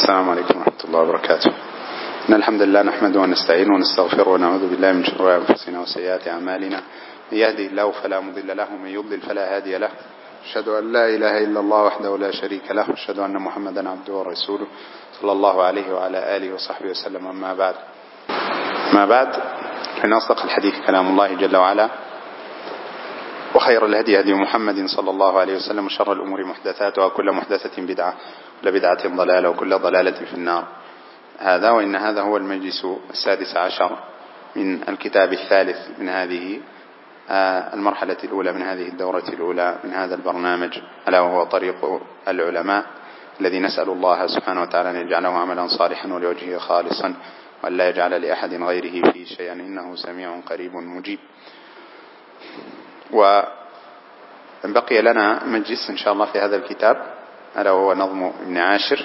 السلام عليكم ورحمة الله وبركاته. إن الحمد لله نحمده ونستعينه ونستغفره ونعوذ بالله من شرور أنفسنا وسيئات أعمالنا. من يهدي الله فلا مضل له ومن يضلل فلا هادي له. أشهد أن لا إله إلا الله وحده لا شريك له وأشهد أن محمدا عبده ورسوله صلى الله عليه وعلى آله وصحبه وسلم. أما بعد فإن أصدق الحديث كلام الله جل وعلا، وخير الهدي هدي محمد صلى الله عليه وسلم، وشر الأمور محدثاتها وكل محدثة بدعة وكل بدعة ضلالة وكل ضلالة في النار. وإن هذا هو المجلس 16 من الكتاب الثالث من هذه المرحلة الأولى من هذه الدورة الأولى من هذا البرنامج، ألا وهو طريق العلماء، الذي نسأل الله سبحانه وتعالى أن يجعله عملا صالحا ولوجهه خالصا، وأن لا يجعل لأحد غيره فيه شيئا، إنه سميع قريب مجيب. وبقي لنا مجلس إن شاء الله في هذا الكتاب، ألا وهو نظم ابن عاشر.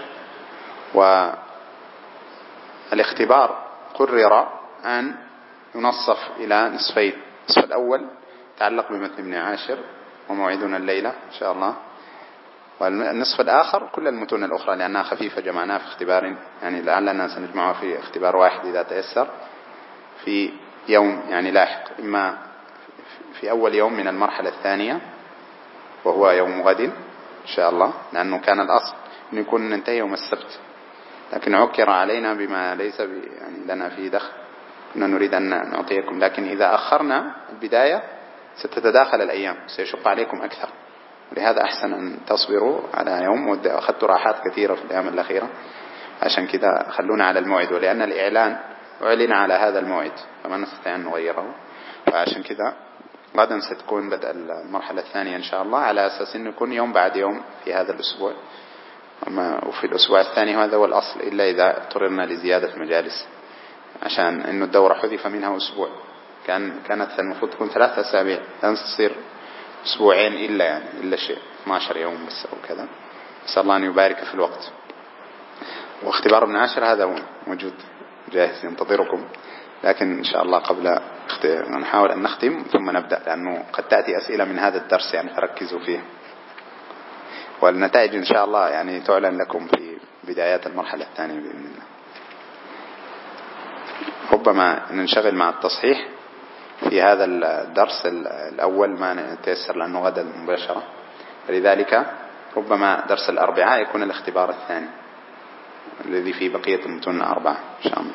والاختبار قرر أن ينصف إلى نصفين: النصف الأول يتعلق بمتن ابن عاشر وموعدنا الليلة إن شاء الله، والنصف الآخر كل المتون الأخرى لأنها خفيفة جمعناها في اختبار، يعني لعلنا سنجمعها في اختبار واحد إذا تيسر في يوم يعني لاحق، إما في أول يوم من المرحلة الثانية وهو يوم غد إن شاء الله، لأنه كان الأصل أن يكون ننتهي يوم السبت، لكن عكر علينا بما ليس يعني لنا فيه دخل. كنا نريد أن نعطيكم، لكن إذا أخرنا البداية ستتداخل الأيام، سيشق عليكم أكثر، ولهذا أحسن أن تصبروا على يوم. وأخذت راحات كثيرة في الأيام الأخيرة، عشان كذا خلونا على الموعد، ولأن الإعلان أعلن على هذا الموعد فما نستطيع أن نغيره، فعشان كذا غدا ستكون بدء المرحلة الثانية إن شاء الله، على أساس أنه يكون يوم بعد يوم في هذا الأسبوع، وفي الأسبوع الثاني هذا هو الأصل، إلا إذا اضطررنا لزيادة مجالس، عشان أنه الدورة حذف منها أسبوع. كانت المفروض تكون 3 أسابيع، لن تصير أسبوعين إلا شيء 12 يوم بس أو كذا. نسأل الله أن يبارك في الوقت. واختبار ابن عاشر هذا موجود جاهز ينتظركم، لكن إن شاء الله قبل نحاول أن نختم ثم نبدأ، لأنه قد تأتي أسئلة من هذا الدرس يعني فركزوا فيه، والنتائج إن شاء الله يعني تعلن لكم في بدايات المرحلة الثانية بإذن الله. ربما ننشغل مع التصحيح في هذا الدرس الأول ما نتيسر لأنه غدا مباشرة، فلذلك ربما درس الأربعاء يكون الاختبار الثاني الذي فيه بقية المتون 4 إن شاء الله.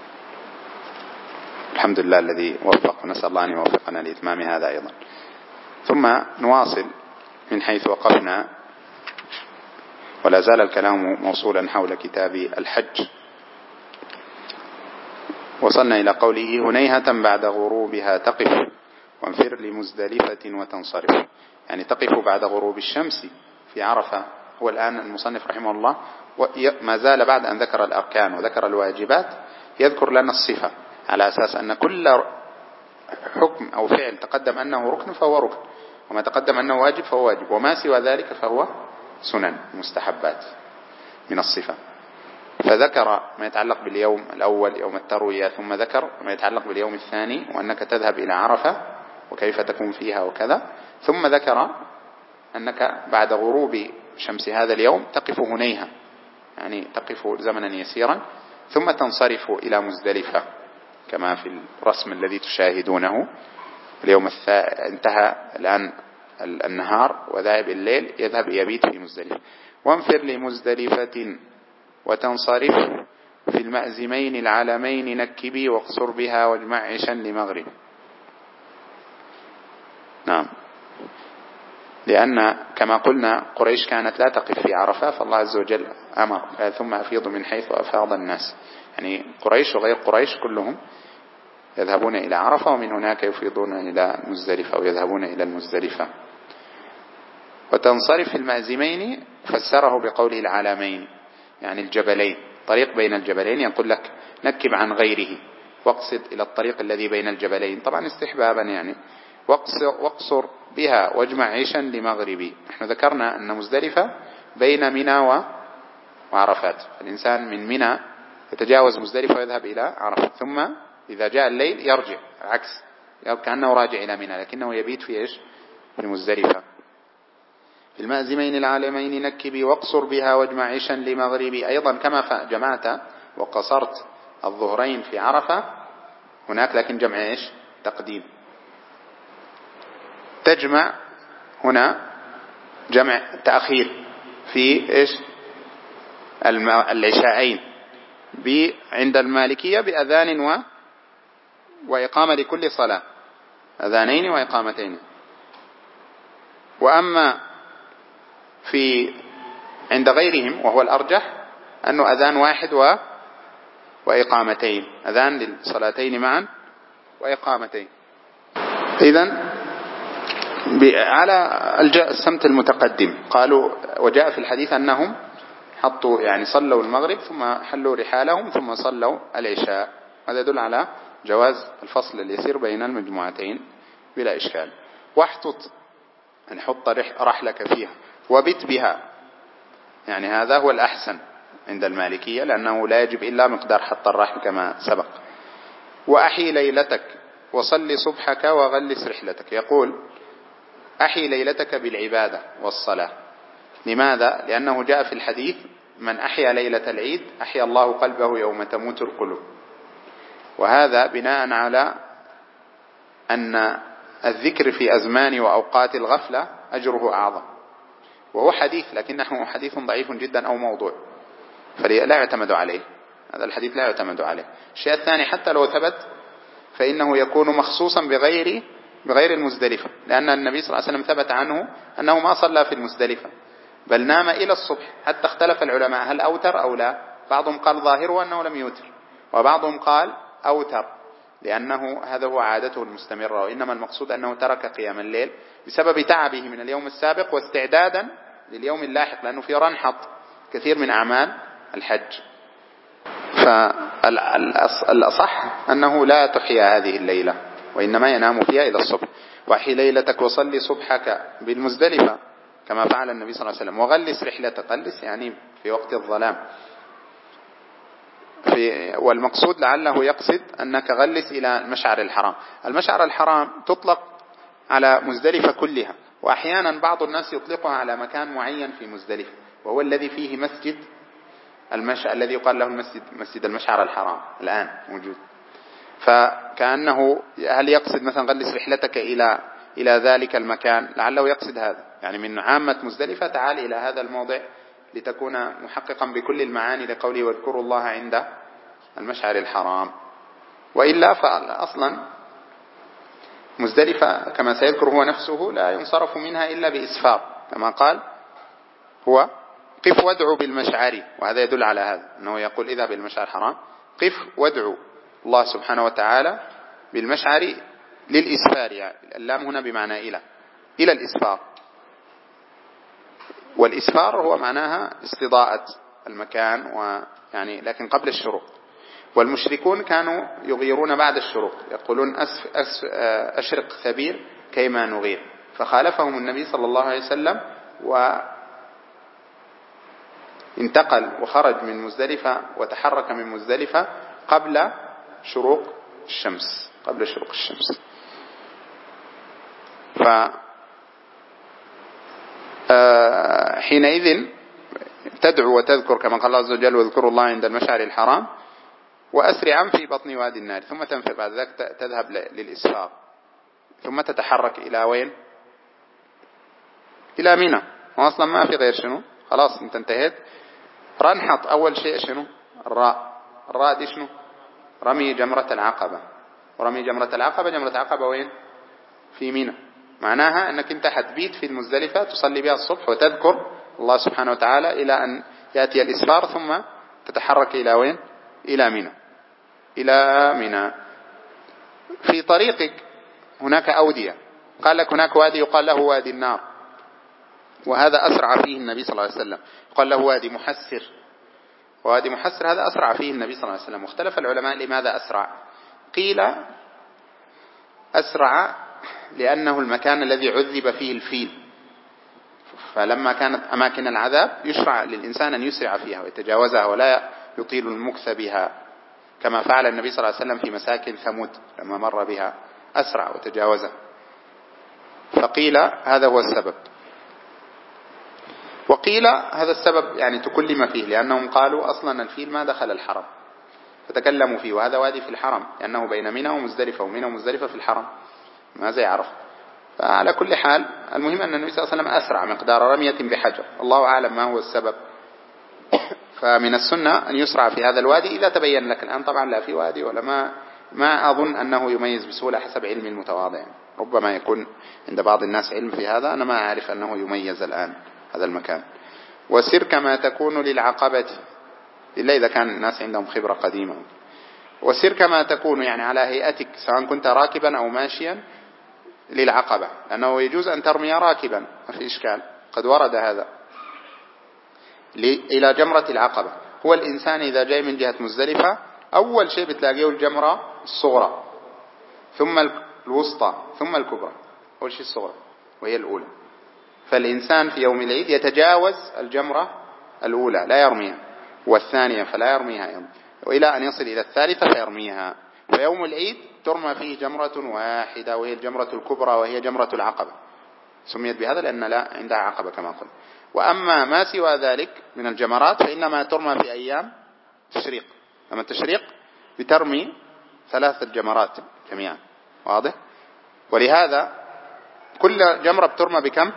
الحمد لله الذي وفق، ونسأل الله أن يوفقنا لإتمام هذا أيضا. ثم نواصل من حيث وقفنا، ولا زال الكلام موصولا حول كتاب الحج. وصلنا إلى قوله: هنيهة بعد غروبها تقف وانفر لمزدلفة وتنصرف. يعني تقف بعد غروب الشمس في عرفة. هو الآن المصنف رحمه الله ما زال بعد أن ذكر الأركان وذكر الواجبات يذكر لنا الصفة، على أساس أن كل حكم أو فعل تقدم أنه ركن فهو ركن، وما تقدم أنه واجب فهو واجب، وما سوى ذلك فهو سنن مستحبات من الصفة. فذكر ما يتعلق باليوم الأول يوم التروية، ثم ذكر ما يتعلق باليوم الثاني وأنك تذهب إلى عرفة وكيف تكون فيها وكذا، ثم ذكر أنك بعد غروب شمس هذا اليوم تقف هنيها، يعني تقف زمنا يسيرا، ثم تنصرف إلى مزدلفة كما في الرسم الذي تشاهدونه. اليوم انتهى الآن النهار وذهب الليل، يبيت في مزدلفة. وانفر لمزدلفة وتنصرف في المأزمين العلمين نكبي واقصر بها واجمع عشا لمغرب. نعم، لأن كما قلنا قريش كانت لا تقف في عرفة، فالله عز وجل أمر: ثم أفيض من حيث أفاض الناس. يعني قريش وغير قريش كلهم يذهبون إلى عرفة، ومن هناك يفيضون إلى مزدلفة أو يذهبون إلى المزدلفة. وتنصرف في المأزمين فسره بقوله العلمين، يعني الجبلين، طريق بين الجبلين. يقول لك نكب عن غيره واقصد إلى الطريق الذي بين الجبلين، طبعا استحبابا يعني. واقصر بها واجمع عيشا لمغربي. نحن ذكرنا أن مزدلفة بين منى وعرفات، الإنسان من منى يتجاوز مزدلفة ويذهب إلى عرفة، ثم إذا جاء الليل يرجع العكس، كأنه راجع إلى منى، لكنه يبيت في إيش؟ في مزدلفة. المأزمين العالمين نكبي واقصر بها واجمع عشا لمغربي. أيضا كما جمعت وقصرت الظهرين في عرفة هناك، لكن جمع إيش؟ تقديم. تجمع هنا جمع تأخير في إيش؟ العشاءين عند المالكية بأذان وإقامة لكل صلاة، أذانين وإقامتين. وأما عند غيرهم وهو الأرجح أنه أذان واحد وإقامتين، أذان للصلاتين معا وإقامتين. إذن على السمت المتقدم قالوا، وجاء في الحديث أنهم حطوا يعني صلوا المغرب ثم حلوا رحالهم ثم صلوا العشاء. هذا يدل على جواز الفصل اليسير بين المجموعتين بلا إشكال. واحتط أن حط رحلك فيها وبت بها، يعني هذا هو الأحسن عند المالكية، لأنه لا يجب إلا مقدار حط الرحل كما سبق. وأحي ليلتك وصل صبحك وغلس رحلتك. يقول أحي ليلتك بالعبادة والصلاة. لماذا؟ لأنه جاء في الحديث من أحيا ليلة العيد أحيا الله قلبه يوم تموت القلوب. وهذا بناء على أن الذكر في أزمان وأوقات الغفلة أجره أعظم، وهو حديث لكنه حديث ضعيف جدا أو موضوع، فلا يعتمد عليه. هذا الحديث لا يعتمد عليه. الشيء الثاني، حتى لو ثبت فإنه يكون مخصوصا بغير المزدلفة، لأن النبي صلى الله عليه وسلم ثبت عنه أنه ما صلى في المزدلفة بل نام إلى الصبح، حتى اختلف العلماء هل أوتر أو لا. بعضهم قال ظاهره أنه لم يوتر، وبعضهم قال أوتر لأنه هذا هو عادته المستمرة، وإنما المقصود أنه ترك قيام الليل بسبب تعبه من اليوم السابق واستعدادا لليوم اللاحق، لأنه في رنحط كثير من أعمال الحج. فالأصح أنه لا تحيا هذه الليلة وإنما ينام فيها إلى الصبح. وأحي ليلتك وصلي صبحك بالمزدلفة كما فعل النبي صلى الله عليه وسلم. وغلس رحلتك، غلس يعني في وقت الظلام. والمقصود لعله يقصد أنك غلس إلى المشعر الحرام. المشعر الحرام تطلق على مزدلفة كلها، وأحيانا بعض الناس يطلقها على مكان معين في مزدلفة، وهو الذي فيه مسجد الذي يقال له مسجد المشعر الحرام الآن موجود. فكأنه هل يقصد مثلا غلس رحلتك إلى ذلك المكان، لعله يقصد هذا، يعني من عامة مزدلفة تعال إلى هذا الموضع لتكون محققا بكل المعاني لقوله واذكروا الله عند المشعر الحرام. وإلا فأصلا مزدلفة كما سيذكر هو نفسه لا ينصرف منها إلا بإسفار، كما قال هو قف وادعو بالمشعر. وهذا يدل على هذا أنه يقول إذا بالمشعر الحرام قف وادعو الله سبحانه وتعالى بالمشعر للإسفار، يعني اللام هنا بمعنى إلى الإسفار. والإسفار هو معناها استضاءة المكان، ويعني لكن قبل الشروق. والمشركون كانوا يغيرون بعد الشروق، يقولون أشرق ثبير كيما نغير، فخالفهم النبي صلى الله عليه وسلم وانتقل وخرج من مزدلفة وتحرك من مزدلفة قبل شروق الشمس. حينئذ تدعو وتذكر كما قال الله عز وجل واذكروا الله عند المشعر الحرام وأسرعا في بطن وادي النار، ثم تنفر بعد ذلك تذهب للإسفار، ثم تتحرك إلى وين؟ إلى منى. وأصلا ما في غير شنو، خلاص انت انتهيت. رنحط أول شيء شنو؟ الراء دي شنو؟ رمي جمرة العقبة. ورمي جمرة العقبة وين؟ في منى. معناها أنك انت حتبيت في المزدلفة تصلي بها الصبح وتذكر الله سبحانه وتعالى إلى أن يأتي الإسفار، ثم تتحرك إلى وين؟ إلى منى. في طريقك هناك أودية، قال لك هناك وادي يقال له وادي النار، وهذا أسرع فيه النبي صلى الله عليه وسلم. قال له وادي محسر، ووادي محسر هذا أسرع فيه النبي صلى الله عليه وسلم. واختلف العلماء لماذا أسرع. قيل أسرع لأنه المكان الذي عذب فيه الفيل، فلما كانت أماكن العذاب يشرع للإنسان أن يسرع فيها ويتجاوزها ولا يطيل المكث بها، كما فعل النبي صلى الله عليه وسلم في مساكن ثمود لما مر بها أسرع وتجاوزها. فقيل هذا هو السبب. وقيل هذا السبب يعني تكلم فيه، لأنهم قالوا أصلا الفيل ما دخل الحرم فتكلموا فيه، وهذا وادي في الحرم لأنه بين منى ومزدلفة، ومنى ومزدلفة في الحرم، ماذا يعرف؟ فعلى كل حال المهم أن النبي صلى الله عليه وسلم أسرع مقدار رمية بحجر، الله أعلم ما هو السبب. فمن السنة أن يسرع في هذا الوادي إذا تبين لك. الآن طبعا لا في وادي ولا ما أظن أنه يميز بسهولة حسب علم المتواضع، ربما يكون عند بعض الناس علم في هذا، أنا ما أعرف أنه يميز الآن هذا المكان. وسر كما تكون للعقبة، إلا إذا كان الناس عندهم خبرة قديمة. وسر كما تكون يعني على هيئتك، سواء كنت راكبا أو ماشيا، للعقبة، لأنه يجوز أن ترمي راكبا ما في إشكال، قد ورد هذا، إلى جمرة العقبة. هو الإنسان إذا جاي من جهة مزدلفة أول شيء بتلاقيه الجمرة الصغرى، ثم الوسطى، ثم الكبرى. أول شيء الصغرى وهي الأولى. فالإنسان في يوم العيد يتجاوز الجمرة الأولى لا يرميها، والثانية فلا يرميها أيضا، وإلى أن يصل إلى الثالثة فيرميها. فيوم العيد ترمى فيه جمرة واحدة وهي الجمرة الكبرى وهي جمرة العقبة، سميت بهذا لأن لا عندها عقبة كما قلت. وأما ما سوى ذلك من الجمرات فإنما ترمى في أيام التشريق. أما التشريق بترمي 3 جمرات جميعا، واضح؟ ولهذا كل جمرة بترمى بكم؟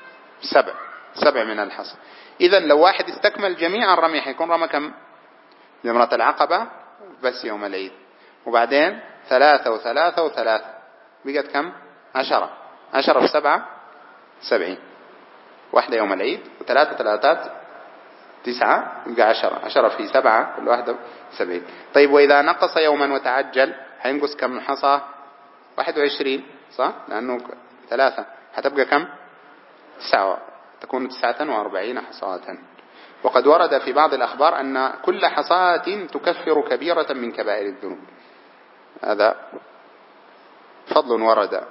7 من الحصى. إذن لو واحد استكمل جميع الرمي حيكون رمى كم؟ جمرة العقبة بس يوم العيد، وبعدين 3 و3 و3 بقت كم؟ 10 في 7 70، واحدة يوم العيد و3 3 9 يبقى 10 في 7 كل واحدة 70. طيب وإذا نقص يوما وتعجل هينقص كم حصى؟ 21 صح؟ لأنه 3 هتبقى كم؟ 9، تكون 49 حصاة. وقد ورد في بعض الأخبار أن كل حصاة تكفر كبيرة من كبائر الذنوب، هذا فضل ورد.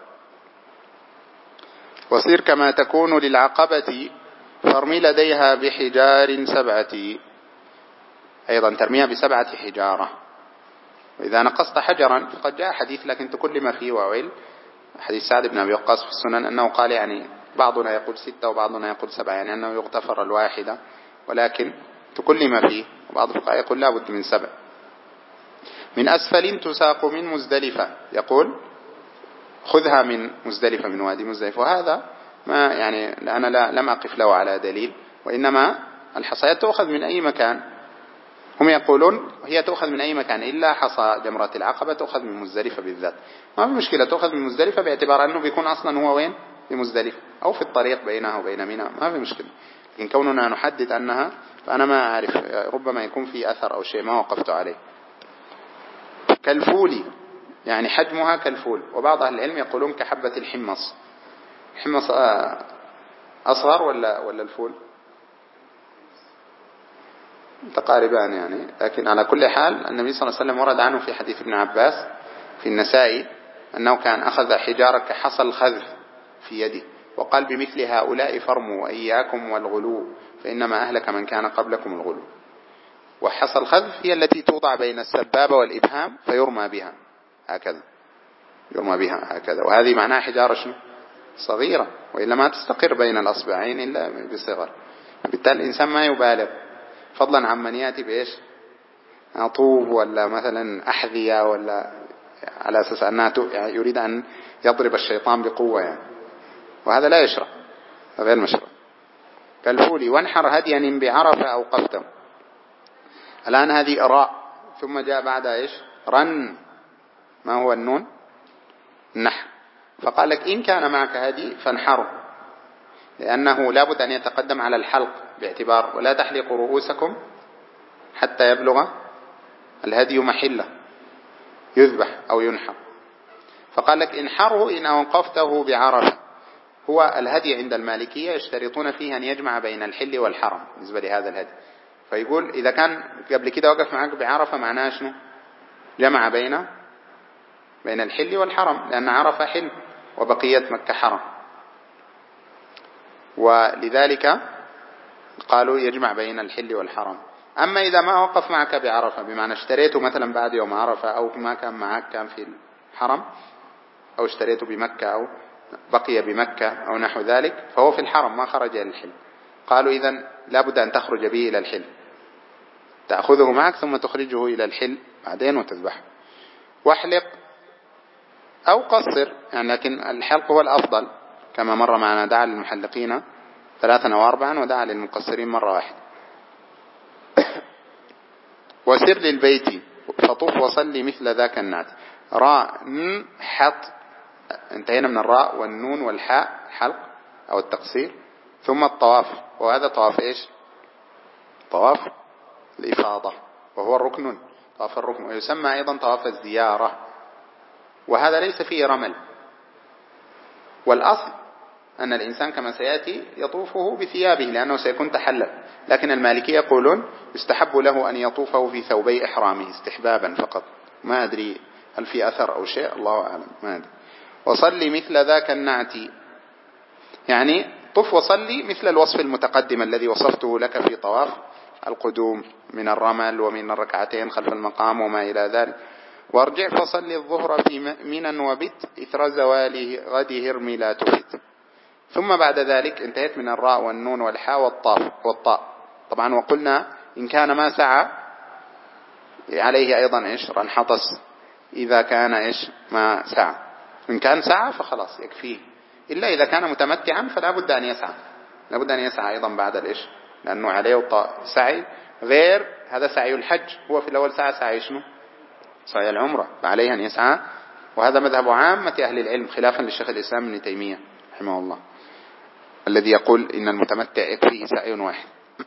وصير كما تكون للعقبة فارمي لديها بحجار 7، أيضا ترميها ب7 حجارة. وإذا نقصت حجرا فقد جاء حديث لكن تكلم فيه وعل، حديث سعد بن أبي وقاص في السنن أنه قال يعني بعضنا يقول 6 وبعضنا يقول 7، يعني أنه يغتفر الواحدة، ولكن تكلم فيه. وبعض الفقهاء يقول لا بد من 7. من أسفل تساق من مزدلفة، يقول خذها من مزدلفة، من وادي مزدلفة. وهذا ما يعني أنا لم أقف له على دليل، وإنما الحصيات تأخذ من أي مكان. هم يقولون هي تأخذ من أي مكان إلا حصى جمرة العقبة تأخذ من مزدلفة بالذات، ما في مشكلة تأخذ من مزدلفة باعتبار أنه بيكون أصلا هو وين؟ في مزدلفة أو في الطريق بينها وبين منى، ما في مشكلة. لكن كوننا نحدد أنها، فأنا ما أعرف، ربما يكون في أثر أو شيء ما وقفت عليه. كالفول يعني حجمها كالفول، وبعض أهل العلم يقولون كحبة الحمص. الحمص أصغر ولا الفول؟ متقاربان يعني، لكن على كل حال النبي صلى الله عليه وسلم ورد عنه في حديث ابن عباس في النسائي أنه كان أخذ حجارة كحصى الخذف في يده وقال بمثل هؤلاء فرموا وإياكم والغلو فإنما أهلك من كان قبلكم الغلو. وحصى الخذف هي التي توضع بين السبابة والإبهام فيرمى بها هكذا، يرمى بها هكذا، وهذه معناها حجارة شنو؟ صغيرة، وإلا ما تستقر بين الأصبعين إلا بصغر. بالتالي الإنسان ما يبالغ، فضلا عن من يأتي بإيش؟ طوب ولا مثلا أحذية، ولا على أساس أنها يريد أن يضرب الشيطان بقوة يعني، وهذا لا يشرع، غير مشروع. كالفول وانحر هديا بعرفة أو قفته. الآن هذه راء ثم جاء بعدها إيش؟ رن. ما هو النون؟ النحر. فقال لك إن كان معك هدي فانحره، لأنه لابد أن يتقدم على الحلق باعتبار ولا تحلقوا رؤوسكم حتى يبلغ الهدي محله يذبح أو ينحر. فقال لك انحره إن أوقفته بعرفة. هو الهدي عند المالكية يشترطون فيه أن يجمع بين الحل والحرم بالنسبة لهذا الهدي، فيقول إذا كان قبل كده وقف معك بعرفة معناه شنو؟ جمع بين الحل والحرم، لأن عرفة حل وبقية مكة حرم، ولذلك قالوا يجمع بين الحل والحرم. أما إذا ما وقف معك بعرفة بمعنى اشتريته مثلا بعد يوم عرفة، أو ما كان معك كان في الحرم، أو اشتريته بمكة أو بقي بمكة أو نحو ذلك، فهو في الحرم ما خرج إلى الحل، قالوا إذن لا بد أن تخرج به إلى الحل، تأخذه معك ثم تخرجه إلى الحل بعدين وتذبحه. واحلق أو قصر يعني، لكن الحلق هو الأفضل كما مر معنا، دعا للمحلقين 3 أو 4 ودعا للمقصرين مرة واحدة. وسر للبيت فطف وصلي مثل ذاك النعت. راء حط، انتهينا من الراء والنون والحاء حلق أو التقصير، ثم الطواف، وهذا طواف إيش؟ طواف الإفاضة، وهو الركن، طواف الركن، ويسمى أيضا طواف الزيارة، وهذا ليس فيه رمل. والأصل أن الإنسان كما سيأتي يطوفه بثيابه لأنه سيكون تحلل، لكن المالكية يقولون يستحب له أن يطوفه في ثوبي إحرامه استحبابا فقط، ما أدري هل في أثر أو شيء، الله أعلم، ما أدري. وصلي مثل ذاك النعت يعني طف وصلي مثل الوصف المتقدم الذي وصفته لك في طواف القدوم من الرمل ومن الركعتين خلف المقام وما إلى ذلك. وارجع فصلي الظهر في منى وبت إثر زواله غد هرمي لا تفت. ثم بعد ذلك انتهيت من الراء والنون والحاء والطاء طبعا، وقلنا إن كان ما سعى عليه أيضا إيش؟ رنحطس إذا كان إيش؟ ما سعى. إن كان سعى فخلاص يكفيه، إلا إذا كان متمتعا فلا بد أن يسعى، لا بد أن يسعى أيضا بعد الإيش؟ لأنه عليه سعي غير هذا سعي الحج، هو في الأول سعي شنو؟ سعي العمرة، فعليه أن يسعى، وهذا مذهب عامة أهل العلم خلافا للشيخ الإسلام ابن تيمية رحمه الله الذي يقول إن المتمتع يكفيه سعي واحد.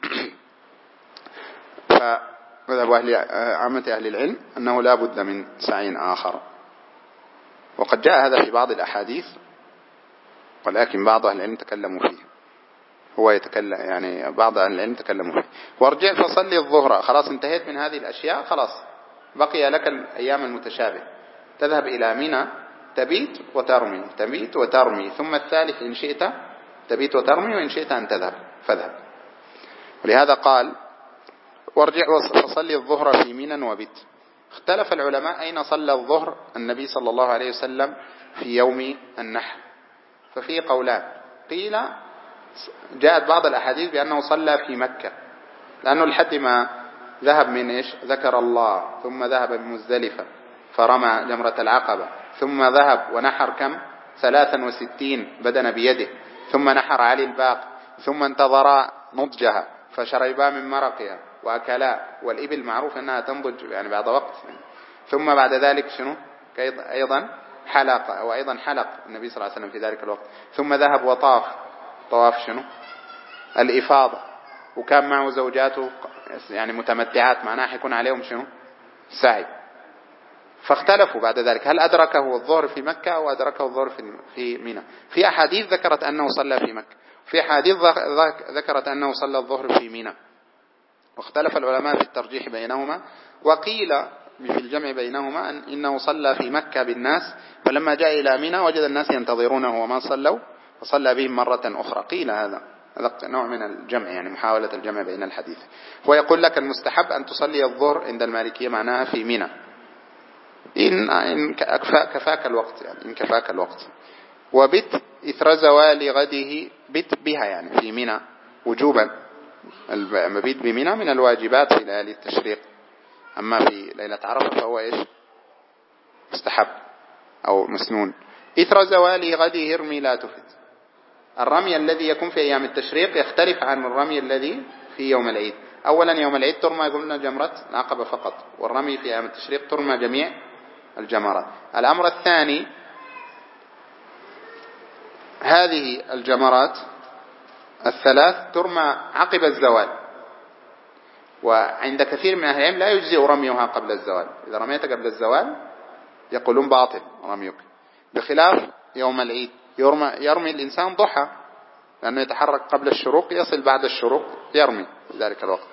فمذهب عامة أهل العلم أنه لا بد من سعي آخر، وقد جاء هذا في بعض الأحاديث ولكن بعض أهل العلم تكلموا فيه، هو يتكلم يعني بعض أهل العلم تكلموا فيه. وارجع فصلي الظهر، خلاص انتهيت من هذه الأشياء، خلاص بقي لك الأيام المتشابه، تذهب إلى منى تبيت وترمي، تبيت وترمي، ثم الثالث إن شئت تبيت وترمي، وإن شئت أن تذهب فاذهب. ولهذا قال وارجع فصلي الظهر في منى وبت. اختلف العلماء أين صلى الظهر النبي صلى الله عليه وسلم في يوم النحر، ففي قولان. قيل جاءت بعض الأحاديث بأنه صلى في مكة، لأنه لحد ما ذهب من إيش؟ ذكر الله، ثم ذهب بمزدلفة فرمى جمرة العقبة، ثم ذهب ونحر كم؟ 63 بدن بيده، ثم نحر علي الباق، ثم انتظرا نضجها فشربا من مرقها وأكلا، والإبل معروف أنها تنضج يعني بعد وقت، ثم بعد ذلك شنو؟ أيضا حلق، أو أيضا حلق النبي صلى الله عليه وسلم في ذلك الوقت، ثم ذهب وطاف طواف شنو؟ الإفاضة، وكان معه زوجاته يعني متمتعات، معناها حيكون عليهم شنو؟ سعي. فاختلفوا بعد ذلك هل أدركه الظهر في مكة أو أدركه الظهر في منى. في أحاديث ذكرت أنه صلى في مكة، في أحاديث ذكرت أنه صلى الظهر في منى، واختلف العلماء في الترجيح بينهما. وقيل في الجمع بينهما إنه صلى في مكة بالناس، فلما جاء إلى منى وجد الناس ينتظرونه وما صلوا فصلى بهم مرة أخرى. قيل هذا نوع من الجمع، يعني محاولة الجمع بين الحديث. ويقول لك المستحب أن تصلي الظهر عند المالكية معناها في منى إن كفاك الوقت، يعني إن كفاك الوقت. وبت إثر زوال غده، بت بها يعني في منى وجوبا، المبيت بمنى من الواجبات في ليالي التشريق، أما في ليلة عرفة فهو إيش؟ مستحب أو مسنون. إثر زوال غده هرمي لا تفت. الرمي الذي يكون في أيام التشريق يختلف عن الرمي الذي في يوم العيد. أولا يوم العيد ترمى قلنا جمرة العقبة فقط، والرمي في أيام التشريق ترمى جميع الجمرات. الأمر الثاني هذه الجمرات الثلاث ترمى عقب الزوال، وعند كثير من أهل العلم لا يجزئ رميها قبل الزوال، إذا رميت قبل الزوال يقولون باطل رميك، بخلاف يوم العيد يرمي الإنسان ضحى، لأنه يتحرك قبل الشروق، يصل بعد الشروق يرمي في ذلك الوقت.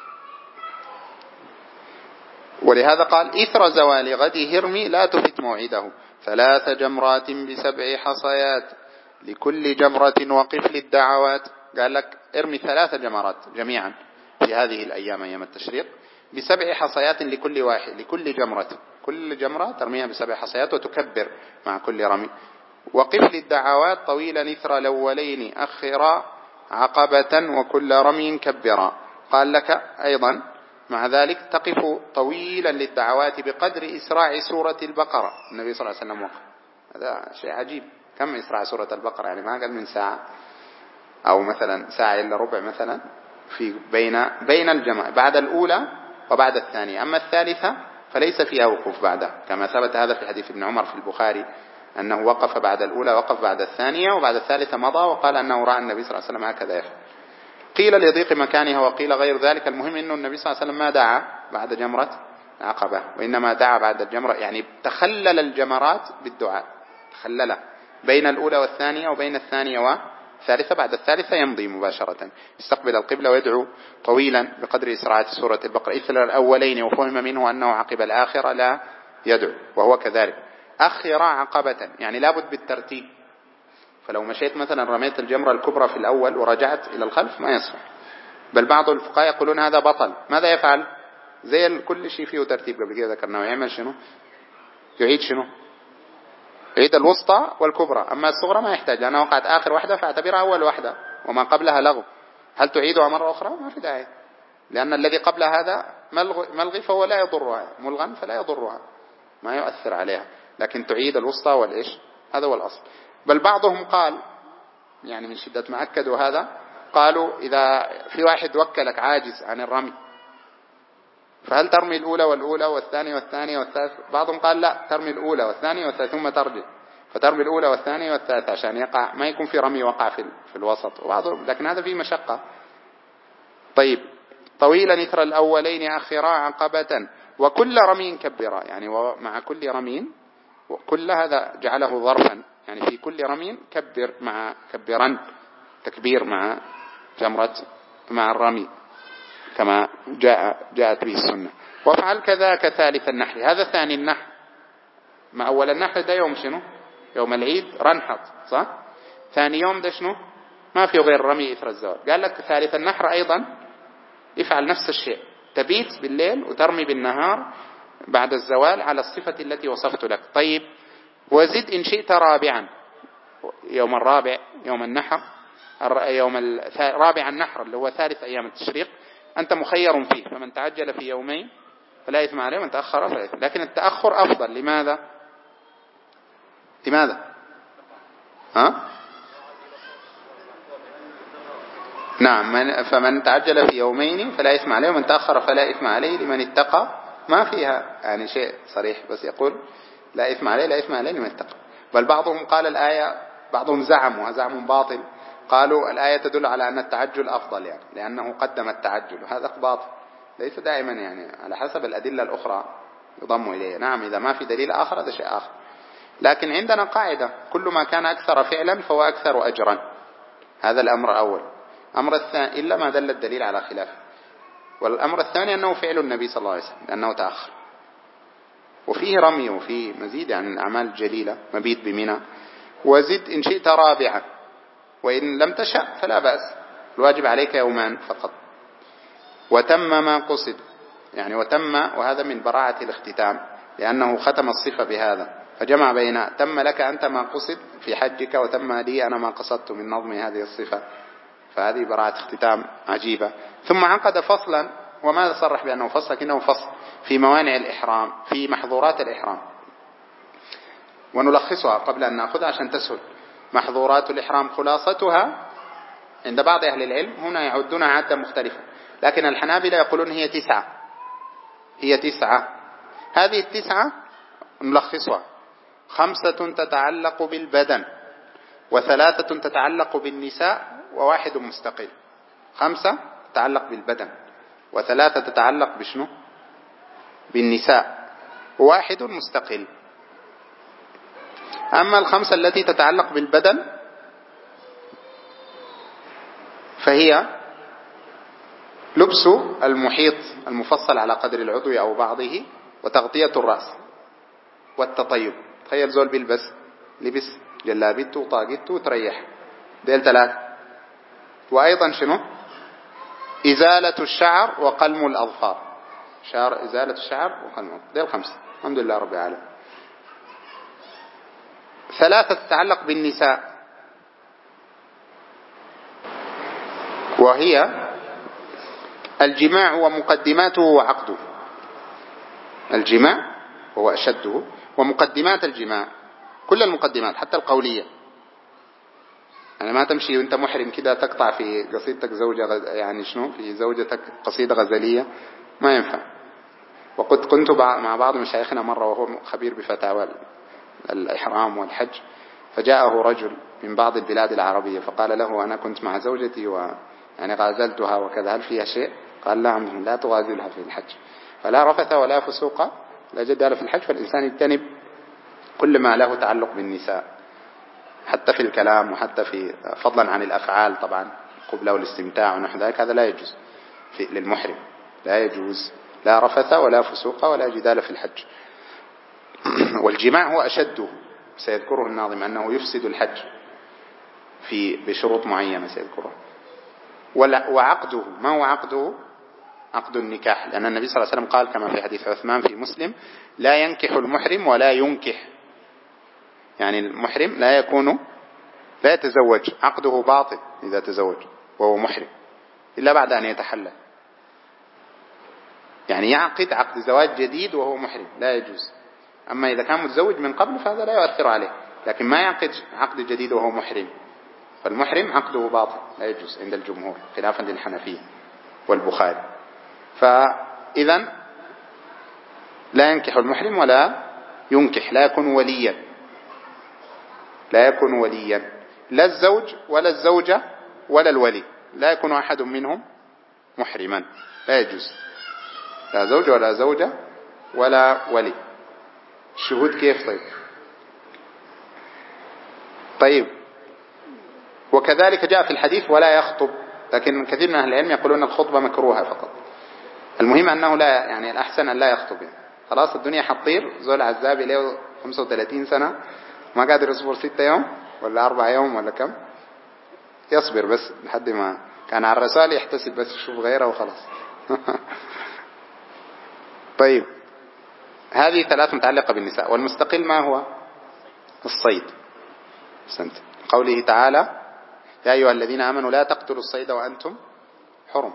ولهذا قال إثر زوال غدي هرمي لا تفت موعده 3 جمرات ب7 حصيات لكل جمرة وقف للدعوات. قال لك ارمي 3 جمرات جميعا في هذه الأيام أيام التشريق ب7 حصيات لكل واحد، لكل جمرة، كل جمرة ترميها ب7 حصيات وتكبر مع كل رمي. وقف للدعوات طويلا إثر الأولين أخرا عقبة وكل رمي كبرا. قال لك أيضا مع ذلك تقف طويلا للدعوات بقدر إسراع سورة البقرة. النبي صلى الله عليه وسلم وقف، هذا شيء عجيب. كم إسراع سورة البقرة؟ يعني ما قل من ساعة أو مثلا ساعة إلا ربع مثلا في بين الجمع بعد الأولى وبعد الثانية. أما الثالثة فليس فيها وقوف بعدها، كما ثبت هذا في حديث ابن عمر في البخاري أنه وقف بعد الأولى، وقف بعد الثانية، وبعد الثالثة مضى، وقال أنه رأى النبي صلى الله عليه وسلم هكذا يفعل. قيل لضيق مكانها وقيل غير ذلك. المهم أنه النبي صلى الله عليه وسلم ما دعا بعد جمرة عقبة، وإنما دعا بعد الجمرة، يعني تخلل الجمرات بالدعاء، تخلل بين الأولى والثانية وبين الثانية والثالثة. بعد الثالثة يمضي مباشرة، يستقبل القبلة ويدعو طويلا بقدر إسراعة سورة البقرة. إثر الأولين وفهم منه أنه عقب الآخرة لا يدعو، وهو كذلك. أخر عقبة يعني لابد بالترتيب، فلو مشيت مثلا رميت الجمرة الكبرى في الأول ورجعت إلى الخلف ما يصح، بل بعض الفقهاء يقولون هذا بطل. ماذا يفعل؟ زي كل شيء فيه ترتيب قبل كده ذكرناه، يعمل شنو؟ يعيد شنو؟ يعيد الوسطى والكبرى. أما الصغرى ما يحتاج، لأنها وقعت آخر واحدة فاعتبرها أول واحدة، وما قبلها لغو. هل تعيدها مرة أخرى؟ ما في داعي، لأن الذي قبل هذا ملغي فهو لا يضرها، ملغا فلا يضرها، ما يؤثر عليها. لكن تعيد الوسطى والإيش، هذا هو الأصل. بل بعضهم قال يعني من شدة ما أكدوا هذا، قالوا إذا في واحد وكلك عاجز عن الرمي فهل ترمي الأولى والأولى والثانية والثانية والثالثة؟ بعضهم قال لا، ترمي الأولى والثانية والثالثة ثم ترجع، فترمي الأولى والثانية والثالثة عشان يقع ما يكون في رمي وقع في الوسط. وبعضهم لكن هذا فيه مشقة. طيب، طويلا إثر الأولين أخرا عقبة وكل رمي كبرا، يعني مع كل رمي، وكل هذا جعله ظرفا، يعني في كل رمي كبر مع كبرا، تكبير مع جمرة مع الرمي كما جاءت به السنة. وافعل كذاك ثالث النحر، هذا ثاني النحر. مع أول النحر ده يوم شنو؟ يوم العيد رنحط، صح؟ ثاني يوم ده شنو؟ ما في غير رمي إثر الزوال. قال لك ثالث النحر أيضا افعل نفس الشيء، تبيت بالليل وترمي بالنهار بعد الزوال على الصفة التي وصفت لك. طيب، وزد إن شئت رابعا، يوم الرابع يوم النحر، يوم رابع النحر اللي هو ثالث أيام التشريق، أنت مخير فيه، فمن تعجل في يومين فلا إثم عليه ومن تأخر فلا إثم. لكن التأخر أفضل. لماذا؟ نعم، فمن تعجل في يومين فلا إثم عليه ومن تأخر فلا إثم عليه لمن اتقى. ما فيها يعني شيء صريح، بس يقول لا إثم عليه، لا إثم عليه لمن اتقى. بل بعضهم قال الآية، بعضهم زعموا زعم باطل، قالوا الآية تدل على أن التعجل أفضل، يعني لأنه قدم التعجل، وهذا باطل. ليس دائما، يعني على حسب الأدلة الأخرى يضم إليه. نعم، إذا ما في دليل آخر هذا شيء آخر. لكن عندنا قاعدة، كل ما كان أكثر فعلا فهو أكثر أجرا. هذا الأمر الأول. أمر الثاني إلا ما دل الدليل على خلافه. والأمر الثاني أنه فعل النبي صلى الله عليه وسلم لأنه تأخر، وفيه رمي وفيه مزيد عن الأعمال الجليلة، مبيت بمنى. وزد إن شئت رابعا، وإن لم تشأ فلا بأس، الواجب عليك يومان فقط. وتم ما قصد، يعني وتم، وهذا من براعة الاختتام، لأنه ختم الصفة بهذا، فجمع بين تم لك أنت ما قصد في حجك، وتم لي أنا ما قصدت من نظم هذه الصفة. فهذه براعة اختتام عجيبة. ثم عقد فصلا، وماذا صرح بأنه فصل؟ لكنه فصل في موانع الإحرام، في محظورات الإحرام، ونلخصها قبل أن نأخذها عشان تسهل. محظورات الإحرام خلاصتها عند بعض أهل العلم، هنا يعدونها عادة مختلفة، لكن الحنابلة يقولون هي 9. هي 9. هذه 9 نلخصها: 5 تتعلق بالبدن، و3 تتعلق بالنساء، و1 مستقل. 5 تتعلق بالبدن، و3 تتعلق بشنو؟ بالنساء، و1 مستقل. أما ال5 التي تتعلق بالبدن فهي لبس المحيط المفصل على قدر العضو أو بعضه، وتغطية الرأس، والتطيب. تخيل زول بيلبس لبس جلابيته وطاقيته وتريح، ديل 3. وأيضا شنو؟ إزالة الشعر وقلم الأظفار، إزالة الشعر وقلم الأظفار، ديل 5. الحمد لله رب العالمين. 3 تتعلق بالنساء، وهي الجماع ومقدماته وعقده. الجماع هو أشده، ومقدمات الجماع كل المقدمات حتى القولية. يعني ما تمشي وانت محرم كده تقطع في قصيدتك زوجة، يعني شنو في زوجتك قصيدة غزلية، ما ينفع. وقد كنت مع بعض مشايخنا مرة وهو خبير بفتاوى الإحرام والحج، فجاءه رجل من بعض البلاد العربية فقال له أنا كنت مع زوجتي يعني غازلتها وكذا، هل فيها شيء؟ قال لا تغازلها في الحج، فلا رفث ولا فسوق لا جدال في الحج. فالإنسان يجتنب كل ما له تعلق بالنساء حتى في الكلام، وحتى في فضلا عن الأفعال طبعا قبلة والاستمتاع ونحو ذلك، هذا لا يجوز للمحرم، لا يجوز لا رفث ولا فسوق ولا جدال في الحج. والجماع هو أشده، سيذكره الناظم أنه يفسد الحج بشروط معينة سيذكره. وعقده، ما هو عقده؟ عقد النكاح، لأن النبي صلى الله عليه وسلم قال كما في حديث عثمان في مسلم: لا ينكح المحرم ولا ينكح، يعني المحرم لا يتزوج، عقده باطل إذا تزوج وهو محرم إلا بعد أن يتحلل. يعني يعقد عقد زواج جديد وهو محرم لا يجوز. أما إذا كان متزوج من قبل فهذا لا يؤثر عليه، لكن ما يعقد عقد جديد وهو محرم، فالمحرم عقده باطل لا يجوز عند الجمهور خلافا للحنفية والبخاري. فإذا لا ينكح المحرم ولا ينكح، لا يكون وليا، لا الزوج ولا الزوجة ولا الولي، لا يكون أحد منهم محرما، لا يجوز، لا زوج ولا زوجة ولا ولي. الشهود كيف؟ طيب وكذلك جاء في الحديث ولا يخطب، لكن كثير من أهل العلم يقولون الخطبة مكروهة فقط. المهم أنه لا، يعني الأحسن أن لا يخطب. يعني خلاص الدنيا حطير، زول عزابي له 35 سنة ما قادر يصبر 6 يوم ولا 4 يوم ولا كم، يصبر بس لحد ما كان على الرسال يحتسب بس يشوف غيره وخلاص. طيب هذه 3 متعلقة بالنساء. والمستقل ما هو؟ الصيد. قوله تعالى: يا أيها الذين آمنوا لا تقتلوا الصيد وأنتم حرم،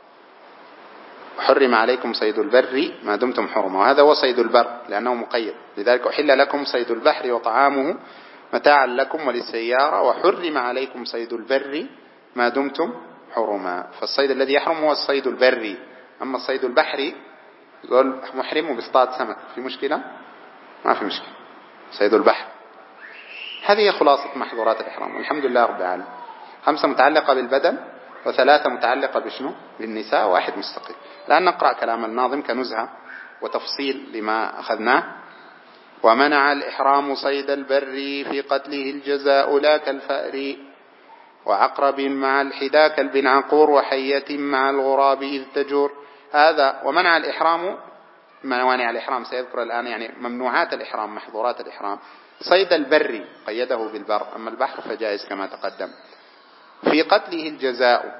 حرم عليكم صيد البر ما دمتم حرما. وهذا هو صيد البر لأنه مقيد، لذلك أحل لكم صيد البحر وطعامه متاعا لكم وللسيارة، وحرم عليكم صيد البر ما دمتم حرما. فالصيد الذي يحرم هو الصيد البري. أما الصيد البحري يقول محرم وبيصطاد سمك، في مشكلة؟ ما في مشكلة. صيد البحر. هذه خلاصة محظورات الإحرام، والحمد لله رب العالمين. 5 متعلقة بالبدن، و3 متعلقة بشنو؟ بالنساء، و1 مستقل. الآن نقرأ كلام الناظم كنزهة وتفصيل لما أخذناه. ومنع الإحرام صيد البر في قتله الجزاء لا كالفأر، وعقرب مع الحدا كالبنعقور، وحية مع الغراب إذ تجور. هذا ومنع الإحرام، موانع الإحرام سيذكر الآن، يعني ممنوعات الإحرام، محظورات الإحرام. صيد البر قيده بالبر، أما البحر فجائز كما تقدم. في قتله الجزاء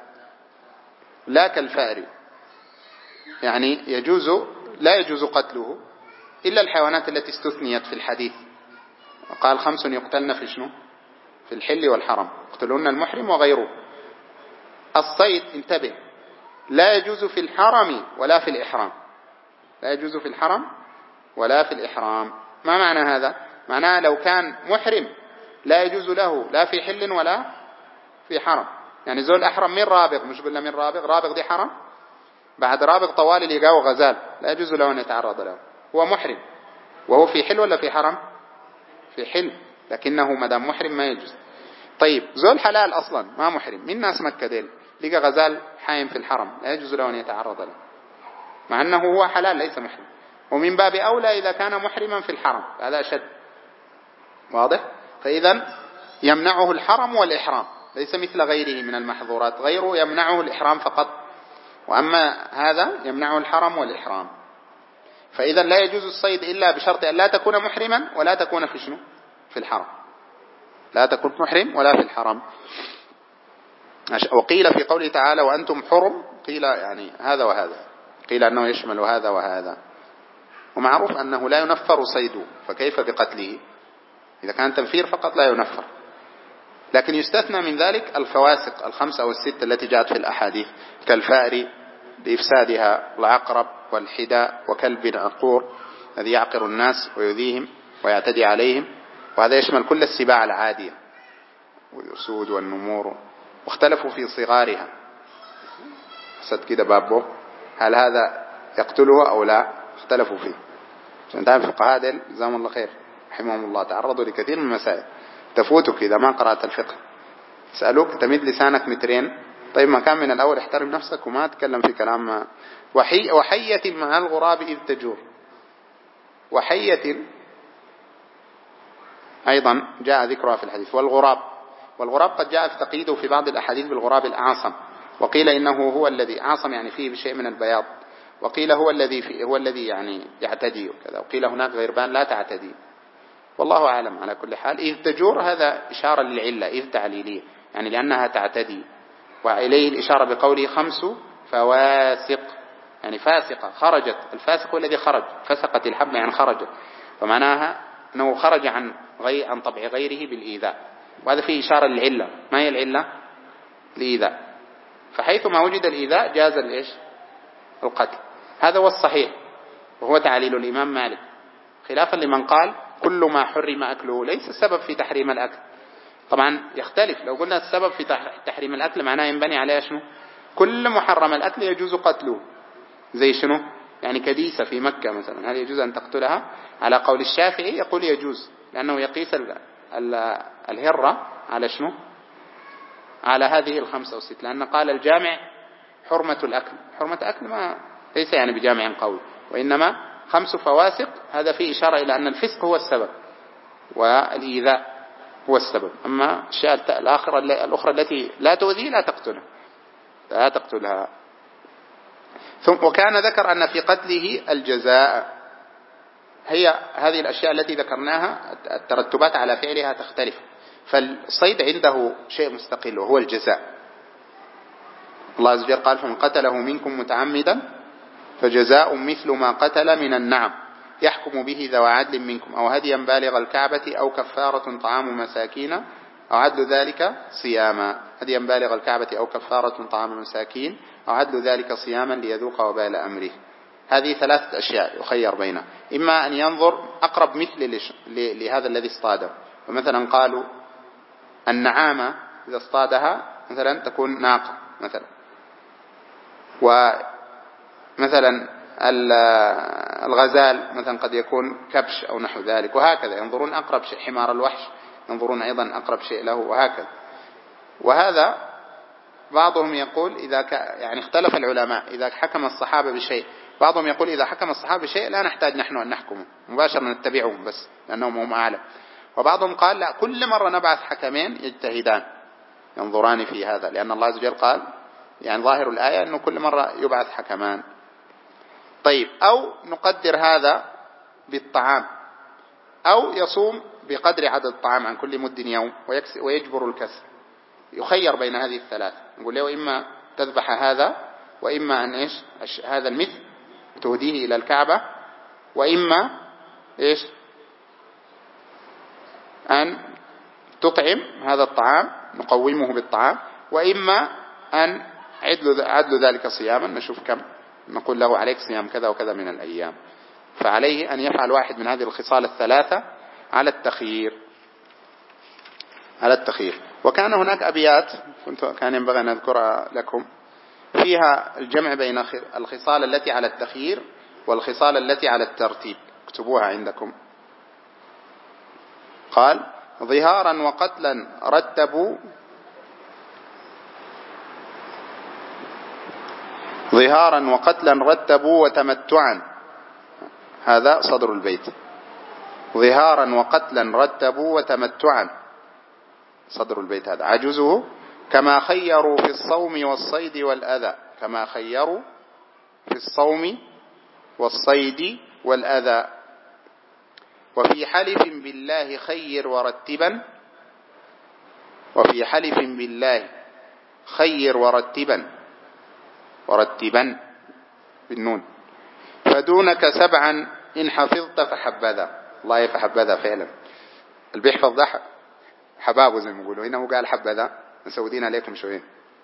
لا كالفأر، يعني لا يجوز قتله إلا الحيوانات التي استثنيت في الحديث. قال 5 يقتلن في شنو؟ في الحل والحرم، يقتلون المحرم وغيره. الصيد انتبه، لا يجوز في الحرم ولا في الإحرام، لا يجوز في الحرم ولا في الإحرام. ما معنى هذا؟ معناه لو كان محرم لا يجوز له لا في حل ولا في حرم. يعني زول أحرم من رابغ، مش قلنا من رابغ دي حرم، بعد رابغ طوال اللي جاء غزال لا يجوز له أن يتعرض له، هو محرم وهو في حل ولا في حرم؟ في حل، لكنه مدام محرم ما يجوز. طيب زول حلال أصلا ما محرم، من ناس مكة ديل لقى غزال حايم في الحرم، لا يجوز له أن يتعرض له، مع أنه هو حلال ليس محرم. ومن باب أولى إذا كان محرما في الحرم، هذا أشد. واضح؟ فإذا يمنعه الحرم والإحرام، ليس مثل غيره من المحظورات، غيره يمنعه الإحرام فقط، وأما هذا يمنعه الحرم والإحرام. فإذا لا يجوز الصيد إلا بشرط أن لا تكون محرما ولا تكون في شنو؟ في الحرم، لا تكون محرم ولا في الحرم. وقيل في قوله تعالى وأنتم حرم، قيل يعني هذا وهذا، قيل أنه يشمل هذا وهذا. ومعروف أنه لا ينفر صيده، فكيف بقتله؟ إذا كان تنفير فقط لا ينفر، لكن يستثنى من ذلك الفواسق 5 أو 6 التي جاءت في الأحاديث كالفأر بإفسادها، والعقرب والحداء، وكلب عقور الذي يعقر الناس ويؤذيهم ويعتدي عليهم، وهذا يشمل كل السباع العادية والأسود والنمور، واختلفوا في صغارها. حسد كده بابه هل هذا يقتله أو لا، اختلفوا فيه. عشان تعرف الفقهاء ديل جزاهم الله خير رحمهم الله تعرضوا لكثير من المسائل تفوتك إذا ما قرأت الفقه. سألوك تمد لسانك مترين، طيب ما كان من الأول احترم نفسك وما تكلم في كلام ما. وحية مع الغراب إذ تجور، وحية أيضا جاء ذكرها في الحديث. والغراب قد جاء في تقييده في بعض الأحاديث بالغراب الأعصم، وقيل إنه هو الذي أعصم يعني فيه بشيء من البياض، وقيل هو الذي يعني يعتدي وكذا، وقيل هناك غربان لا تعتدي، والله أعلم. على كل حال إذ تجور هذا إشارة للعلة، إذ تعليلية يعني لأنها تعتدي، وإليه الإشارة بقوله 5 فواسق يعني فاسقة خرجت. الفاسق هو الذي خرج، فسقت الحبة يعني خرجت، ومعناها أنه خرج عن طبع غيره بالإيذاء، وهذا فيه إشارة للعلة. ما هي العلة؟ الإيذاء، فحيثما وجد الإيذاء جاز القتل. هذا هو الصحيح، وهو تعليل الإمام مالك، خلافا لمن قال كل ما حرم أكله ليس السبب في تحريم الأكل. طبعا يختلف، لو قلنا السبب في تحريم الأكل معناه ينبني عليه شنو؟ كل محرم الأكل يجوز قتله، زي شنو؟ يعني كديسة في مكة مثلا هل يجوز أن تقتلها؟ على قول الشافعي يقول يجوز، لأنه يقيس الهرة على شنو؟ على هذه 5 أو 6، لأن قال الجامع حرمة الأكل. حرمة أكل ما ليس يعني بجامع قوي، وإنما 5 فواسق هذا فيه إشارة إلى أن الفسق هو السبب والإيذاء هو السبب. أما الأشياء الأخرى التي لا تؤذي لا تقتلها. وكان ذكر أن في قتله الجزاء. هي هذه الأشياء التي ذكرناها الترتبات على فعلها تختلف، فالصيد عنده شيء مستقل وهو الجزاء. الله عز وجل قال فمن قتله منكم متعمدا فجزاء مثل ما قتل من النعم يحكم به ذو عدل منكم أو هديا بالغ الكعبة أو كفارة طعام مساكين أو عدل ذلك صياما. هديا بالغ الكعبة أو كفارة طعام مساكين أو عدل ذلك صياما ليذوق وبال أمره. هذه 3 أشياء يخير بينها، إما أن ينظر أقرب مثل لهذا الذي اصطاده، فمثلا قالوا النعامة إذا اصطادها مثلا تكون ناقة مثلا، ومثلا الغزال مثلا قد يكون كبش أو نحو ذلك، وهكذا ينظرون أقرب شيء. حمار الوحش ينظرون أيضا أقرب شيء له، وهكذا. وهذا بعضهم يقول يعني اختلف العلماء إذا حكم الصحابة بشيء. بعضهم يقول إذا حكم الصحابة بشيء لا نحتاج نحن أن نحكمه مباشرة، نتبعهم بس لأنهم هم أعلم. وبعضهم قال لا، كل مرة نبعث حكمين يجتهدان ينظران في هذا، لأن الله عز وجل قال يعني ظاهر الآية أنه كل مرة يبعث حكمان. طيب، أو نقدر هذا بالطعام، أو يصوم بقدر عدد الطعام عن كل مد يوم ويجبر الكسر. يخير بين هذه الثلاث، نقول له إما تذبح هذا، وإما أن هذا المثل تهديه إلى الكعبة، وإما أن تطعم هذا الطعام نقومه بالطعام، وإما أن عدل ذلك صياما، نشوف كم، نقول له عليك صيام كذا وكذا من الأيام. فعليه أن يفعل واحد من هذه الخصال الثلاثة على التخيير. وكان هناك أبيات كان ينبغي أن أذكرها لكم فيها الجمع بين الخصال التي على التخيير والخصال التي على الترتيب، اكتبوها عندكم. قال ظهارا وقتلا رتبوا، ظهارا وقتلا رتبوا وتمتعا. هذا صدر البيت. ظهارا وقتلا رتبوا وتمتعا، صدر البيت هذا. عجزه كما خيروا في الصوم والصيد والأذى، كما خيروا في الصوم والصيد والأذى. وفي حلف بالله خير ورتبا، وفي حلف بالله خير ورتبا بالنون. فدونك 7 إن حفظت فحبذا. الله فحبذا فعلا، اللي بيحفظ ده حبابه زي ما يقولوا، هنا قال حبذا مسودين عليكم شوية.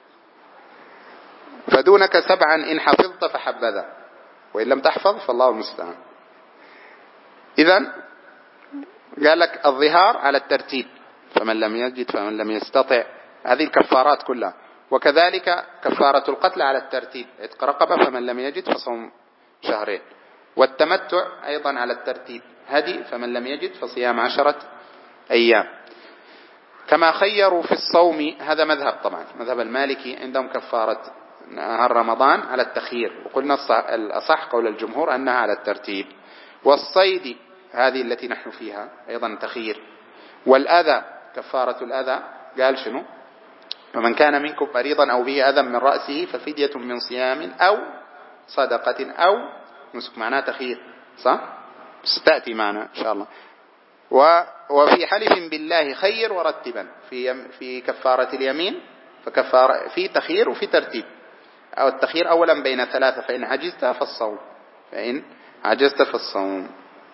فدونك سبعا إن حفظت فحبذا وإن لم تحفظ فالله المستعان. إذن قال لك الظهار على الترتيب، فمن لم يجد فمن لم يستطع، هذه الكفارات كلها. وكذلك كفارة القتل على الترتيب، عتق رقبة فمن لم يجد فصوم شهرين. والتمتع أيضا على الترتيب، هدي فمن لم يجد فصيام 10 أيام. كما خيروا في الصوم، هذا مذهب طبعا مذهب المالكي، عندهم كفارة نهار رمضان على التخيير، وقلنا الأصح قول الجمهور أنها على الترتيب. والصيد هذه التي نحن فيها أيضا تخيير. والأذى كفارة الأذى قال شنو؟ فمن كان منكم مريضا أو به أذى من رأسه ففدية من صيام أو صدقة أو نسك، معناه تخيير صح؟ ستأتي معنا إن شاء الله. وفي حلف بالله خير ورتبا، في كفارة اليمين فكفارة في تخيير وفي ترتيب. أو التخيير أولا بين ثلاثة، فإن عجزت فالصوم، فإن عجزت فالصوم،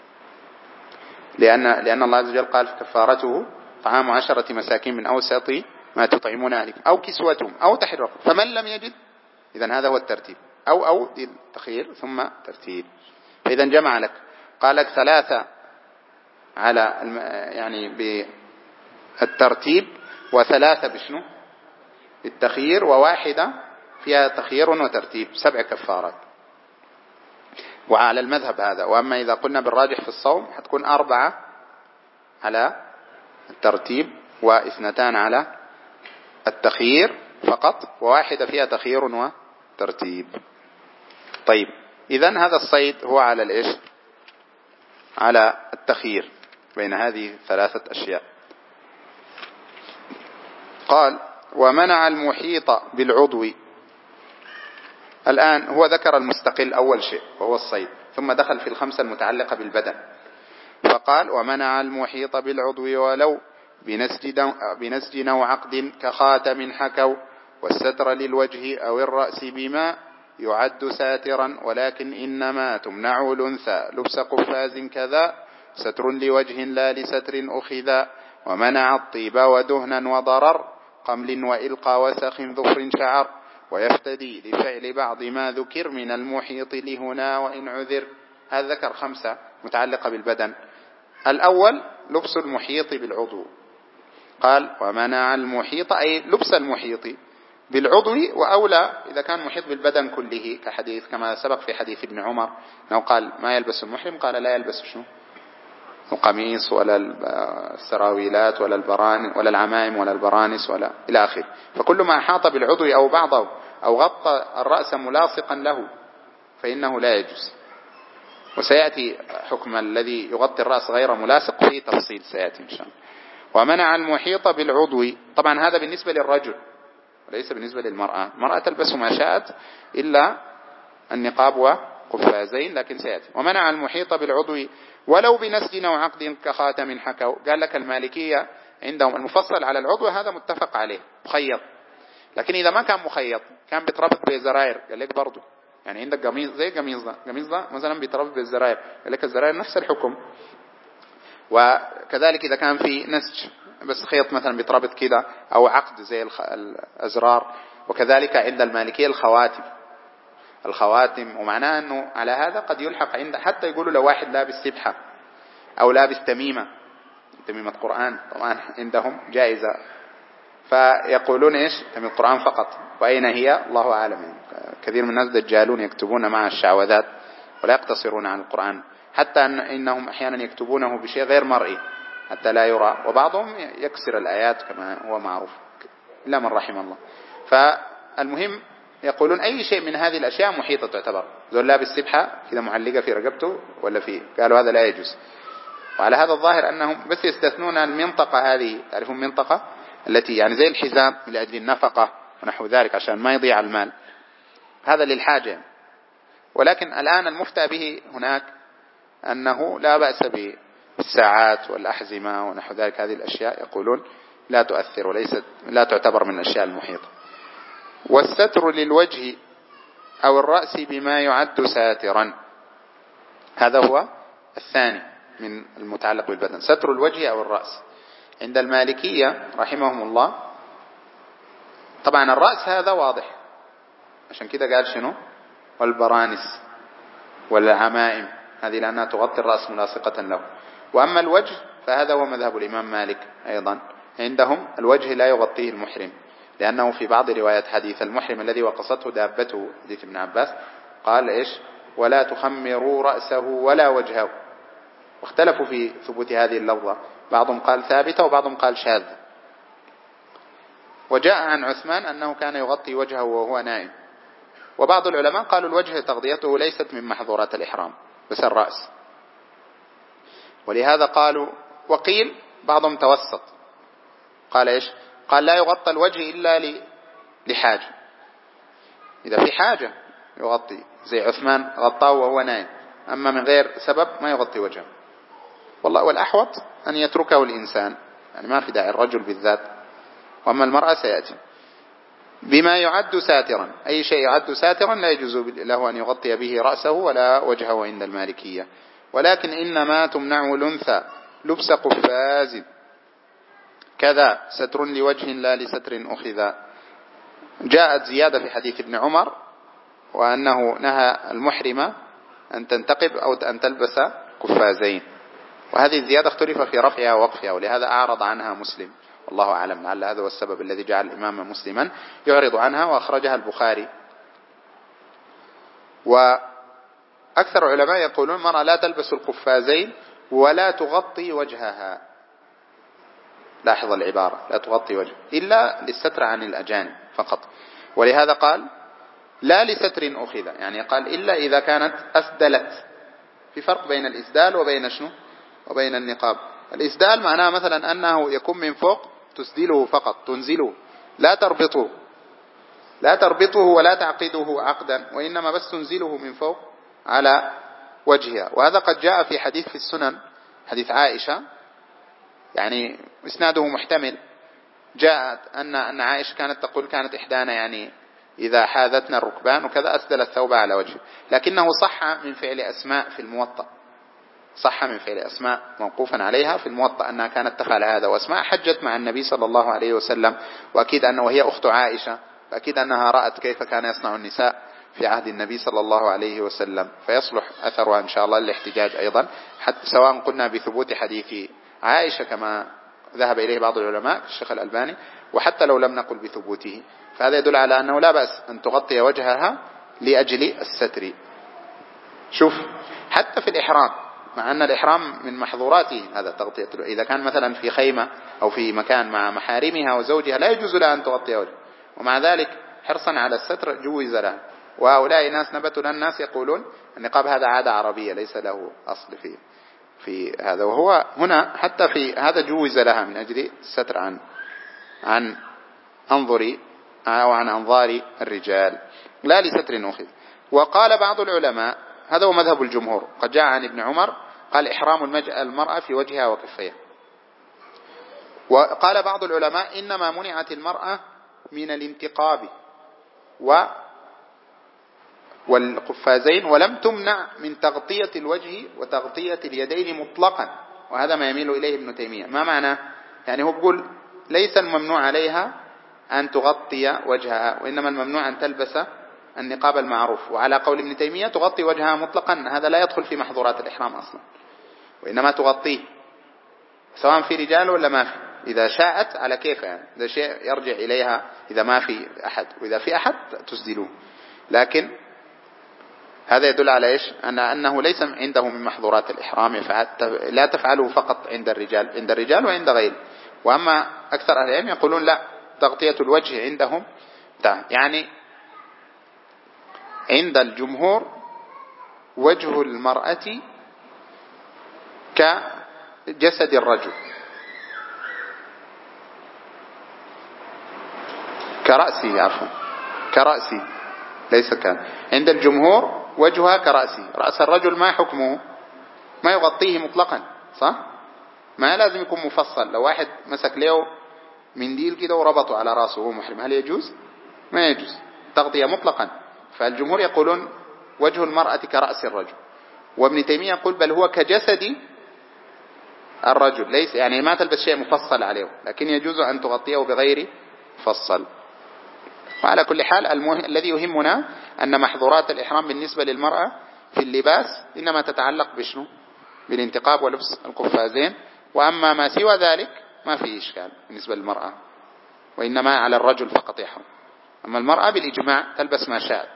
لأن الله عز وجل قال كفارته طعام 10 مساكين من أوسط ما تطعمون أهلكم أو كسوتهم أو تحرير رقبة، فمن لم يجد، إذن هذا هو الترتيب، أو التخيير ثم ترتيب. فإذا جمع لك، قال لك 3 على يعني بالترتيب، و3 بشنو؟ بالتخيير، و1 فيها تخيير وترتيب، 7 كفارات. وعلى المذهب هذا. وأما إذا قلنا بالراجح في الصوم حتكون 4 على الترتيب و2 على التخيير فقط، و1 فيها تخيير وترتيب. طيب إذن هذا الصيد هو على الإيش؟ على التخيير بين هذه 3 أشياء. قال ومنع المحيط بالعضو. الآن هو ذكر المستقل أول شيء وهو الصيد، ثم دخل في ال5 المتعلقة بالبدن، فقال ومنع المحيط بالعضو ولو بنسج أو عقد كخاتم حكوا، والستر للوجه أو الرأس بما يعد ساترا، ولكن إنما تمنع الأنثى لبس قفاز كذا، ستر لوجه لا لستر أخذا. ومنع الطيب ودهنا وضرر قمل وإلقى وسخ ظفر شعر، ويفتدي لفعل بعض ما ذكر من المحيط لهنا وإن عذر. هذا ذكر 5 متعلقة بالبدن. الأول لبس المحيط بالعضو، قال ومنع المحيط أي لبس المحيط بالعضو، وأولى إذا كان محيط بالبدن كله، كحديث كما سبق في حديث ابن عمر أنه قال ما يلبس المحرم، قال لا يلبس شنو؟ القميص ولا السراويلات ولا البران ولا العمائم ولا البرانس ولا إلى آخره. فكل ما أحاط بالعضو أو بعضه أو غطى الرأس ملاصقا له فإنه لا يجوز. وسيأتي حكم الذي يغطي الرأس غير ملاصق فيه تفصيل سيأتي إن شاء الله. ومنع المحيط بالعضو، طبعا هذا بالنسبة للرجل وليس بالنسبة للمرأة. المرأة تلبس ما شاءت إلا النقاب وقفازين، لكن سيأتي. ومنع المحيط بالعضو ولو بنسج أو عقد كخاتم حكوا. قال لك المالكية عندهم المفصل على العضو هذا متفق عليه مخيط، لكن إذا ما كان مخيط كان بيتربط بزراير، قال لك برضو يعني عندك قميص زي قميص ده مثلا بيتربط بالزراير، قال لك الزراير نفس الحكم. وكذلك إذا كان في نسج بس خيط مثلا بيتربط كده أو عقد زي الأزرار. وكذلك عند المالكية الخواتم، ومعناه أنه على هذا قد يلحق عند حتى يقولوا لو واحد لابس سبحة أو لابس تميمة قرآن، طبعا عندهم جائزة، فيقولون إيش تميمة القرآن فقط، وأين هي الله أعلم. كثير من الناس دجالون يكتبون مع الشعوذات ولا يقتصرون عن القرآن، حتى إنهم أحيانا يكتبونه بشيء غير مرئي حتى لا يرى، وبعضهم يكسر الآيات كما هو معروف إلا من رحم الله. فالمهم يقولون أي شيء من هذه الأشياء محيطة تعتبر. ذول لابس سبحة كذا معلقة في رقبته ولا في، قالوا هذا لا يجوز. وعلى هذا الظاهر أنهم بس يستثنون المنطقة هذه، تعرفون المنطقة التي يعني زي الحزام لأجل النفقة ونحو ذلك عشان ما يضيع المال، هذا للحاجة. ولكن الآن المفتى به هناك أنه لا بأس بالساعات والأحزمة ونحو ذلك، هذه الأشياء يقولون لا تؤثر وليست لا تعتبر من الأشياء المحيطة. والستر للوجه أو الرأس بما يعد ساترا، هذا هو الثاني من المتعلق بالبدن، ستر الوجه أو الرأس. عند المالكية رحمهم الله طبعا الرأس هذا واضح، عشان كده قال شنو؟ والبرانس والعمائم، هذه لأنها تغطي الرأس ملاصقة له. وأما الوجه فهذا هو مذهب الإمام مالك أيضا، عندهم الوجه لا يغطيه المحرم، لأنه في بعض روايات حديث المحرم الذي وقصته دابته حديث ابن عباس قال إيش؟ ولا تخمروا رأسه ولا وجهه. واختلفوا في ثبوت هذه اللفظة، بعضهم قال ثابتة وبعضهم قال شاذة. وجاء عن عثمان أنه كان يغطي وجهه وهو نائم. وبعض العلماء قالوا الوجه تغطيته ليست من محظورات الإحرام بس الرأس، ولهذا قالوا. وقيل بعضهم توسط قال إيش؟ قال لا يغطى الوجه إلا لحاجة، إذا في حاجة يغطي، زي عثمان غطاه وهو نائم، أما من غير سبب ما يغطي وجهه. والله والأحوط أن يتركه الإنسان، يعني ما في داعي الرجل بالذات. وأما المرأة سيأتي بما يعد ساترا، أي شيء يعد ساترا لا يجوز له أن يغطي به رأسه ولا وجهه عند المالكية. ولكن إنما تمنع الأنثى لبس قفاز كذا ستر لوجه لا لستر أخذا. جاءت زيادة في حديث ابن عمر وأنه نهى المحرمة أن تنتقب أو أن تلبس قفازين، وهذه الزيادة اختلف في رفعها ووقفها، ولهذا أعرض عنها مسلم، والله أعلم، لعل هذا هو السبب الذي جعل الإمام مسلما يعرض عنها، وأخرجها البخاري. وأكثر علماء يقولون المرأة لا تلبس القفازين ولا تغطي وجهها، لاحظ العبارة، لا تغطي وجهها إلا للستر عن الأجانب فقط. ولهذا قال لا لستر أخذ، يعني قال إلا إذا كانت أسدلت. في فرق بين الإسدال وبين شنو؟ وبين النقاب. الإسدال معناه مثلا أنه يكون من فوق تسدله فقط، تنزله، لا تربطه ولا تعقده عقدا، وإنما بس تنزله من فوق على وجهها. وهذا قد جاء في حديث في السنن، حديث عائشة، يعني إسناده محتمل. جاءت أن عائشة كانت تقول كانت إحدانا يعني إذا حاذتنا الركبان وكذا أسدل الثوب على وجهه، لكنه صح من فعل أسماء في الموطأ، صح من فعل أسماء موقوفا عليها في الموطأ أنها كانت تفعل هذا. وأسماء حجت مع النبي صلى الله عليه وسلم، وأكيد أنه وهي أخت عائشة، فأكيد أنها رأت كيف كان يصنع النساء في عهد النبي صلى الله عليه وسلم، فيصلح أثرها إن شاء الله للاحتجاج أيضا، حتى سواء قلنا بثبوت حديث عائشة كما ذهب إليه بعض العلماء الشيخ الألباني، وحتى لو لم نقل بثبوته، فهذا يدل على أنه لا بأس أن تغطي وجهها لأجل الستر. شوف حتى في الإحرام، مع أن الإحرام من محظوراته هذا تغطية، إذا كان مثلا في خيمة أو في مكان مع محارمها وزوجها لا يجوز لها أن تغطي وجهها، ومع ذلك حرصا على الستر جوز لها. وهؤلاء ناس نبت الناس يقولون النقاب هذا عادة عربية ليس له أصل في هذا، وهو هنا حتى في هذا جوز لها من أجل الستر عن أنظر أو عن أنظار الرجال لا لستر أخذ. وقال بعض العلماء، هذا هو مذهب الجمهور، قد جاء عن ابن عمر قال إحرام المرأة في وجهها وكفيها. وقال بعض العلماء إنما منعت المرأة من الانتقاب والقفازين، ولم تمنع من تغطية الوجه وتغطية اليدين مطلقا، وهذا ما يميل إليه ابن تيمية. ما معناه؟ يعني هو بيقول ليس الممنوع عليها أن تغطي وجهها، وإنما الممنوع أن تلبس النقاب المعروف. وعلى قول ابن تيمية تغطي وجهها مطلقا، هذا لا يدخل في محظورات الإحرام أصلا، وإنما تغطيه سواء في رجال ولا ما في، إذا شاءت على كيف، يعني هذا شيء يرجع إليها إذا ما في أحد، وإذا في أحد تسدلوه. لكن هذا يدل على إيش؟ أنه ليس عنده من محظورات الإحرام، لا تفعله فقط عند الرجال وعند غيره. وأما أكثر أهل العلم يقولون لا، تغطية الوجه عندهم يعني عند الجمهور وجه المرأة كجسد الرجل، كرأسه ليس كان. عند الجمهور وجهها كرأسه، رأس الرجل ما حكمه؟ ما يغطيه مطلقا، صح؟ ما لازم يكون مفصل. لو واحد مسك له منديل كده وربطه على رأسه وهو محرم، هل يجوز؟ ما يجوز، تغطية مطلقا. فالجمهور يقولون وجه المرأة كرأس الرجل، وابن تيمية يقول بل هو كجسد الرجل ليس يعني ما تلبس شيء مفصل عليه، لكن يجوز أن تغطيه بغير مفصل. وعلى كل حال الذي يهمنا أن محظورات الإحرام بالنسبة للمرأة في اللباس إنما تتعلق بشنو؟ بالانتقاب ولبس القفازين، وأما ما سوى ذلك ما في إشكال بالنسبة للمرأة، وإنما على الرجل فقط يحرم. أما المرأة بالإجماع تلبس ما شاء.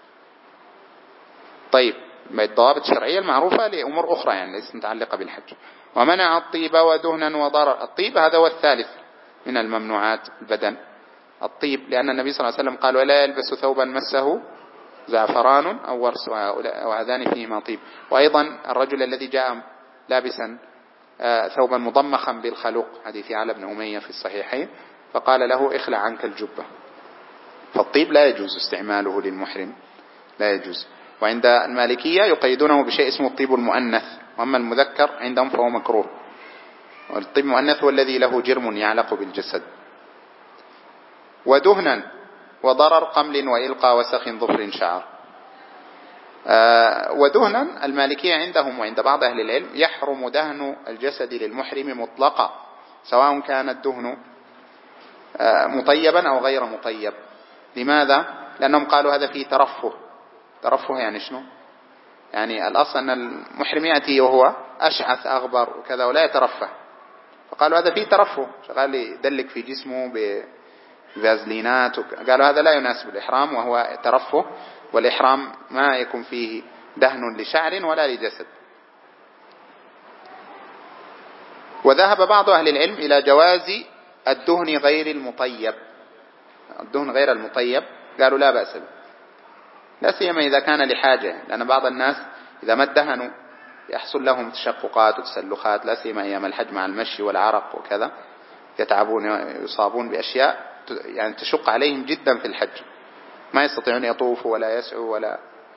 طيب، الضوابط الشرعية المعروفة لأمور أخرى يعني ليست متعلقة بالحج. ومنع الطيب ودهنا وضرر. الطيب هذا هو الثالث من الممنوعات البدن، الطيب، لأن النبي صلى الله عليه وسلم قال: ولا يلبس ثوبا مسه زعفران أو ورس وهذان فيهما طيب. وأيضا الرجل الذي جاء لابسا ثوبا مضمخا بالخلوق، حديث علي بن أمية في الصحيحين، فقال له: اخلع عنك الجبة. فالطيب لا يجوز استعماله للمحرم، لا يجوز. وعند المالكية يقيدونه بشيء اسمه الطيب المؤنث، وأما المذكر عندهم فهو مكروه. والطيب المؤنث هو الذي له جرم يعلق بالجسد. ودهنا وضرر قمل وإلقى وسخ ظفر شعر. ودهنا المالكية عندهم وعند بعض أهل العلم يحرم دهن الجسد للمحرم مطلقا، سواء كان الدهن مطيبا أو غير مطيب. لماذا؟ لأنهم قالوا هذا فيه ترفه. ترفه يعني شنو؟ يعني الأصل أن المحرم يأتي وهو أشعث أغبر وكذا ولا يترفه، فقالوا هذا فيه ترفه، شغال يدلك في جسمه بفازلينات قالوا هذا لا يناسب الإحرام، وهو ترفه، والإحرام ما يكون فيه دهن لشعر ولا لجسد. وذهب بعض أهل العلم إلى جواز الدهن غير المطيب. الدهن غير المطيب قالوا لا بأس به، لا سيما إذا كان لحاجة، لأن بعض الناس إذا ما ادهنوا يحصل لهم تشققات وتسلخات، لا سيما أيام الحج مع المشي والعرق وكذا، يتعبون يصابون بأشياء يعني تشق عليهم جدا في الحج، ما يستطيعون يطوفوا ولا يسعوا ولا.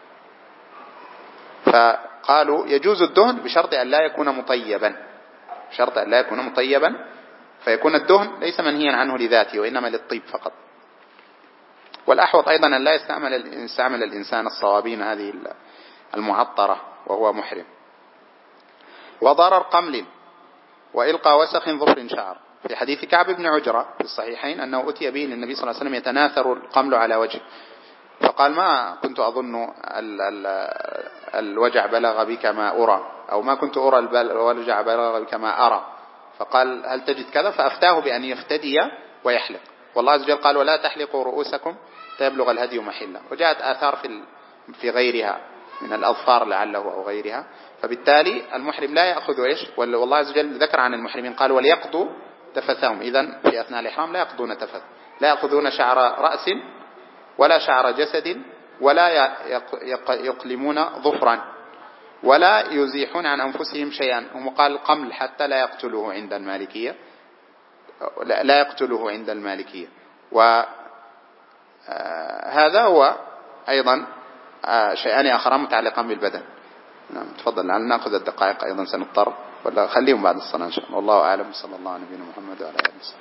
فقالوا يجوز الدهن بشرط أن لا يكون مطيبا، بشرط أن لا يكون مطيبا، فيكون الدهن ليس منهيا عنه لذاته وإنما للطيب فقط. والأحوط أيضا أن لا يستعمل الإنسان الصوابين هذه المعطرة وهو محرم. وضرر قمل وإلقى وسخ ظفر شعر. في حديث كعب بن عجرة في الصحيحين أنه أتي به للنبي صلى الله عليه وسلم يتناثر القمل على وجهه، فقال: ما كنت أظن الوجع بلغ بك ما أرى، أو ما كنت أرى الوجع بلغ بك ما أرى. فقال: هل تجد كذا؟ فأفتاه بأن يفتدي ويحلق. والله عز وجل قال: ولا تحلقوا رؤوسكم تبلغ الهدي محله. وجاءت آثار في غيرها من الأظفار لعله أو غيرها. فبالتالي المحرم لا يأخذ إيش؟ والله عز وجل ذكر عن المحرمين قال: وليقضوا تفثهم. إذن في أثناء الإحرام لا يقضون تفث، لا يأخذون شعر رأس ولا شعر جسد، ولا يقلمون ظفرا، ولا يزيحون عن أنفسهم شيئا. هم قال القمل حتى لا يقتله عند المالكية، لا يقتله عند المالكية. وهذا هو أيضا شيئان آخران متعلقان بالبدن. نعم، تفضل. لعلنا نأخذ الدقائق أيضا سنضطر، ولا خليهم بعد الصلاة إن شاء الله. والله أعلم، صلى الله على نبينا محمد وعلى آله وسلم.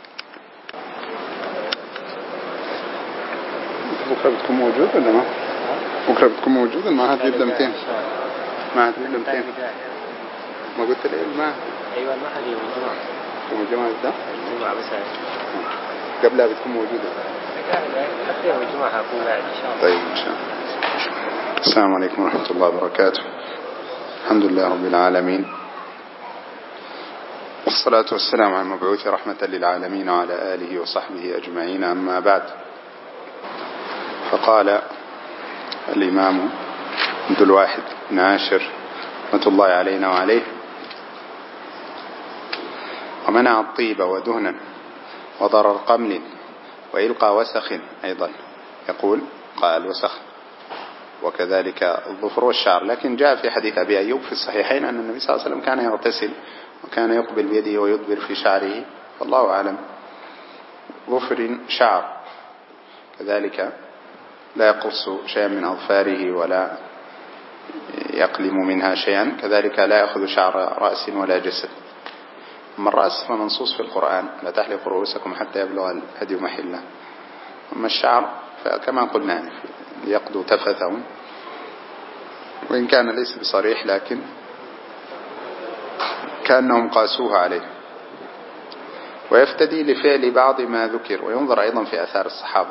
بكرة بتكون موجود ولا ما؟ بكرة بتكون موجود. المعهد بيبدأ 200. المعهد بيبدأ 200. ما قلت لي المعهد؟ أيوة، المعهد يوم الجمعة. يوم الجمعة يبدأ؟ الجمعة بس قبلها بتكون موجودة. حتى يوم الجمعة هكون قاعد إن شاء الله. طيب إن شاء الله. السلام عليكم ورحمة الله وبركاته. الحمد لله رب العالمين، والصلاة والسلام على المبعوث رحمة للعالمين وعلى آله وصحبه أجمعين. أما بعد، فقال الإمام عبد الواحد بن عاشر رحمة الله علينا وعليه: ومنع الطيب ودهنا وضرر قمل وإلقى وسخ. أيضا يقول قال وسخ، وكذلك الظفر والشعر. لكن جاء في حديث أبي أيوب في الصحيحين أن النبي صلى الله عليه وسلم كان يغتسل وكان يقبل بيده ويدبر في شعره، والله أعلم. ظفر شعر كذلك لا يقص شيئا من أظفاره ولا يقلم منها شيئا، كذلك لا يأخذ شعر رأس ولا جسد. أما الرأس فمنصوص في القرآن: لا تحلقوا رؤوسكم حتى يبلغ الهدي محله. أما الشعر فكما قلنا يقضوا تفثهم، وإن كان ليس بصريح لكن كأنهم قاسوها عليه. ويفتدي لفعل بعض ما ذكر، وينظر أيضا في أثار الصحابة.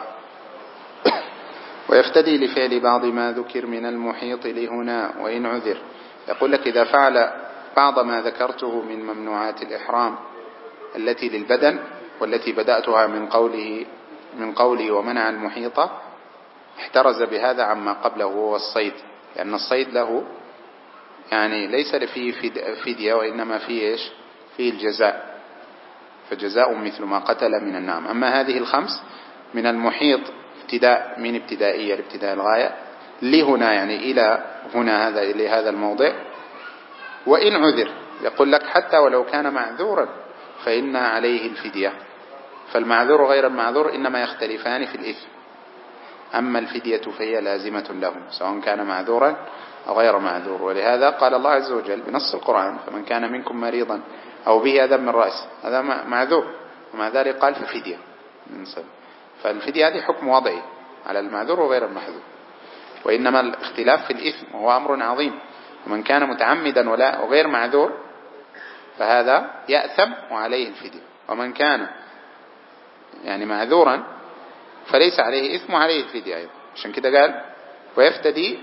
ويفتدي لفعل بعض ما ذكر من المحيط لهنا وإن عذر. يقول لك إذا فعل بعض ما ذكرته من ممنوعات الإحرام التي للبدن، والتي بدأتها من قوله ومنع المحيط، احترز بهذا عما قبله وهو الصيد، لأن الصيد له يعني ليس فيه فدية، وإنما فيه إيش؟ فيه الجزاء، فجزاء مثل ما قتل من النعم. أما هذه الخمس من المحيط ابتداء من ابتدائية لابتداء الغاية لهنا، يعني إلى هنا، هذا إلى هذا الموضع. وإن عذر، يقول لك حتى ولو كان معذورا فإن عليه الفدية. فالمعذور غير المعذور إنما يختلفان في الإثم، أما الفدية فهي لازمة له سواء كان معذورا أو غير معذور. ولهذا قال الله عز وجل بنص القرآن فمن كان منكم مريضا أو به أذى من رأسه، هذا معذور، ومع ذلك قال ففدية. فالفدية هذه حكم وضعي على المعذور وغير المحذور، وإنما الاختلاف في الإثم وهو أمر عظيم. ومن كان متعمدا وغير معذور فهذا يأثم وعليه الفدية، ومن كان يعني معذورا فليس عليه إثم وعليه الفدية أيضا. عشان كده قال ويفتدي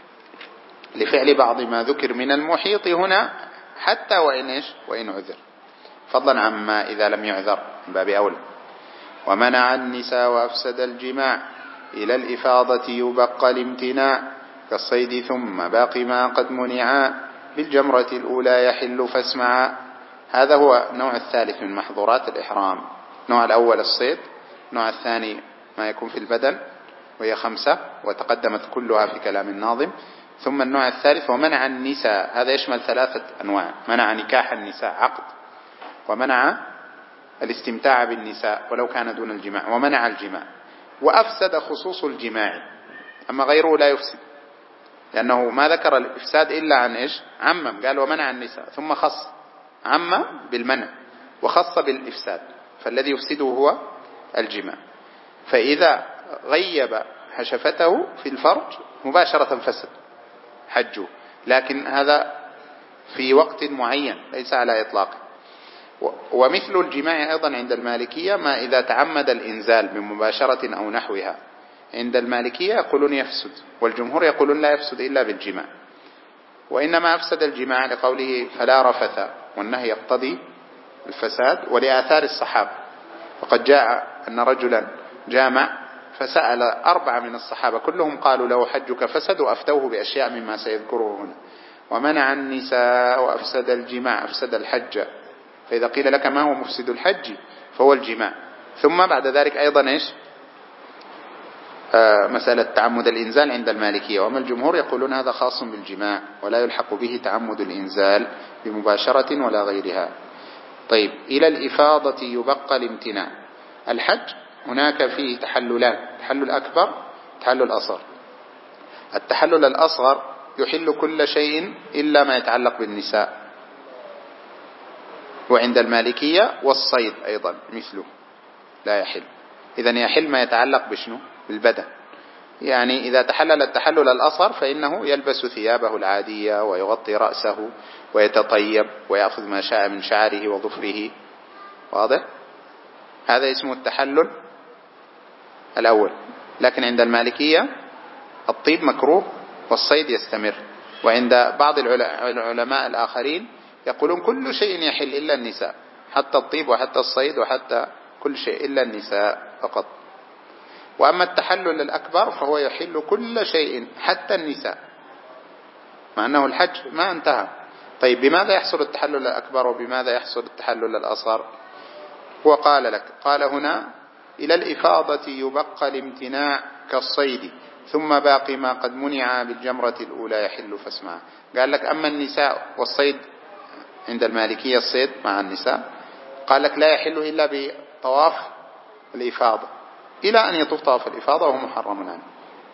لفعل بعض ما ذكر من المحيط هنا حتى وإن عذر، فضلا عما إذا لم يعذر من باب أولى. ومنع النساء وأفسد الجماع إلى الإفاضة يبقى الامتناع كالصيد ثم باقي ما قد منعا بالجمرة الأولى يحل فاسمعا. هذا هو النوع الثالث من محظورات الإحرام. النوع الأول الصيد، النوع الثاني ما يكون في البدن وهي 5 وتقدمت كلها في كلام الناظم. ثم النوع الثالث ومنع النساء، هذا يشمل 3 أنواع: منع نكاح النساء عقد، ومنع الاستمتاع بالنساء ولو كان دون الجماع، ومنع الجماع. وأفسد خصوص الجماع، أما غيره لا يفسد، لأنه ما ذكر الإفساد إلا عن عمم، قال ومنع النساء ثم خص، عم بالمنع وخص بالإفساد، فالذي يفسده هو الجماع. فإذا غيب حشفته في الفرج مباشرة فسد حجه، لكن هذا في وقت معين ليس على إطلاقه. ومثل الجماع أيضا عند المالكية ما إذا تعمد الإنزال بمباشرة أو نحوها. عند المالكية يقولون يفسد، والجمهور يقولون لا يفسد إلا بالجماع، وإنما أفسد الجماع لقوله فلا رفث، والنهي يقتضي الفساد، ولآثار الصحابة. وقد جاء أن رجلا جامع فسأل 4 من الصحابة كلهم قالوا له حجك فسد، وأفتوه بأشياء مما سيذكره هنا. ومنع النساء وأفسد الجماع، أفسد الحج. فإذا قيل لك ما هو مفسد الحج فهو الجماع. ثم بعد ذلك أيضا مسألة تعمد الإنزال عند المالكية، وما الجمهور يقولون هذا خاص بالجماع ولا يلحق به تعمد الإنزال بمباشرة ولا غيرها. طيب، إلى الإفاضة يبقى الامتناع. الحج هناك فيه تحللان: التحلل الأكبر، التحلل الأصغر. التحلل الأصغر يحل كل شيء إلا ما يتعلق بالنساء، وعند المالكية والصيد أيضا مثله لا يحل. إذن يحل ما يتعلق بشنو؟ بالبدن. يعني إذا تحلل التحلل الأصغر فإنه يلبس ثيابه العادية ويغطي رأسه ويتطيب ويأخذ ما شاء من شعره وظفره، واضح؟ هذا اسمه التحلل الأول. لكن عند المالكية الطيب مكروه والصيد يستمر. وعند بعض العلماء الآخرين يقولون كل شيء يحل إلا النساء، حتى الطيب وحتى الصيد وحتى كل شيء إلا النساء فقط. وأما التحلل الأكبر فهو يحل كل شيء حتى النساء، مع أنه الحج ما انتهى. طيب، بماذا يحصل التحلل الأكبر وبماذا يحصل التحلل الأصغر؟ هو قال لك، قال هنا إلى الإفاضة يبقى الامتناع كالصيد ثم باقي ما قد منع بالجمرة الأولى يحل فاسمع. قال لك أما النساء والصيد عند المالكية، الصيد مع النساء، قال لك لا يحل إلا بطواف الإفاضة، إلى أن يطوف طواف الإفاضة وهو محرم عنه.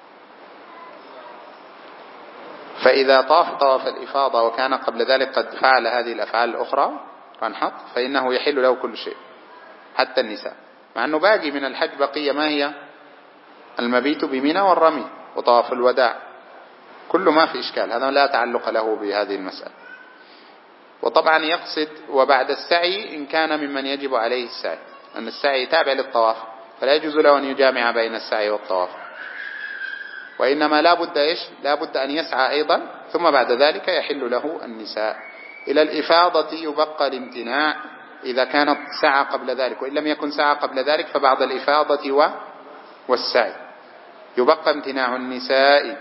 فإذا طاف طواف الإفاضة وكان قبل ذلك قد فعل هذه الأفعال الأخرى فانحط، فإنه يحل له كل شيء حتى النساء، مع أنه باقي من الحج بقية ما هي المبيت بمنى والرمي وطواف الوداع، كل ما في إشكال، هذا لا تعلق له بهذه المسألة. وطبعا يقصد وبعد السعي إن كان ممن يجب عليه السعي، أن السعي تابع للطواف فلا يجوز له أن يجامع بين السعي والطواف، وإنما لا بد أن يسعى أيضا، ثم بعد ذلك يحل له النساء. إلى الإفاضة يبقى الامتناع إذا كانت سعى قبل ذلك، وإن لم يكن سعى قبل ذلك فبعد الإفاضة والسعي يبقى امتناع النساء.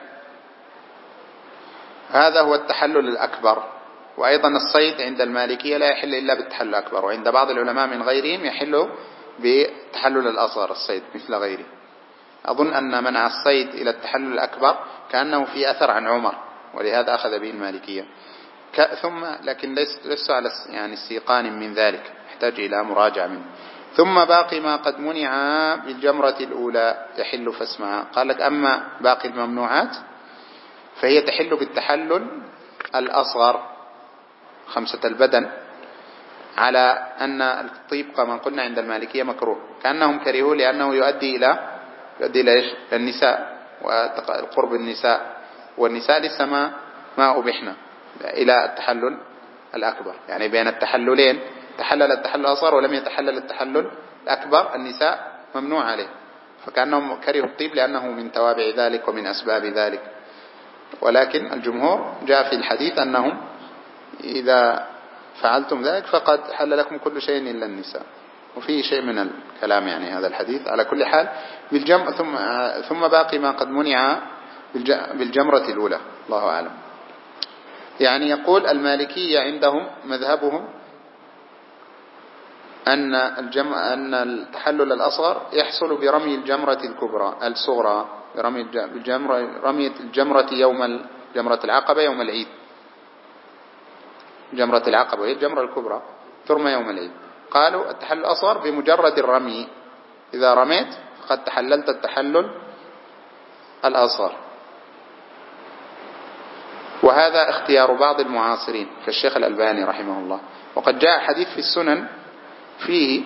هذا هو التحلل الأكبر. وأيضا الصيد عند المالكية لا يحل إلا بالتحلل الأكبر، وعند بعض العلماء من غيرهم يحل بالتحلل الأصغر الصيد مثل غيره. أظن أن منع الصيد إلى التحلل الأكبر كأنه في أثر عن عمر، ولهذا أخذ به المالكية. ثم لكن ليس على يعني استيقان من ذلك، يحتاج إلى مراجعة منه. ثم باقي ما قد منع بالجمرة الأولى يحل فاسمها. قال لك أما باقي الممنوعات فهي تحل بالتحلل الأصغر 5 البدن، على أن الطيب كما قلنا عند المالكية مكروه، كأنهم كرهوه لأنه يؤدي إلى إيش؟ النساء والقرب النساء، والنساء لسه ما أبحنا إلى التحلل الأكبر، يعني بين التحللين تحلل التحلل الأصغر ولم يتحلل التحلل الأكبر، النساء ممنوع عليه، فكأنهم كرهوا الطيب لأنه من توابع ذلك ومن أسباب ذلك. ولكن الجمهور جاء في الحديث أنهم إذا فعلتم ذلك فقد حل لكم كل شيء إلا النساء، وفيه شيء من الكلام يعني هذا الحديث. على كل حال ثم باقي ما قد منع بالجمرة الأولى، الله أعلم. يعني المالكية عندهم مذهبهم أن التحلل الأصغر يحصل برمي الجمرة الصغرى، رمي الجمرة يوم جمرة العقبة يوم العيد، جمرة العقبة وهي الجمرة الكبرى ترمى يوم العيد. قالوا التحلل الأصغر بمجرد الرمي، إذا رميت فقد تحللت التحلل الأصغر. وهذا اختيار بعض المعاصرين كالشيخ الألباني رحمه الله. وقد جاء حديث في السنن فيه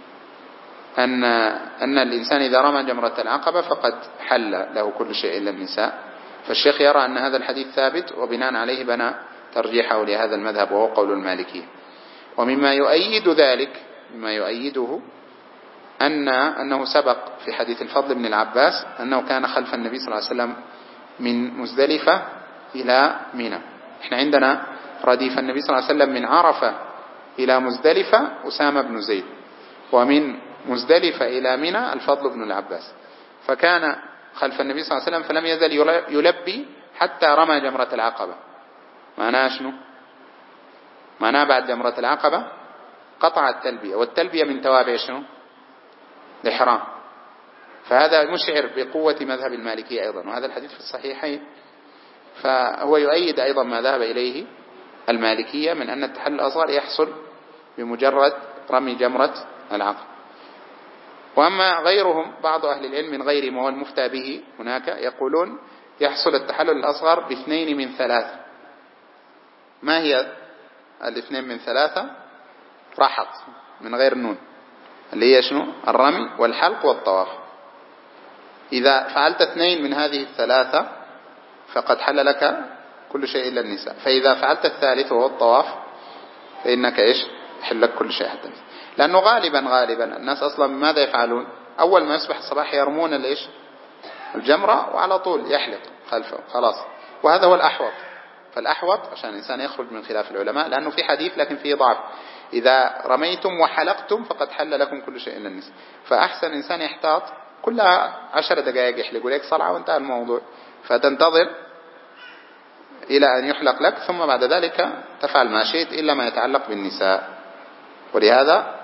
أن الإنسان إذا رمى جمرة العقبة فقد حل له كل شيء إلا النساء، فالشيخ يرى أن هذا الحديث ثابت، وبناء عليه بنى ترجيحه لهذا المذهب وهو قول المالكية. ومما يؤيد ذلك مما يؤيده أنه سبق في حديث الفضل بن العباس أنه كان خلف النبي صلى الله عليه وسلم من مزدلفة إلى منى. احنا عندنا رديف النبي صلى الله عليه وسلم من عرفة إلى مزدلفة أسامة بن زيد، ومن مزدلفة إلى منى الفضل بن العباس، فكان خلف النبي صلى الله عليه وسلم فلم يزل يلبي حتى رمى جمرة العقبة. معناه شنو؟ معناه بعد جمرة العقبة قطع التلبية، والتلبية من توابع شنو؟ الإحرام. فهذا مشعر بقوة مذهب المالكية أيضا، وهذا الحديث في الصحيحين، فهو يؤيد أيضا ما ذهب إليه المالكية من أن التحلل الأصغر يحصل بمجرد رمي جمرة العقبة. وأما غيرهم بعض أهل العلم من غيرهم وهو المفتى به هناك يقولون يحصل التحلل الأصغر باثنين من ثلاثة. ما هي الاثنين من ثلاثة؟ رحط من غير نون، اللي هي شنو؟ الرمي والحلق والطواف. إذا فعلت اثنين من هذه الثلاثة فقد حل لك كل شيء إلا النساء، فإذا فعلت الثالث وهو الطواف فإنك يحل لك كل شيء حتى النساء. لأنه غالبا الناس أصلا ماذا يفعلون؟ أول ما يصبح الصباح يرمون الجمرة وعلى طول يحلق خلفه خلاص، وهذا هو الأحوط. فالأحوط عشان الإنسان يخرج من خلاف العلماء، لأنه في حديث لكن فيه ضعف، إذا رميتم وحلقتم فقد حل لكم كل شيء إلا النساء. فأحسن إنسان يحتاط، كل 10 دقائق يحلق لك صلعة وانتهى الموضوع، فتنتظر إلى أن يحلق لك، ثم بعد ذلك تفعل ما شئت إلا ما يتعلق بالنساء. ولهذا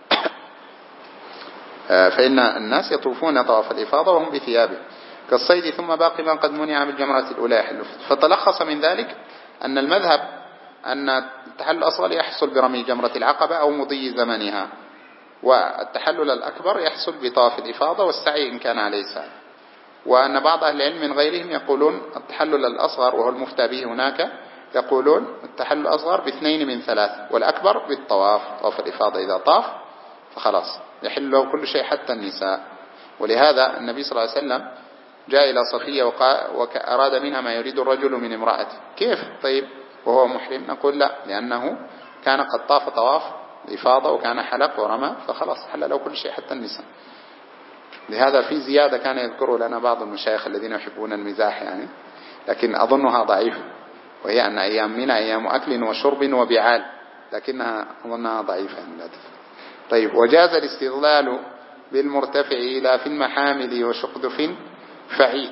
فإن الناس يطوفون طواف الإفاضة وهم بثيابه كالصيد. ثم باقي ما قد منع بالجمرة الأولى يحل. فتلخص من ذلك أن المذهب أن التحلل الأصغر يحصل برمي جمرة العقبة أو مضي زمنها، والتحلل الأكبر يحصل بطواف الإفاضة والسعي إن كان عليه سعي. وأن بعض أهل العلم من غيرهم يقولون التحلل الأصغر وهو المفتى به هناك، يقولون التحلل الأصغر باثنين من ثلاث، والأكبر بالطواف، طواف الإفاضة إذا طاف فخلاص يحل له كل شيء حتى النساء. ولهذا النبي صلى الله عليه وسلم جاء إلى صفية وأراد منها ما يريد الرجل من امرأته. كيف طيب وهو محرم؟ نقول لا، لأنه كان قد طاف طواف الإفاضة وكان حلق ورمى فخلاص حل له كل شيء حتى النساء. لهذا في زيادة كان يذكره لنا بعض المشايخ الذين يحبون المزاح يعني، لكن أظنها ضعيفة، وهي أن أيام منى أيام أكل وشرب وبعال، لكنها أظنها ضعيفة يعني لا تفهم. طيب وجاز الاستظلال بالمرتفع إلى في المحامل وشقدف فعي،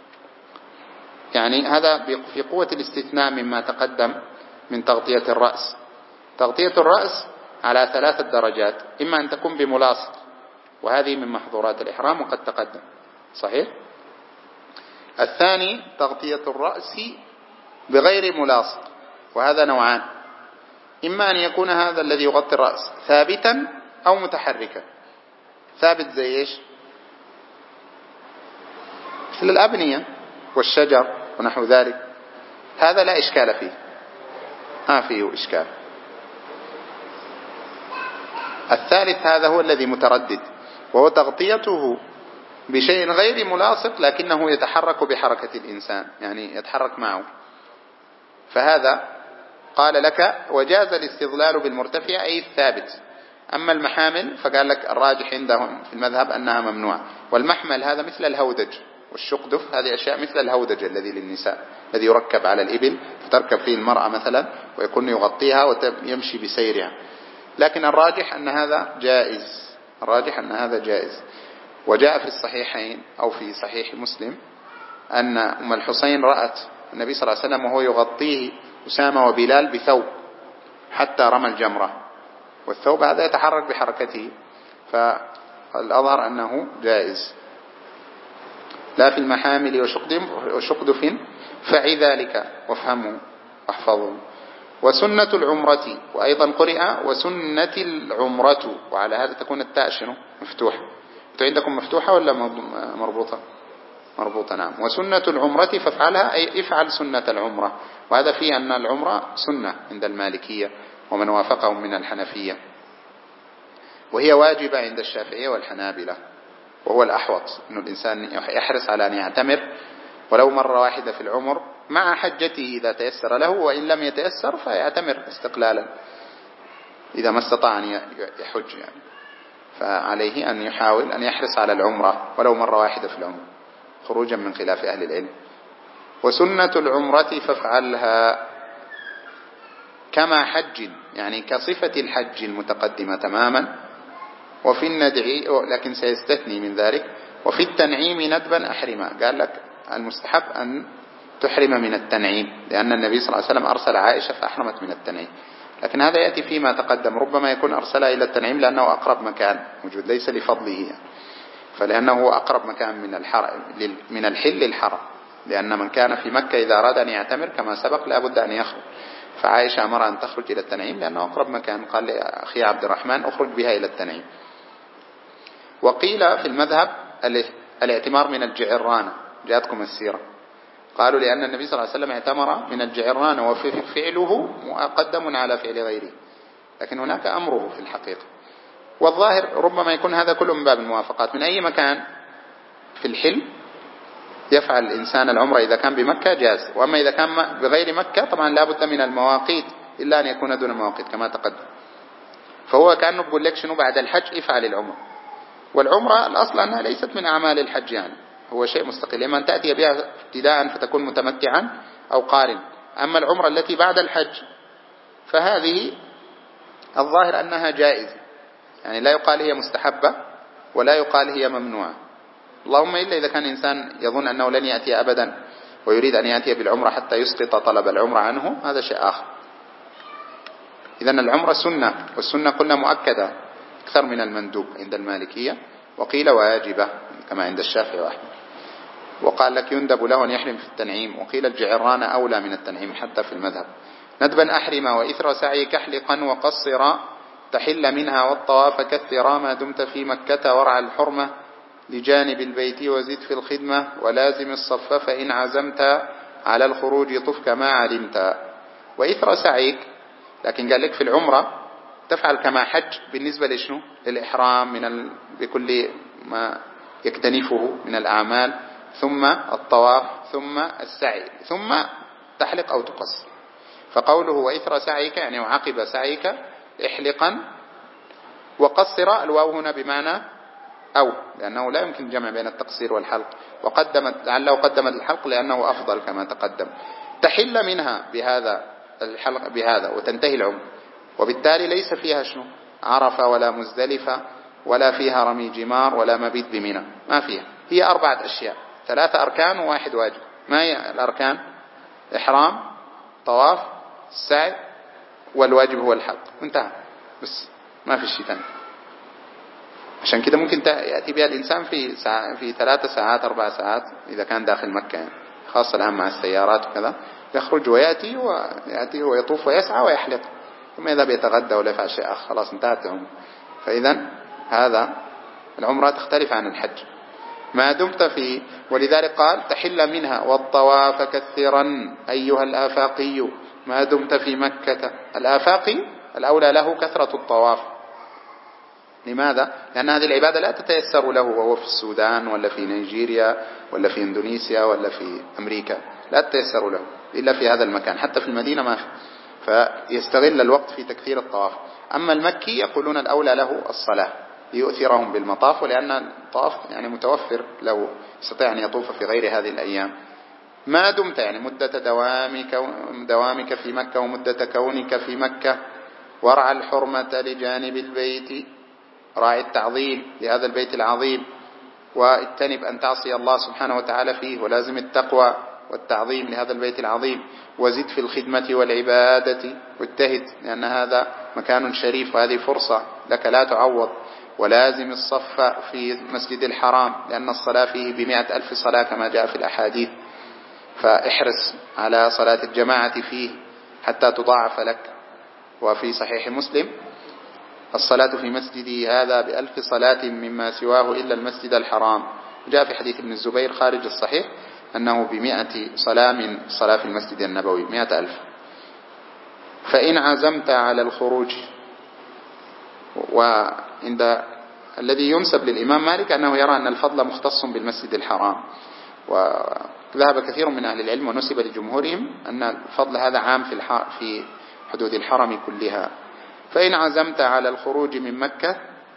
يعني هذا في قوة الاستثناء مما تقدم من تغطية الرأس. تغطية الرأس على 3 درجات، إما أن تكون بملاصق وهذه من محظورات الإحرام وقد تقدم صحيح. الثاني تغطية الرأس بغير ملاصق، وهذا نوعان، إما أن يكون هذا الذي يغطي الرأس ثابتا أو متحركا. ثابت زي إيش؟ مثل الأبنية والشجر ونحو ذلك، هذا لا إشكال فيه، ما فيه إشكال. الثالث هذا هو الذي متردد، وهو تغطيته بشيء غير ملاصق لكنه يتحرك بحركة الإنسان، يعني يتحرك معه. فهذا قال لك وجاز الاستظلال بالمرتفع أي الثابت. أما المحامل فقال لك الراجح عندهم في المذهب أنها ممنوعة. والمحمل هذا مثل الهودج، والشقدف هذه أشياء مثل الهودج الذي للنساء، الذي يركب على الإبل فتركب فيه المرأة مثلا ويكون يغطيها ويمشي بسيرها. لكن الراجح أن هذا جائز، الراجح أن هذا جائز. وجاء في الصحيحين أو في صحيح مسلم أن أم الحسين رأت النبي صلى الله عليه وسلم وهو يغطيه أسامة وبلال بثوب حتى رمى الجمرة، والثوب هذا يتحرك بحركته، فالأظهر أنه جائز. لا في المحامل وشقدف فعي ذلك وافهموا واحفظوا. وسنة العمرة، وأيضا قرئ وسنة العمرة، وعلى هذا تكون التاء شنو مفتوحة. أنتوا عندكم مفتوحة ولا مربوطة؟ مربوطة نعم. وسنة العمرة فافعلها أي افعل سنة العمرة، وهذا فيه أن العمرة سنة عند المالكية ومن وافقهم من الحنفية، وهي واجبة عند الشافعية والحنابلة، وهو الأحوط أن الإنسان يحرص على أن يعتمر ولو مرة واحدة في العمر مع حجته إذا تيسر له، وإن لم يتيسر فيعتمر استقلالا إذا ما استطاع أن يحج يعني. فعليه أن يحاول أن يحرص على العمرة ولو مرة واحدة في العمر خروجا من خلاف أهل العلم. وسنة العمرة فافعلها كما حج، يعني كصفة الحج المتقدمة تماما. وفي الندع لكن سيستثني من ذلك، وفي التنعيم ندبا أحرما، قال لك المستحب أن تحرم من التنعيم، لأن النبي صلى الله عليه وسلم أرسل عائشة فأحرمت من التنعيم، لكن هذا يأتي فيما تقدم، ربما يكون أرسلها إلى التنعيم لأنه أقرب مكان موجود ليس لفضله يعني، فلأنه هو أقرب مكان من الحل للحرم، لأن من كان في مكة إذا أراد أن يعتمر كما سبق لا بد أن يخرج، فعائشة أمر أن تخرج إلى التنعيم لأنه أقرب مكان، قال لأخي عبد الرحمن أخرج بها إلى التنعيم. وقيل في المذهب الاعتمار من الجعرانة، جاءتكم السيرة، قالوا لأن النبي صلى الله عليه وسلم اعتمر من الجعرانة وفعله مقدم على فعل غيره، لكن هناك أمره في الحقيقة. والظاهر ربما يكون هذا كله من باب الموافقات، من أي مكان في الحل يفعل الإنسان العمرة إذا كان بمكة جاز، وأما إذا كان بغير مكة طبعا لا بد من المواقيت إلا أن يكون دون مواقيت كما تقدم. فهو كأنه بيقول لك شنو بعد الحج افعل العمرة، والعمرة الأصل أنها ليست من أعمال الحج، يعني هو شيء مستقل، إما أن تأتي بها ابتداء فتكون متمتعا أو قارن. أما العمرة التي بعد الحج فهذه الظاهر أنها جائزة، يعني لا يقال هي مستحبة ولا يقال هي ممنوعة، اللهم إلا إذا كان إنسان يظن أنه لن يأتي أبدا ويريد أن يأتي بالعمرة حتى يسقط طلب العمرة عنه، هذا شيء آخر. إذن العمرة سنة، والسنة قلنا مؤكدة أكثر من المندوب عند المالكية، وقيل واجبة كما عند الشافعي وأحمد. وقال لك يندب له أن يحرم في التنعيم، وقيل الجعران أولى من التنعيم حتى في المذهب. ندبا أحرما وإثر سعي كحلقا وقصرا تحل منها والطواف كثرا ما دمت في مكة وارعى الحرمة لجانب البيت وزد في الخدمة ولازم الصف فإن عزمت على الخروج طف كما علمت. وإثر سعيك، لكن قال لك في العمرة تفعل كما حج بالنسبة لشنو؟ للإحرام بكل ما يكتنفه من الأعمال، ثم الطواف ثم السعي ثم تحلق أو تقصر. فقوله وإثر سعيك يعني وعقب سعيك احلقا، وقصر الواو هنا بمعنى أو، لأنه لا يمكن الجمع بين التقصير والحلق، لعله قدم الحلق لأنه أفضل كما تقدم. تحل منها بهذا الحلق بهذا وتنتهي العمر، وبالتالي ليس فيها شنو عرفة ولا مزدلفة ولا فيها رمي جمار ولا مبيت بمنى، ما فيها. هي 4 أشياء، 3 أركان و1 واجب. ما هي الأركان؟ إحرام، طواف، السعي، والواجب هو الحلق، انتهى بس، ما في شيء ثاني. عشان كده ممكن يأتي بها الإنسان في 3 ساعات 4 ساعات إذا كان داخل مكة يعني، خاصة الآن مع السيارات وكذا، يخرج ويأتي ويطوف ويسعى ويحلق، ثم يذهب يتغدى ولا يفعل شيء آخر، خلاص انتهت العمرة. فإذا هذا العمرة تختلف عن الحج ما دمت في، ولذلك قال تحل منها والطواف كثرا أيها الآفاقي ما دمت في مكة. الآفاقي الأولى له كثرة الطواف. لماذا؟ لأن هذه العبادة لا تتيسر له وهو في السودان ولا في نيجيريا ولا في إندونيسيا ولا في أمريكا، لا تتيسر له إلا في هذا المكان، حتى في المدينة ما في، فيستغل الوقت في تكثير الطواف. أما المكي يقولون الأولى له الصلاة ليؤثرهم بالمطاف، ولأن الطواف يعني متوفر لو يستطيع أن يطوف في غير هذه الأيام. ما دمت يعني مدة دوامك في مكة ومدة كونك في مكة، وارعى الحرمة لجانب البيت، راعي التعظيم لهذا البيت العظيم، واجتنب أن تعصي الله سبحانه وتعالى فيه، ولازم التقوى والتعظيم لهذا البيت العظيم، وزد في الخدمة والعبادة واجتهد، لأن هذا مكان شريف وهذه فرصة لك لا تعوض. ولازم الصف في مسجد الحرام لأن الصلاة فيه ب100,000 صلاة كما جاء في الأحاديث، فاحرص على صلاة الجماعة فيه حتى تضاعف لك. وفي صحيح مسلم الصلاة في مسجدي هذا ب1000 صلاة مما سواه إلا المسجد الحرام. جاء في حديث ابن الزبير خارج الصحيح أنه ب100 صلاة من صلاة في المسجد النبوي 100,000. فإن عزمت على الخروج، وعند الذي ينسب للإمام مالك أنه يرى أن الفضل مختص بالمسجد الحرام، وذهب كثير من أهل العلم ونسب لجمهورهم أن الفضل هذا عام في حدود الحرم كلها. فإن عزمت على الخروج من مكة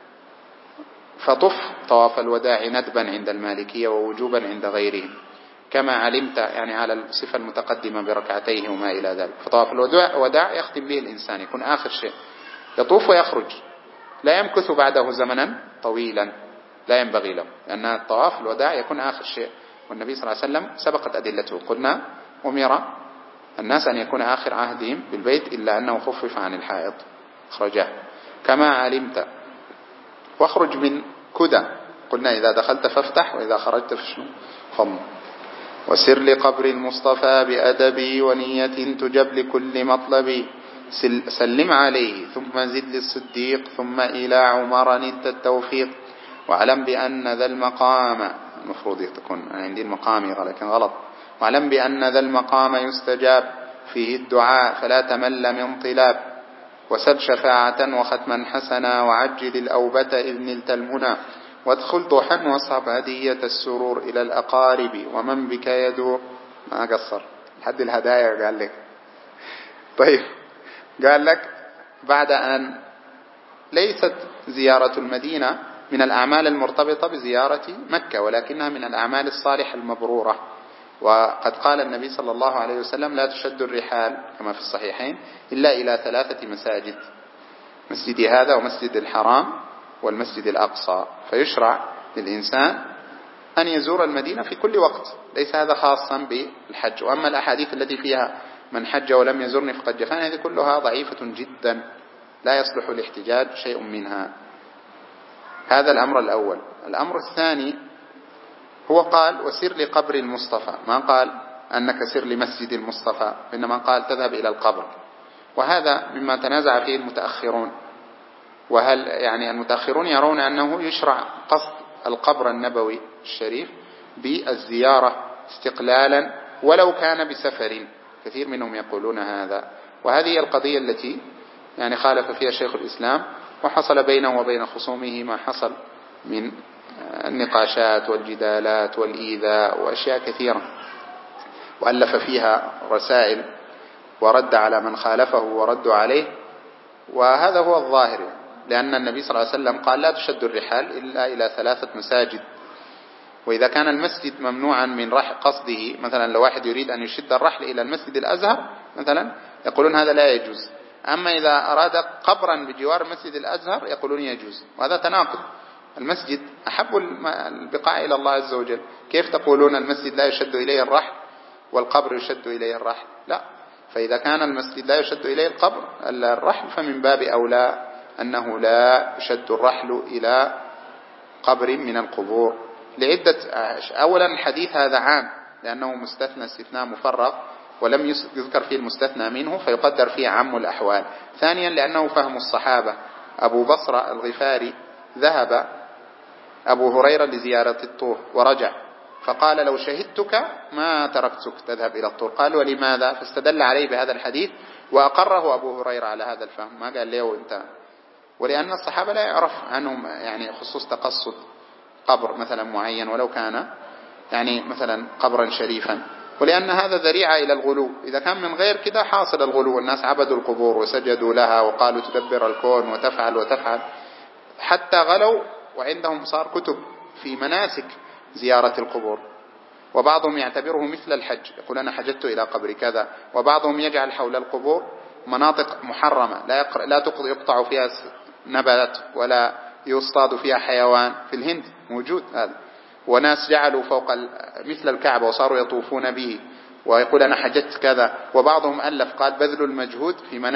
فطف طواف الوداع ندبا عند المالكية ووجوبا عند غيرهم، كما علمت يعني على الصفة المتقدمة بركعتيه وما إلى ذلك. فطواف الوداع يختم به الإنسان، يكون آخر شيء، يطوف ويخرج، لا يمكث بعده زمنا طويلا، لا ينبغي له، لأن الطواف الوداع يكون آخر شيء. والنبي صلى الله عليه وسلم سبقت أدلته، قلنا أمر الناس أن يكون آخر عهدهم بالبيت إلا أنه خفف عن الحائض خرجه كما علمت. واخرج من كدى، قلنا إذا دخلت فافتح وإذا خرجت فشنو فضم. وسر لقبر المصطفى بأدبي ونية تجب لكل مطلب، سلم عليه ثم زد للصديق ثم إلى عمر ند التوفيق. واعلم بأن ذا المقام، المفروض تكون عندي المقام لكن غلط، واعلم بأن ذا المقام يستجاب فيه الدعاء فلا تمل من طلاب، وسل شفاعة وختما حسنا وعجل الأوبة إذ نلت المنى، وادخل ضحا واصحب هدية السرور إلى الأقارب ومن بك يدور. ما قصر لحد الهدايا قال لك. طيب قال لك بعد أن ليست زيارة المدينة من الأعمال المرتبطة بزيارة مكة، ولكنها من الأعمال الصالحة المبرورة. وقد قال النبي صلى الله عليه وسلم لا تشد الرحال كما في الصحيحين إلا إلى 3 مساجد، مسجد هذا ومسجد الحرام والمسجد الأقصى. فيشرع للإنسان أن يزور المدينة في كل وقت، ليس هذا خاصا بالحج. وأما الأحاديث التي فيها من حج ولم يزرني فقد جفاني هذه كلها ضعيفة جدا لا يصلح الاحتجاج شيء منها. هذا الأمر الأول. الأمر الثاني هو قال وسر لقبر المصطفى، ما قال أنك سر لمسجد المصطفى، إنما قال تذهب إلى القبر. وهذا مما تنازع فيه المتأخرون. وهل يعني المتأخرون يرون أنه يشرع قصد القبر النبوي الشريف بالزيارة استقلالا ولو كان بسفر، كثير منهم يقولون هذا. وهذه القضية التي يعني خالف فيها شيخ الإسلام، وحصل بينه وبين خصومه ما حصل من النقاشات والجدالات والإيذاء وأشياء كثيرة، وألف فيها رسائل ورد على من خالفه وردوا عليه، وهذا هو الظاهر، لأن النبي صلى الله عليه وسلم قال لا تشد الرحال إلا إلى 3 مساجد. وإذا كان المسجد ممنوعا من قصده، مثلا لو واحد يريد أن يشد الرحل إلى المسجد الأزهر مثلا يقولون هذا لا يجوز، أما إذا أراد قبرا بجوار المسجد الأزهر يقولون يجوز، وهذا تناقض. المسجد أحب البقاع إلى الله عز وجل، كيف تقولون المسجد لا يشد إليه الرحل والقبر يشد إليه الرحل؟ لا. فإذا كان المسجد لا يشد إليه الرحل فمن باب أولى أنه لا يشد الرحل إلى قبر من القبور لعدة. أولا الحديث هذا عام لأنه مستثنى استثناء مفرغ ولم يذكر فيه المستثنى منه فيقدر فيه عم الأحوال. ثانيا لأنه فهم الصحابة. أبو بصرة الغفاري ذهب أبو هريرة لزيارة الطور ورجع فقال لو شهدتك ما تركتك تذهب إلى الطور. قال ولماذا؟ فاستدل عليه بهذا الحديث وأقره أبو هريرة على هذا الفهم، ما قال له أنت. ولأن الصحابة لا يعرف عنهم يعني خصوص تقصد قبر مثلا معين ولو كان يعني مثلا قبرا شريفا، ولأن هذا ذريعة إلى الغلو. إذا كان من غير كده حاصل الغلو، الناس عبدوا القبور وسجدوا لها وقالوا تدبر الكون وتفعل حتى غلوا، وعندهم صار كتب في مناسك زيارة القبور، وبعضهم يعتبره مثل الحج، يقول أنا حججت إلى قبر كذا. وبعضهم يجعل حول القبور مناطق محرمة لا يقطع فيها نبات ولا يصطاد فيها حيوان. في الهند موجود هذا، وناس جعلوا فوق مثل الكعبة وصاروا يطوفون به ويقول أنا حججت كذا. وبعضهم ألف قال بذل المجهود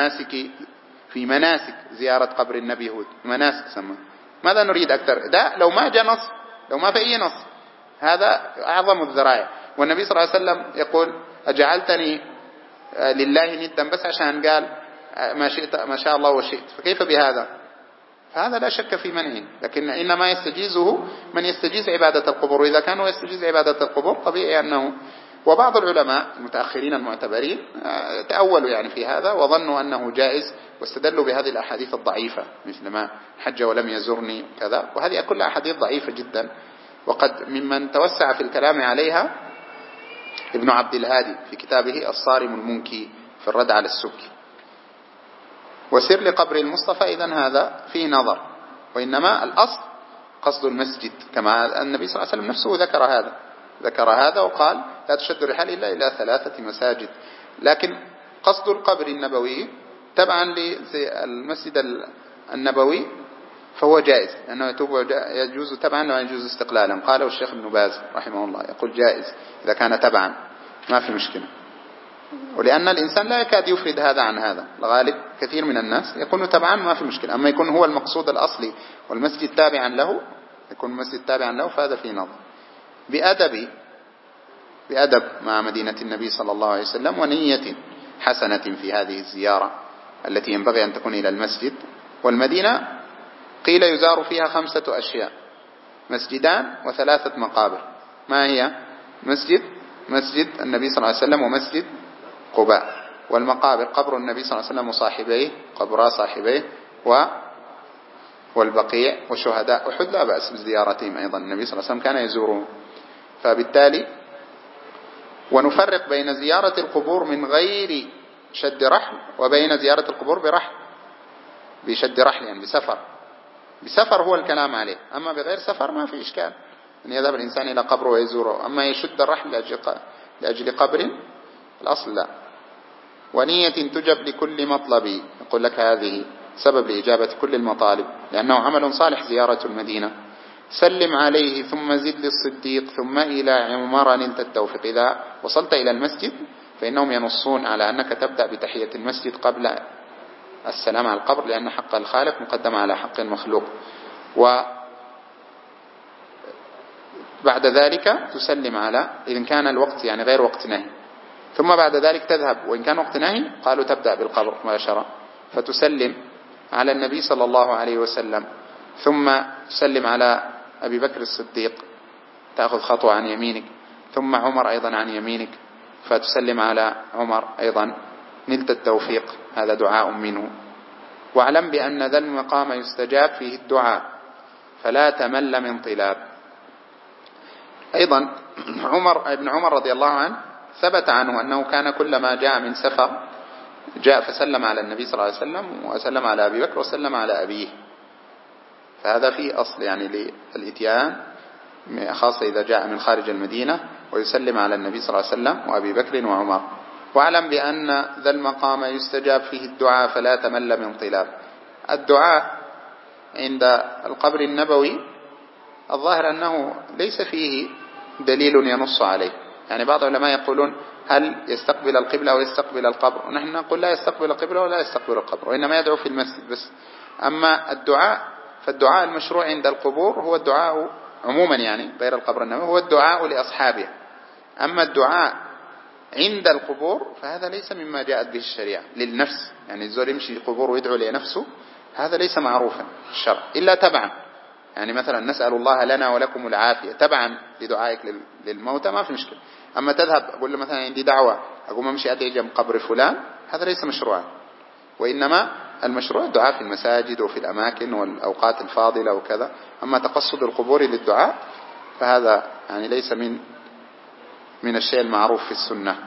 في مناسك زيارة قبر النبي هود، مناسك سمى. ماذا نريد أكثر؟ ده لو ما جاء نص، لو ما في أي نص، هذا أعظم الذرائع. والنبي صلى الله عليه وسلم يقول أجعلتني لله ندا بس عشان قال ما شاء الله وشئت، فكيف بهذا؟ فهذا لا شك في منعه، لكن إنما يستجيزه من يستجيز عبادة القبور. وإذا كانوا يستجيز عبادة القبور طبيعي أنه. وبعض العلماء المتأخرين المعتبرين تأولوا يعني في هذا وظنوا أنه جائز واستدلوا بهذه الأحاديث الضعيفة مثل ما حج ولم يزرني كذا، وهذه كلها أحاديث ضعيفة جدا. وقد ممن توسع في الكلام عليها ابن عبد الهادي في كتابه الصارم المنكي في الرد على السبكي. وسر لقبر المصطفى إذن هذا فيه نظر، وإنما الأصل قصد المسجد كما النبي صلى الله عليه وسلم نفسه ذكر هذا وقال لا تشد الرحال إلا إلى 3 مساجد. لكن قصد القبر النبوي تبعا للمسجد النبوي فهو جائز، لأنه يجوز تبعا ولا يجوز استقلالا. قاله الشيخ ابن باز رحمه الله، يقول جائز إذا كان تبعا ما في مشكلة. ولأن الإنسان لا يكاد يفرد هذا عن هذا، الغالب كثير من الناس يكون تبعا ما في مشكلة. أما يكون هو المقصود الأصلي والمسجد تابعا له، يكون المسجد تابعا له فهذا في نظر. بأدب مع مدينة النبي صلى الله عليه وسلم ونية حسنة في هذه الزيارة التي ينبغي أن تكون إلى المسجد. والمدينة قيل يزار فيها 5 أشياء: مسجدان و3 مقابر. ما هي؟ مسجد النبي صلى الله عليه وسلم ومسجد قباء، والمقابر قبر النبي صلى الله عليه وسلم وصاحبيه، قبرا صاحبيه، والبقيع وشهداء أحد لا بأس بزيارتهم أيضا، النبي صلى الله عليه وسلم كان يزورهم. فبالتالي ونفرق بين زيارة القبور من غير شد رحل وبين زيارة القبور بشد رحل يعني بسفر هو الكلام عليه. أما بغير سفر ما في إشكال أن يذهب الإنسان إلى قبره ويزوره. أما يشد الرحل لأجل قبر الأصل لا. ونية تجب لكل مطلب، يقول لك هذه سبب لإجابة كل المطالب، لأنه عمل صالح زيارة المدينة. سلم عليه ثم زد للصديق ثم إلى عمر نلت التوفيق. إذا وصلت إلى المسجد فإنهم ينصون على أنك تبدأ بتحية المسجد قبل السلام على القبر، لأن حق الخالق مقدم على حق المخلوق. وبعد ذلك تسلم على إذن كان الوقت يعني غير وقت نهي، ثم بعد ذلك تذهب وإن كان وقت نهي قالوا تبدأ بالقبر مباشرة، فتسلم على النبي صلى الله عليه وسلم، ثم تسلم على أبي بكر الصديق تأخذ خطوة عن يمينك، ثم عمر أيضا عن يمينك فتسلم على عمر أيضا نلت التوفيق، هذا دعاء منه. واعلم بأن ذا المقام يستجاب فيه الدعاء فلا تمل من طلاب. أيضا ابن عمر رضي الله عنه ثبت عنه أنه كان كلما جاء من سفر جاء فسلم على النبي صلى الله عليه وسلم وسلم على أبي بكر وسلم على أبيه، فهذا فيه أصل يعني للإتيان، خاصة إذا جاء من خارج المدينة ويسلم على النبي صلى الله عليه وسلم وأبي بكر وعمر. واعلم بأن ذا المقام يستجاب فيه الدعاء فلا تمل من طلاب. الدعاء عند القبر النبوي الظاهر أنه ليس فيه دليل ينص عليه، يعني بعض العلماء يقولون هل يستقبل القبلة أو يستقبل القبر، ونحن نقول لا يستقبل القبلة ولا يستقبل القبر، وإنما يدعو في المسجد بس. أما الدعاء فالدعاء المشروع عند القبور هو الدعاء عموما يعني غير القبر النبوي، هو الدعاء لأصحابه. أما الدعاء عند القبور فهذا ليس مما جاءت به الشريعة للنفس، يعني الزول يمشي قبور ويدعو لنفسه، هذا ليس معروفا في الشرع إلا تبعا، يعني مثلا نسأل الله لنا ولكم العافية تبعا لدعائك للموتى ما في مشكلة. أما تذهب أقول له مثلا عندي دعوة أقوم أمشي أدعي جنب قبر فلان، هذا ليس مشروعا، وإنما المشروع الدعاء في المساجد وفي الأماكن والأوقات الفاضلة وكذا. أما تقصد القبور للدعاء فهذا يعني ليس من الشيء المعروف في السنة.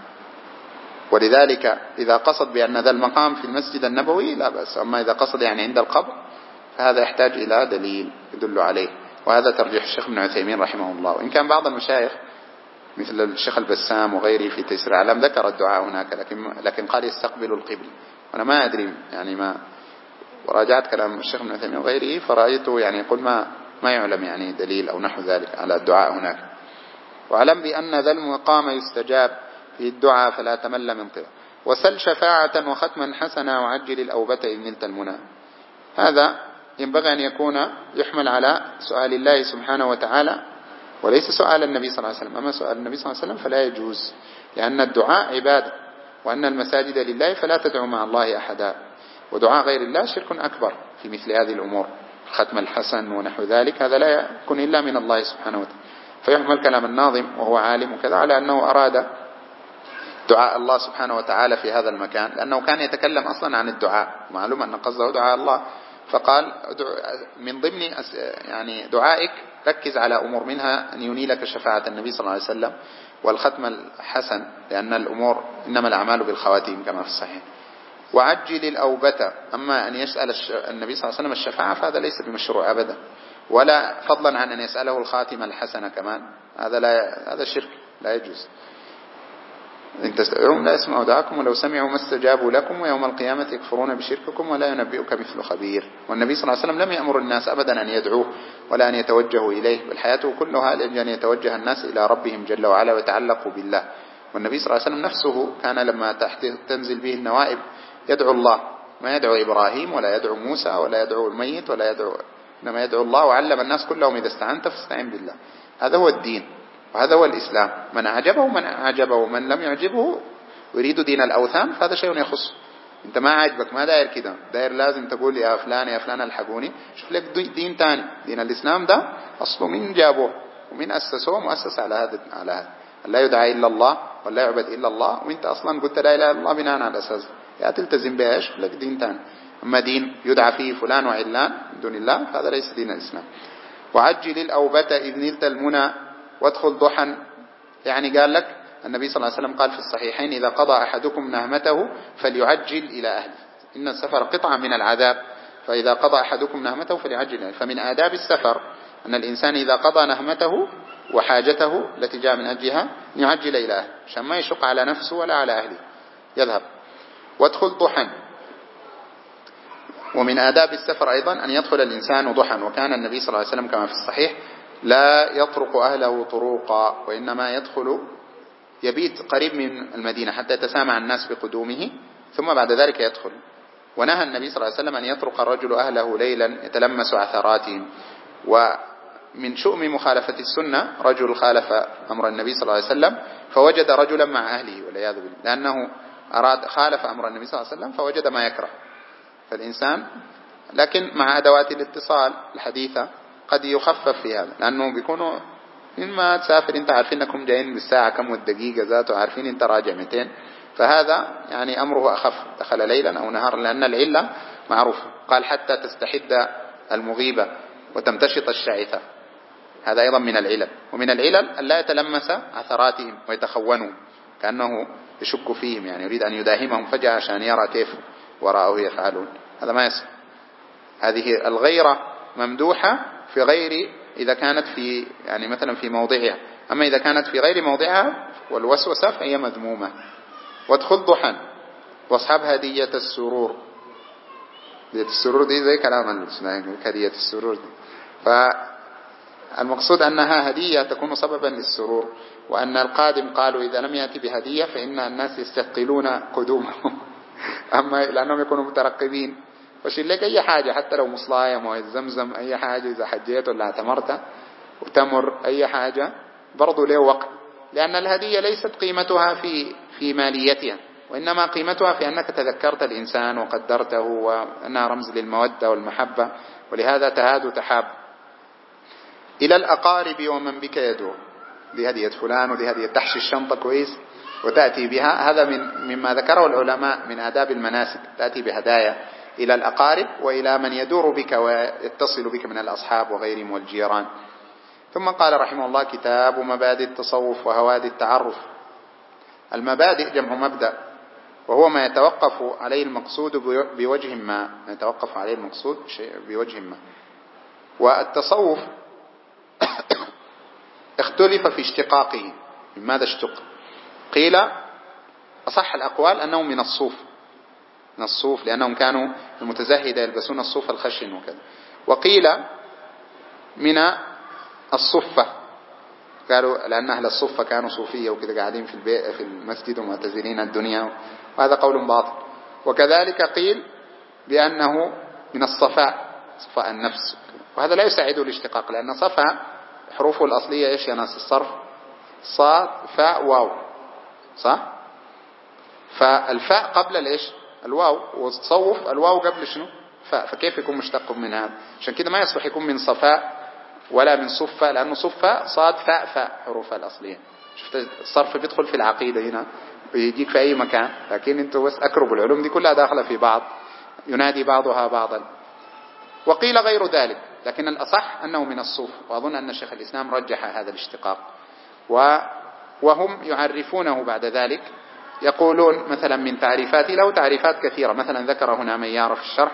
ولذلك إذا قصد بأن ذا المقام في المسجد النبوي لا بأس، أما إذا قصد يعني عند القبر فهذا يحتاج إلى دليل يدل عليه، وهذا ترجيح الشيخ ابن عثيمين رحمه الله. وإن كان بعض المشايخ مثل الشيخ البسام وغيره في تيسير الأعلام ذكر الدعاء هناك، لكن قال يستقبل القبل، وأنا ما أدري يعني ما وراجعت كلام الشيخ ابن عثيمين وغيره فرأيته يعني يقول ما يعلم يعني دليل أو نحو ذلك على الدعاء هناك. واعلم بأن ذا المقام يستجاب في الدعاء فلا تمل من طلب، وسل شفاعة وختما حسنا وعجل الأوبة إذ نلت المنى. هذا ينبغي أن يكون يحمل على سؤال الله سبحانه وتعالى وليس سؤال النبي صلى الله عليه وسلم. أما سؤال النبي صلى الله عليه وسلم فلا يجوز، لأن الدعاء عبادة، وأن المساجد لله فلا تدعو مع الله أحدا، ودعاء غير الله شرك أكبر في مثل هذه الأمور، الختم الحسن ونحو ذلك، هذا لا يكون إلا من الله سبحانه وتعالى. فيحمل كلام الناظم وهو عالم وكذا على أنه أراد دعاء الله سبحانه وتعالى في هذا المكان، لأنه كان يتكلم أصلا عن الدعاء، معلوم أن قصده دعاء الله، فقال من ضمن يعني دعائك ركز على أمور، منها أن ينيلك شفاعة النبي صلى الله عليه وسلم والختم الحسن، لأن الأمور إنما الأعمال بالخواتيم كما في الصحيح. وعجل الأوبة، أما أن يسأل النبي صلى الله عليه وسلم الشفاعة فهذا ليس بمشروع أبدا، ولا فضلا عن أن يسأله الخاتم الحسن كمان، هذا شرك لا يجوز. إن تستدعون لا يسمعوا دعاكم ولو سمعوا ما استجابوا لكم ويوم القيامة يكفرون بشرككم ولا ينبئك مثل خبير. والنبي صلى الله عليه وسلم لم يأمر الناس أبدا أن يدعوه ولا أن يتوجهوا إليه، بل حياته كلها لأجل أن يتوجه الناس إلى ربهم جل وعلا ويتعلقوا بالله. والنبي صلى الله عليه وسلم نفسه كان لما تنزل به النوائب يدعو الله، ما يدعو إبراهيم ولا يدعو موسى ولا يدعو الميت ولا يدعو، إنما يدعو الله، وعلم الناس كلهم إذا استعنت فاستعن بالله. هذا هو الدين وهذا هو الإسلام. من أعجبه من لم يعجبه ويريد دين الأوثان فهذا شيء يخص. انت ما عاجبك ما داير كده، داير لازم تقول يا فلان يا فلان الحقوني، شوف لك دين تاني. دين الإسلام ده أصله من جابوه ومن أسسوه، مؤسس على هذا لا يدعى إلا الله ولا يعبد إلا الله، وانت أصلا قلت لا إله إلا الله بناء على أساس يا تلتزم بها، شوف لك دين تاني. أما دين يدعى فيه فلان وعلان من دون الله فهذا ليس دين الإسلام. وعجل الأوبة إذ نلت المنى وادخل ضحى، يعني قال لك النبي صلى الله عليه وسلم قال في الصحيحين إذا قضى أحدكم نهمته فليعجل إلى أهله، إن السفر قطعة من العذاب، فإذا قضى أحدكم نهمته فليعجل. فمن آداب السفر أن الإنسان إذا قضى نهمته وحاجته التي جاء من أجلها أن يعجل إلى أهله عشان ما يشق على نفسه ولا على أهله يذهب. وادخل ضحى. ومن آداب السفر أيضا أن يدخل الإنسان ضحى، وكان النبي صلى الله عليه وسلم كما في الصحيح لا يطرق أهله طروقا، وإنما يدخل يبيت قريب من المدينة حتى يتسامع الناس بقدومه ثم بعد ذلك يدخل. ونهى النبي صلى الله عليه وسلم أن يطرق الرجل أهله ليلا يتلمس عثراتهم. ومن شؤم مخالفة السنة رجل خالف أمر النبي صلى الله عليه وسلم فوجد رجلا مع أهله والعياذ بالله، لأنه خالف أمر النبي صلى الله عليه وسلم فوجد ما يكره. فالإنسان لكن مع أدوات الاتصال الحديثة قد يخفف في هذا، لأنه بيكونوا إما تسافر أنت عارفين أنكم جايين بالساعة كم والدقيقة ذاته، عارفين أنت راجع 200، فهذا يعني أمره أخف، دخل ليلا أو نهارا، لأن العلة معروفة. قال حتى تستحد المغيبة وتمتشط الشعثة، هذا أيضا من العلل. ومن العلل أن لا يتلمس عثراتهم ويتخونوا كأنه يشك فيهم، يعني يريد أن يداهمهم فجأة عشان يرى كيف وراءه يفعلون. هذا ما يصح. هذه الغيرة ممدوحة في غير إذا كانت في يعني مثلا في موضعها، أما إذا كانت في غير موضعها والوسوسة فهي مذمومة. وادخل ضحى واصحاب هدية السرور. هدية السرور دي زي كلام هدية السرور دي. فالمقصود أنها هدية تكون سببا للسرور، وأن القادم قالوا إذا لم يأتي بهدية فإن الناس يستثقلون قدومه أما لأنهم يكونوا مترقبين. وشيل لك أي حاجة حتى لو مصلاية مويه زمزم أي حاجة إذا حجيت ولا اعتمرت وتمر أي حاجة برضو له وقت، لأن الهدية ليست قيمتها في ماليتها، وإنما قيمتها في أنك تذكرت الإنسان وقدرته، وأنها رمز للمودة والمحبة، ولهذا تهاد تحاب. إلى الأقارب ومن بك يدور. دي هدية فلان ودي هدية، تحشي الشنطة كويس وتأتي بها. هذا مما ذكره العلماء من آداب المناسك، تأتي بهدايا إلى الأقارب وإلى من يدور بك ويتصل بك من الأصحاب وغيرهم والجيران. ثم قال رحمه الله: كتاب مبادئ التصوف وهوادي التعرف. المبادئ جمع مبدأ، وهو ما يتوقف عليه المقصود بوجه ما، يتوقف عليه المقصود بوجه ما. والتصوف اختلف في اشتقاقه، من ماذا اشتق؟ قيل أصح الأقوال أنه من الصوف، من الصوف لأنهم كانوا المتزهدة يلبسون الصوف الخشن وكذا. وقيل من الصفة، قالوا لأن أهل الصفة كانوا صوفية وكذا قاعدين في المسجد ومعتزلين الدنيا، وهذا قول باطل. وكذلك قيل بأنه من الصفاء، صفاء النفس، وهذا لا يساعده الاشتقاق، لأن صفاء حروفه الأصلية إيش يا ناس؟ الصرف صاد فاء واو، صح؟ فالفاء قبل الإيش؟ الواو، والتصوف الواو قبل شنو؟ فاء، فكيف يكون مشتق من هذا؟ عشان كده ما يصلح يكون من صفاء ولا من صفة، لأنه صفة صاد فاء فاء حروفها الأصلية. شفت الصرف بيدخل في العقيدة هنا ويجيك في أي مكان، لكن انتوا بس أكربوا العلوم دي كلها داخلة في بعض، ينادي بعضها بعضا. وقيل غير ذلك، لكن الأصح أنه من الصوف، وأظن أن شيخ الإسلام رجح هذا الاشتقاق. وهم يعرفونه بعد ذلك، يقولون مثلا من تعريفاته، له تعريفات كثيرة، مثلا ذكر هنا من يعرف الشرح،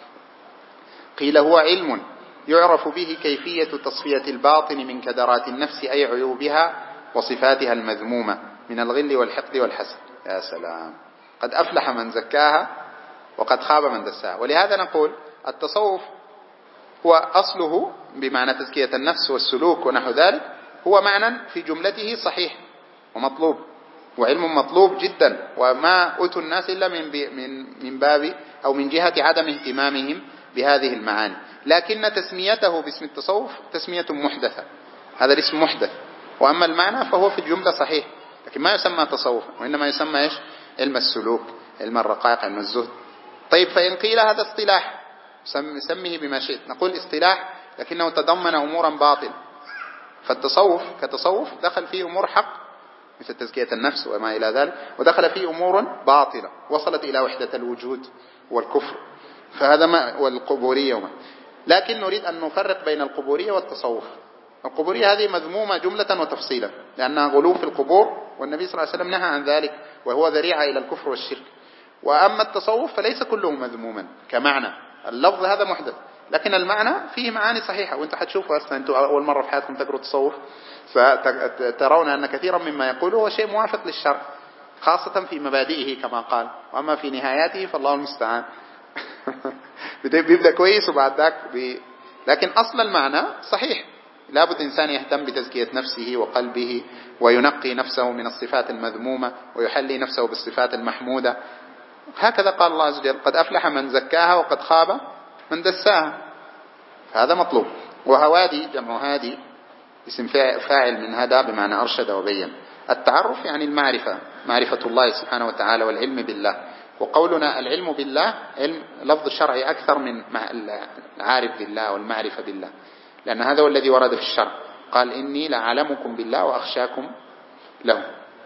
قيل هو علم يعرف به كيفية تصفية الباطن من كدرات النفس، أي عيوبها وصفاتها المذمومة من الغل والحقد والحسد. يا سلام، قد أفلح من زكاها وقد خاب من دساها. ولهذا نقول التصوف هو أصله بمعنى تزكية النفس والسلوك ونحو ذلك، هو معنى في جملته صحيح ومطلوب، وعلم مطلوب جدا، وما أوتوا الناس إلا من باب أو من جهة عدم اهتمامهم بهذه المعاني. لكن تسميته باسم التصوف تسمية محدثة، هذا الاسم محدث، وأما المعنى فهو في الجملة صحيح، لكن ما يسمى تصوف، وإنما يسمى إيش؟ علم السلوك، علم الرقائق، علم الزهد. طيب، فإن قيل هذا اصطلاح سميه بما شئت، نقول اصطلاح لكنه تضمن أمورا باطل. فالتصوف كتصوف دخل فيه أمور حق مثل تزكية النفس وما إلى ذلك، ودخل فيه أمور باطلة وصلت إلى وحدة الوجود والكفر، فهذا ما والقبورية وما. لكن نريد أن نفرق بين القبورية والتصوف. القبورية هذه مذمومة جملة وتفصيلا، لأنها غلو في القبور، والنبي صلى الله عليه وسلم نهى عن ذلك، وهو ذريعة إلى الكفر والشرك. وأما التصوف فليس كله مذموما كمعنى، اللفظ هذا محدث، لكن المعنى فيه معاني صحيحة، وانت حتشوفوا أصلا انتوا أول مرة في حياتكم تقروا تصوف، فترون أن كثيرا مما يقوله هو شيء موافق للشرع، خاصة في مبادئه كما قال، وأما في نهاياته فالله المستعان. بيبدأ كويس وبعد ذاك لكن أصل المعنى صحيح. لابد إنسان يهتم بتزكية نفسه وقلبه، وينقي نفسه من الصفات المذمومة، ويحلي نفسه بالصفات المحمودة. هكذا قال الله عز وجل: قد أفلح من زكاها وقد خاب من دساها. فهذا مطلوب. وهوادي جمع هادي، اسم فاعل من هدى بمعنى أرشد وبين. التعرف يعني المعرفة، معرفة الله سبحانه وتعالى والعلم بالله. وقولنا العلم بالله علم لفظ شرعي أكثر من العارف بالله والمعرفة بالله، لأن هذا هو الذي ورد في الشرع، قال: إني لأعلمكم بالله وأخشاكم له.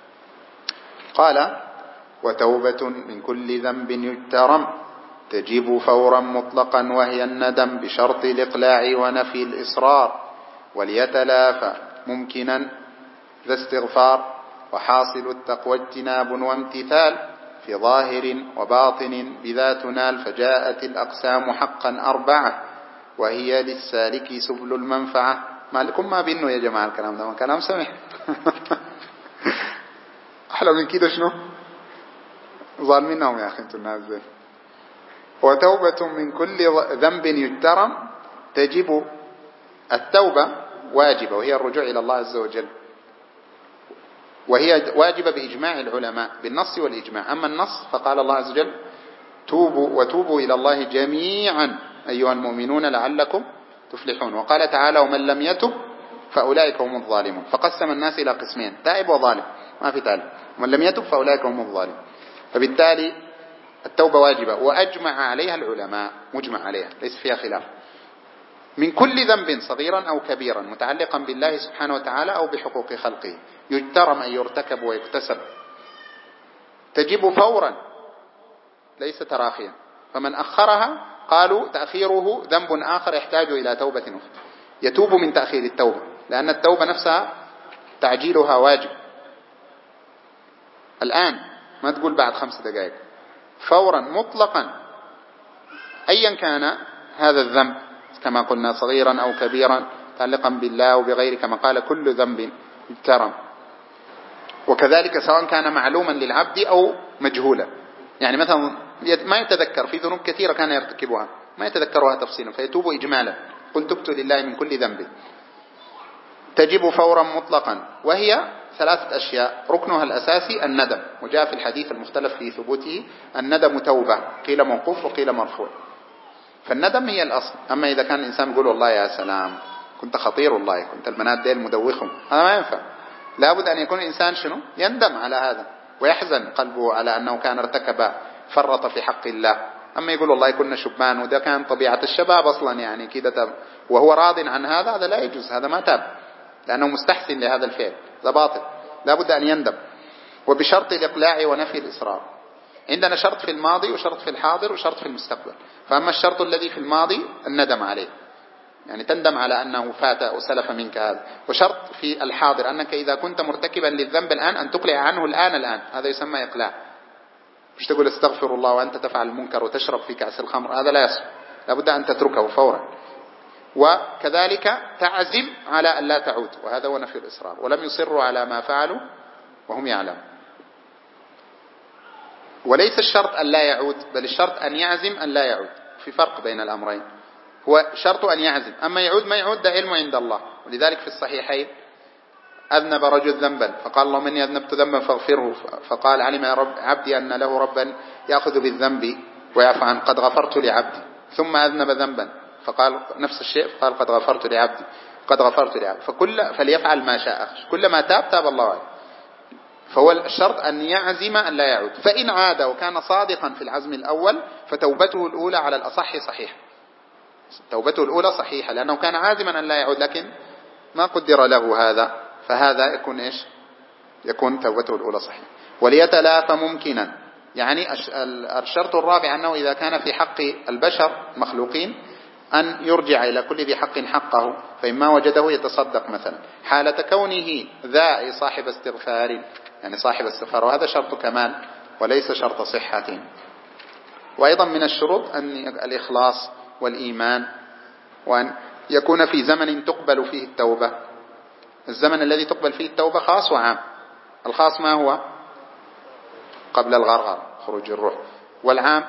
قال: وتوبة من كل ذنب يجترم تجب فورا مطلقا، وهي الندم بشرط الإقلاع ونفي الإصرار، وليتلافى ممكنا ذا استغفار. وحاصل التقوى اجتناب وامتثال في ظاهر وباطن بذا تنال. فجاءت الأقسام حقا 4 وهي للسالك سبل المنفعة. ما لكم ما بينه يا جماعة الكلام ده كلام سمح. أحلى من كده شنو؟ ظالمينهم يا أخي انتوا الناس دي. وتوبة من كل ذنب يجترم. تجب التوبة واجبة وهي الرجوع إلى الله عز وجل، وهي واجبة بإجماع العلماء بالنص والإجماع. أما النص فقال الله عز وجل وتوبوا إلى الله جميعا أيها المؤمنون لعلكم تفلحون. وقال تعالى ومن لم يتب فأولئك هم الظالمون. فقسم الناس إلى قسمين تائب وظالم، ما في تالي. ومن لم يتب فأولئك هم الظالمون. فبالتالي التوبة واجبة وأجمع عليها العلماء، مجمع عليها ليس فيها خلاف، من كل ذنب صغيرا أو كبيرا متعلقا بالله سبحانه وتعالى أو بحقوق خلقه يجترم أن يرتكب ويكتسب. تجب فورا ليس تراخيا. فمن أخرها قالوا تأخيره ذنب آخر يحتاج إلى توبة أخرى، يتوب من تأخير التوبة، لأن التوبة نفسها تعجيلها واجب. الآن ما تقول بعد 5 دقائق، فورا مطلقا أيا كان هذا الذنب كما قلنا صغيرا أو كبيرا متعلقا بالله وبغيره، كما قال كل ذنب يجترم. وكذلك سواء كان معلوما للعبد أو مجهولا، يعني مثلا ما يتذكر في ذنوب كثيرة كان يرتكبها ما يتذكرها تفصيلا فيتوب إجمالا، قل تبت لله من كل ذنب. تجب فورا مطلقا، وهي 3 أشياء. ركنها الأساسي الندم، وجاء في الحديث المختلف في ثبوته الندم توبة، قيل موقوف وقيل مرفوع. فالندم هي الأصل. أما إذا كان الإنسان يقول والله يا سلام كنت خطير، والله كنت البنات ديل مدوخهم، هذا ما ينفع. لابد أن يكون الإنسان شنو يندم على هذا ويحزن قلبه على أنه كان ارتكب فرط في حق الله. أما يقول والله كنا شبان وده كان طبيعة الشباب أصلا يعني كده وهو راض عن هذا، هذا لا يجوز، هذا ما تاب لأنه مستحسن لهذا الفعل، هذا باطل. لابد أن يندم، وبشرط الإقلاع ونفي الإصرار. عندنا شرط في الماضي وشرط في الحاضر وشرط في المستقبل. فأما الشرط الذي في الماضي الندم عليه، يعني تندم على أنه فات أو سلف منك هذا. وشرط في الحاضر أنك إذا كنت مرتكبا للذنب الآن أن تقلع عنه الآن، هذا يسمى إقلاع. مش تقول استغفر الله وأنت تفعل المنكر وتشرب في كأس الخمر، هذا لا يصح، لابد أن تتركه فورا. وكذلك تعزم على أن لا تعود، وهذا هو نفي الإصرار. ولم يصروا على ما فعلوا وهم يعلمون. وليس الشرط أن لا يعود، بل الشرط أن يعزم أن لا يعود. في فرق بين الأمرين، هو شرط أن يعزم، أما يعود ما يعود ده علم عند الله. ولذلك في الصحيحين أذنب رجل ذنبا فقال اللهم إني أذنبت ذنبا فاغفره، فقال علم يا رب عبدي أن له ربا يأخذ بالذنب ويعفو عنه، قد غفرت لعبدي. ثم أذنب ذنبا فقال نفس الشيء، فقال قد غفرت لعبدي قد غفرت لعبدي. فليفعل ما شاء، كلما تاب الله عليه. فهو الشرط أن يعزم أن لا يعود. فإن عاد وكان صادقا في العزم الأول فتوبته الأولى على الأصح صحيحة، توبته الأولى صحيحة لأنه كان عازما أن لا يعود، لكن ما قدر له هذا، فهذا يكون إيش؟ يكون توبته الأولى صحيحة. وليتلافى ممكنا، يعني الشرط الرابع أنه إذا كان في حق البشر مخلوقين أن يرجع إلى كل ذي حق حقه، فإما وجده يتصدق مثلا حالة كونه ذا صاحب استغفار، يعني صاحب استغفار، وهذا شرط كمال وليس شرط صحة. وأيضا من الشروط أن الإخلاص والإيمان، وأن يكون في زمن تقبل فيه التوبة. الزمن الذي تقبل فيه التوبة خاص وعام. الخاص ما هو؟ قبل الغرغر خروج الروح، والعام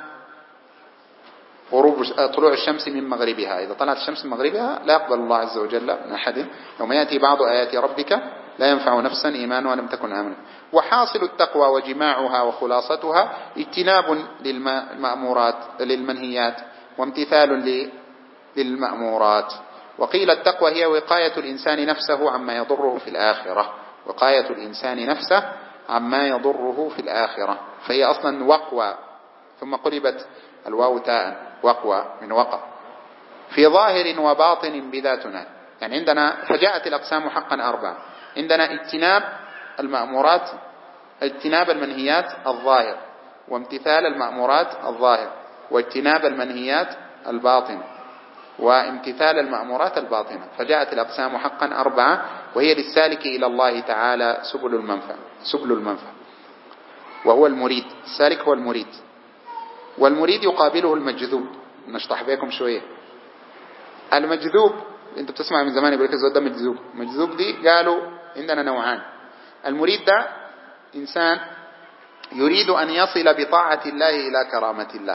غروب طلوع الشمس من مغربها. إذا طلعت الشمس من مغربها لا يقبل الله عز وجل من أحد. يوم يأتي بعض آيات ربك لا ينفع نفسا إيمانها لم تكن آمنت. وحاصل التقوى وجماعها وخلاصتها اجتناب للمأمورات للمنهيات وامتثال للمأمورات. وقيل التقوى هي وقاية الإنسان نفسه عما يضره في الآخرة، وقاية الإنسان نفسه عما يضره في الآخرة، فهي أصلا وقوى ثم قلبت الواو تاء، وقوى من وقع. في ظاهر وباطن بذاتنا، يعني عندنا فجاءت الأقسام حقا 4. عندنا اجتناب المأمورات، اجتناب المنهيات الظاهر، وامتثال المأمورات الظاهر، واجتناب المنهيات الباطن. وامتثال المأمورات الباطنة. فجاءت الأقسام حقا 4، وهي للسالك إلى الله تعالى سبل المنفعة، وهو المريد. السالك هو المريد، والمريد يقابله المجذوب. نشطح بكم شوية. المجذوب انت بتسمع من زمان يقول لك الزود ده مجذوب. مجذوب دي قالوا عندنا نوعان. المريد ده إنسان يريد أن يصل بطاعة الله إلى كرامة الله.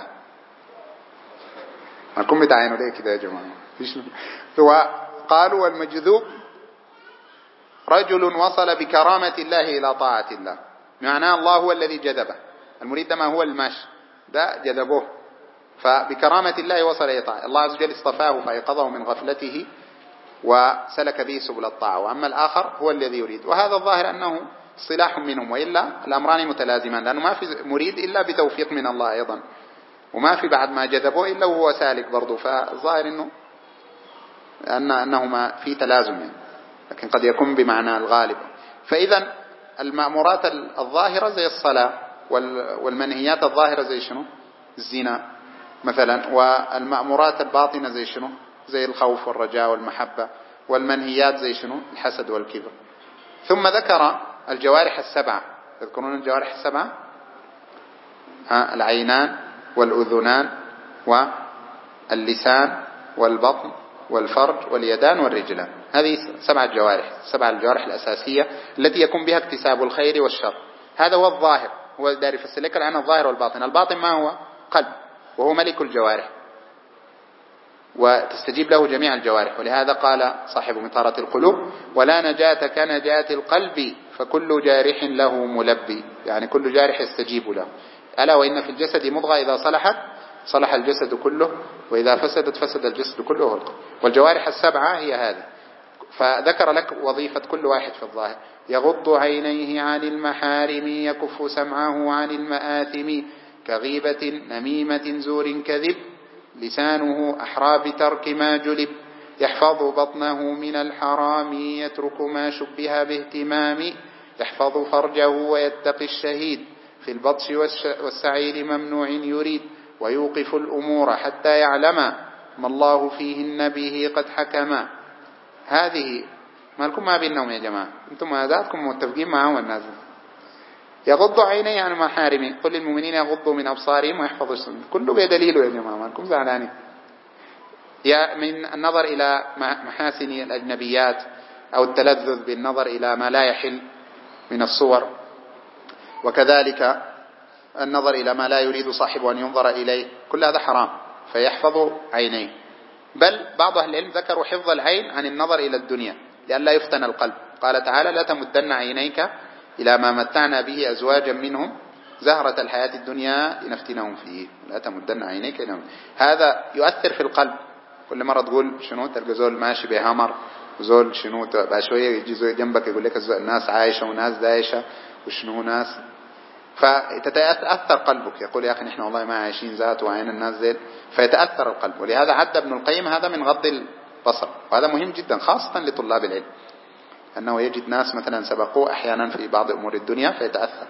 مالكم بتعينوا ليه كده يا جماعة؟ هو قالوا والمجذوب رجل وصل بكرامة الله إلى طاعة الله، معناه الله هو الذي جذبه. المريد ده ما هو الماشي، ده جذبوه، فبكرامة الله وصل إلى طاعة الله عز وجل. اصطفاه فأيقظه من غفلته وسلك به سبل الطاعة. وأما الآخر هو الذي يريد، وهذا الظاهر أنه صلاح منهم، وإلا الأمران متلازمان، لأنه ما في مريد إلا بتوفيق من الله أيضا، وما في بعد ما جذبوه إلا وهو سالك برضو. فالظاهر أنهما في تلازم يعني، لكن قد يكون بمعنى الغالب. فإذا المأمورات الظاهرة زي الصلاة، والمنهيات الظاهرة زي شنو؟ الزنا مثلا. والمأمورات الباطنة زي شنو؟ زي الخوف والرجاء والمحبة. والمنهيات زي شنو؟ الحسد والكبر. ثم ذكر الجوارح السبعة. تذكرون الجوارح السبعة؟ العينان والأذنان واللسان والبطن والفرج واليدان والرجلان. هذه 7 جوارح، 7 الجوارح الأساسية التي يكون بها اكتساب الخير والشر. هذا هو الظاهر، هو داري يفسر لك الآن الظاهر والباطن. الباطن ما هو؟ قلب، وهو ملك الجوارح، وتستجيب له جميع الجوارح. ولهذا قال صاحب مطارة القلوب: ولا نجاة كنجاة القلب فكل جارح له ملبي. يعني كل جارح يستجيب له. ألا وإن في الجسد مضغة إذا صلحت صلح الجسد كله، وإذا فسدت فسد الجسد كله. والجوارح السبعة هي هذه. فذكر لك وظيفة كل واحد في الظاهر: يغض عينيه عن المحارم، يكف سمعه عن المآثم، كغيبة نميمة زور كذب، لسانه أحرى بترك ما جلب، يحفظ بطنه من الحرام، يترك ما شبه باهتمام، يحفظ فرجه ويتقي الشهيد، في البطش والسعير ممنوع يريد، ويوقف الأمور حتى يعلم ما الله فيهن به قد حكما. هذه ما لكم ما بينهم يا جماعة؟ أنتم ذاتكم متفقين معهم الناس. يغض عينيه عن محارمه، قل للمؤمنين يغضوا من أبصارهم ويحفظوا السنة. كله بدليله يا جماعة، ما لكم زعلانين. من النظر إلى محاسن الأجنبيات، أو التلذذ بالنظر إلى ما لا يحل من الصور، وكذلك النظر إلى ما لا يريد صاحبه أن ينظر إليه، كل هذا حرام. فيحفظ عينيه. بل بعض أهل العلم ذكروا حفظ العين عن النظر إلى الدنيا لئلا يفتن القلب. قال تعالى: لا تمدن عينيك إلى ما متعنا به أزواجا منهم زهرة الحياة الدنيا لنفتنهم فيه. لا تمدن عينيك إلى. هذا يؤثر في القلب. كل مرة تقول شنو، تلقى زول ماشي بهمر، وزول شنو بقى شوية يجي زول جنبك يقول لك الناس عايشة وناس دايشة وشنو ناس، فتتأثر قلبك. يقول يا أخي نحن والله ما عايشين ذات وعين الناس زين، فيتأثر القلب. ولهذا عد ابن القيم هذا من غض البصر، وهذا مهم جدا خاصة لطلاب العلم، أنه يجد ناس مثلا سبقوه أحيانا في بعض أمور الدنيا فيتأثر.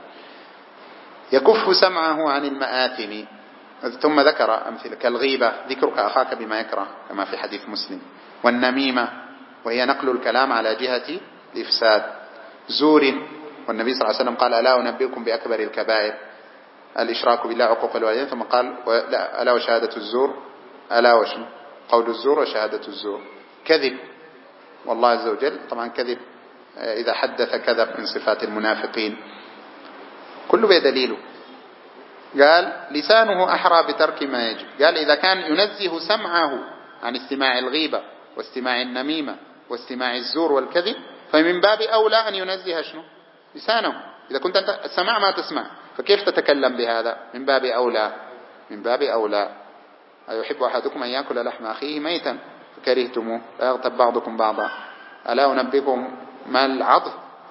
يكف سمعه عن المآثم. ثم ذكر أمثلة كالغيبة، ذكرك أخاك بما يكره كما في حديث مسلم. والنميمة، وهي نقل الكلام على جهة الإفساد. زور، والنبي صلى الله عليه وسلم قال: ألا أنبئكم بأكبر الكبائر؟ الإشراك بالله، عقوق الوالدين. ثم قال: ألا وشهادة الزور، ألا وشنو قول الزور وشهادة الزور. كذب، والله عز وجل طبعا كذب إذا حدث كذب، من صفات المنافقين. كله بدليله. قال: لسانه أحرى بترك ما يجب. قال: إذا كان ينزه سمعه عن استماع الغيبة واستماع النميمة واستماع الزور والكذب، فمن باب أولى أن ينزه شنو؟ لسانه. إذا كنت أنت السماع ما تسمع، فكيف تتكلم بهذا؟ من باب أولى، من باب أولى. أيحب أحدكم أن يأكل لحم أخيه ميتا فكرهتموه، لا يغتب بعضكم بعضا. ألا أنبئكم ما العض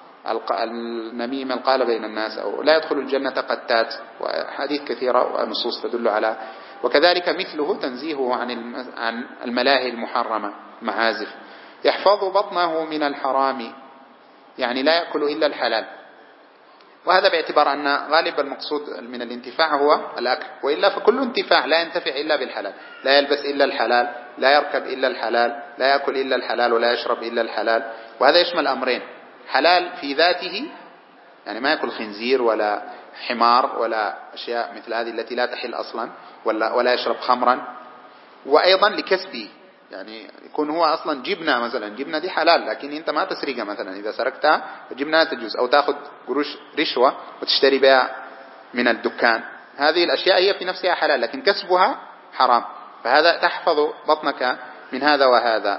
النميمة القال بين الناس، أو لا يدخل الجنة قتات، وحديث كثيرة ونصوص تدل على. وكذلك مثله تنزيهه عن الملاهي المحرمة، معازف. يحفظ بطنه من الحرام، يعني لا يأكل إلا الحلال. وهذا باعتبار أن غالب المقصود من الانتفاع هو الأكل، وإلا فكل انتفاع لا ينتفع إلا بالحلال، لا يلبس إلا الحلال، لا يركب إلا الحلال، لا يأكل إلا الحلال، ولا يشرب إلا الحلال. وهذا يشمل أمرين: حلال في ذاته، يعني ما يأكل خنزير ولا حمار ولا أشياء مثل هذه التي لا تحل أصلا، ولا يشرب خمرا، وأيضا لكسبه، يعني يكون هو أصلا جبنة مثلا، جبنة دي حلال لكن أنت ما تسرقها مثلا، إذا سرقتها الجبنة لا تجوز، أو تأخذ قروش رشوة وتشتري بها من الدكان، هذه الأشياء هي في نفسها حلال لكن كسبها حرام، فهذا تحفظ بطنك من هذا وهذا.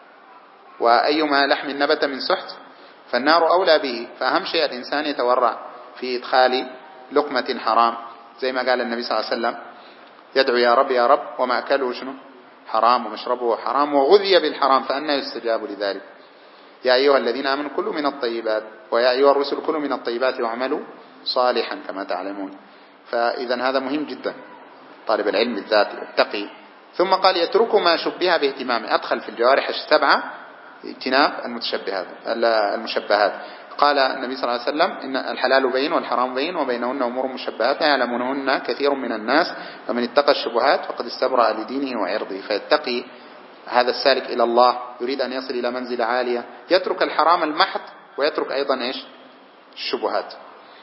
وأيما لحم نبت من سحت فالنار أولى به، فأهم شيء الإنسان يتورع في إدخال لقمة حرام، زي ما قال النبي صلى الله عليه وسلم: يدعو يا رب يا رب وما أكله شنو حرام ومشربه حرام وغذي بالحرام فأنى يستجاب لذلك. يا أيها الذين آمنوا كلوا من الطيبات، ويا أيها الرسل كلوا من الطيبات واعملوا صالحا كما تعلمون. فإذا هذا مهم جدا، طالب العلم بالذات يتقي. ثم قال: يترك ما شبه باهتمامه، أدخل في الجوارح السبعة اجتناب المشبهات. قال النبي صلى الله عليه وسلم: إن الحلال بين والحرام بين وبينهن أمور مشبهات يعلمونهن كثير من الناس، فمن اتقى الشبهات فقد استبرأ لدينه وعرضه. فيتقي هذا السالك إلى الله يريد أن يصل إلى منزلة عالية، يترك الحرام المحض ويترك أيضا إيش؟ الشبهات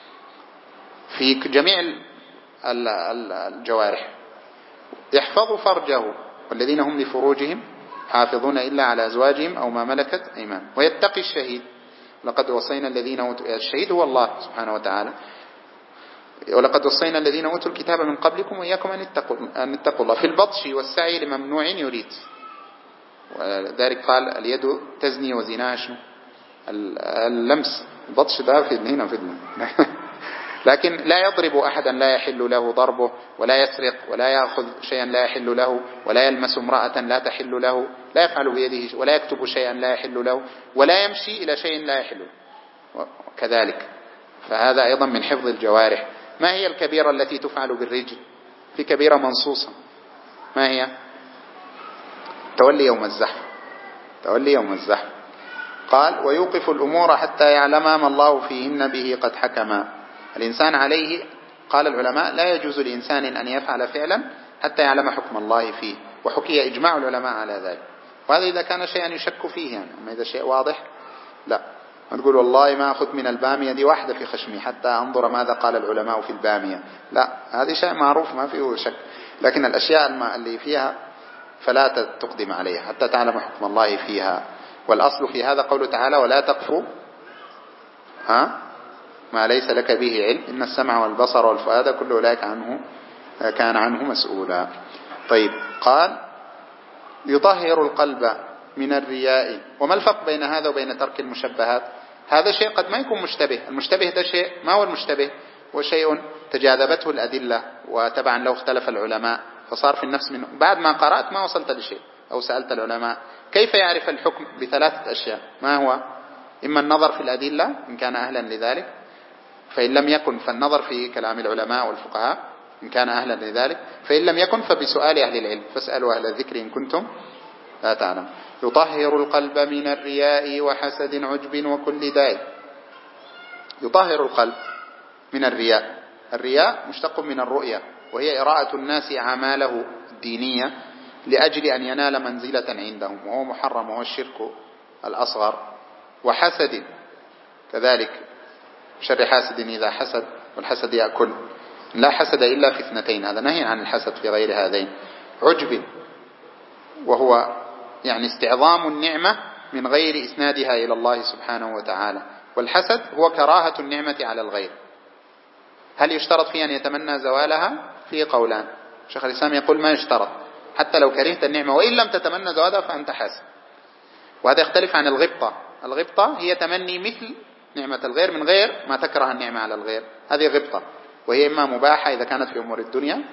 في جميع الجوارح. يحفظ فرجه، والذين هم لفروجهم حافظون إلا على أزواجهم أو ما ملكت أيمان. ويتقي الشهيد، لقد وصينا الذين الشهيد هو الله سبحانه وتعالى: ولقد وصينا الذين أوتوا الكتاب من قبلكم وإياكم أن اتقوا الله. في البطش والسعي لممنوع يريد، وذلك قال: اليد تزني وزناها شنو؟ اللمس. البطش ده في هنا في لكن لا يضرب أحدا لا يحل له ضربه، ولا يسرق، ولا يأخذ شيئا لا يحل له، ولا يلمس امرأة لا تحل له، لا يفعل بيده، ولا يكتب شيئا لا يحل له، ولا يمشي إلى شيء لا يحل كذلك. فهذا أيضا من حفظ الجوارح. ما هي الكبيرة التي تفعل بالرجل؟ في كبيرة منصوصة، ما هي؟ تولي يوم الزحف، تولي يوم الزحف. قال: ويوقف الأمور حتى يعلم ما الله فيهن به قد حكما. الإنسان عليه، قال العلماء: لا يجوز لإنسان أن يفعل فعلا حتى يعلم حكم الله فيه، وحكي إجماع العلماء على ذلك. وهذا إذا كان شيئا يشك فيه يعني، أما إذا شيء واضح لا. تقول والله ما أخذ من البامية دي واحدة في خشمي حتى أنظر ماذا قال العلماء في البامية، لا، هذا شيء معروف ما فيه شك. لكن الأشياء اللي فيها فلا تقدم عليها حتى تعلم حكم الله فيها. والأصل في هذا قوله تعالى: ولا تقف ما ليس لك به علم إن السمع والبصر والفؤاد كل أولئك كان عنه مسؤولا. طيب، قال: يطهر القلب من الرياء. وما الفرق بين هذا وبين ترك المشبهات؟ هذا شيء قد ما يكون مشتبه. المشتبه ده شيء، ما هو المشتبه؟ هو شيء تجاذبته الأدلة وتبعا لو اختلف العلماء فصار في النفس منه، بعد ما قرأت ما وصلت لشيء أو سألت العلماء. كيف يعرف الحكم؟ بثلاثة أشياء. ما هو؟ إما النظر في الأدلة إن كان أهلا لذلك، فإن لم يكن فالنظر في كلام العلماء والفقهاء إن كان أهلا لذلك، فإن لم يكن فبسؤال أهل العلم، فاسألوا أهل الذكر إن كنتم لا تعلم. يطهر القلب من الرياء وحسد عجب وكل داء. يطهر القلب من الرياء. الرياء مشتق من الرؤية، وهي إراءة الناس أعماله الدينية لأجل أن ينال منزلة عندهم، وهو محرم، وهو الشرك الأصغر. وحسد كذلك، شر حاسد إذا حسد، والحسد يأكل. لا حسد إلا في اثنتين، هذا نهي عن الحسد في غير هذين. عجب، وهو يعني استعظام النعمة من غير إسنادها إلى الله سبحانه وتعالى. والحسد هو كراهة النعمة على الغير. هل يشترط فيه أن يتمنى زوالها؟ فيه قولان. شيخ الإسلام يقول ما يشترط، حتى لو كرهت النعمة وإن لم تتمنى زوالها فأنت حاسد. وهذا يختلف عن الغبطة. الغبطة هي تمني مثل نعمة الغير من غير ما تكره النعمة على الغير، هذه غبطة، وهي إما مباحة إذا كانت في أمور الدنيا،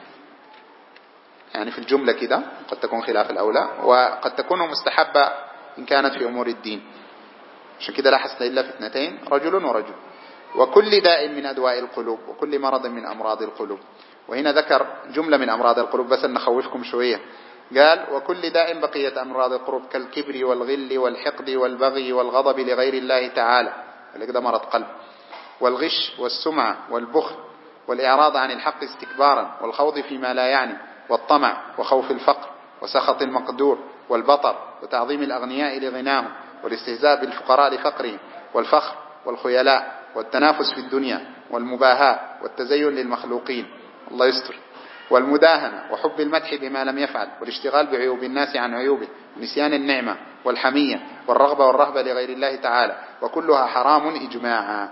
يعني في الجملة كده قد تكون خلاف الأولى، وقد تكون مستحبة إن كانت في أمور الدين. عشان كده لا حسد إلا في اثنتين، رجل ورجل. وكل داء من أدواء القلوب، وكل مرض من أمراض القلوب. وهنا ذكر جملة من أمراض القلوب بس نخوفكم شوية. قال: وكل داء بقية أمراض القلوب كالكبر والغل والحقد والبغي والغضب لغير الله تعالى. ده مرض قلب. والغش والسمعة والبخل والإعراض عن الحق استكبارا والخوض فيما لا يعني والطمع وخوف الفقر وسخط المقدور والبطر وتعظيم الأغنياء لغناهم والاستهزاء بالفقراء لفقرهم والفخر والخيلاء والتنافس في الدنيا والمباهاة والتزين للمخلوقين الله يستر والمداهنة وحب المدح بما لم يفعل والاشتغال بعيوب الناس عن عيوبه ونسيان النعمة والحمية والرغبة والرهبة لغير الله تعالى وكلها حرام إجماعا.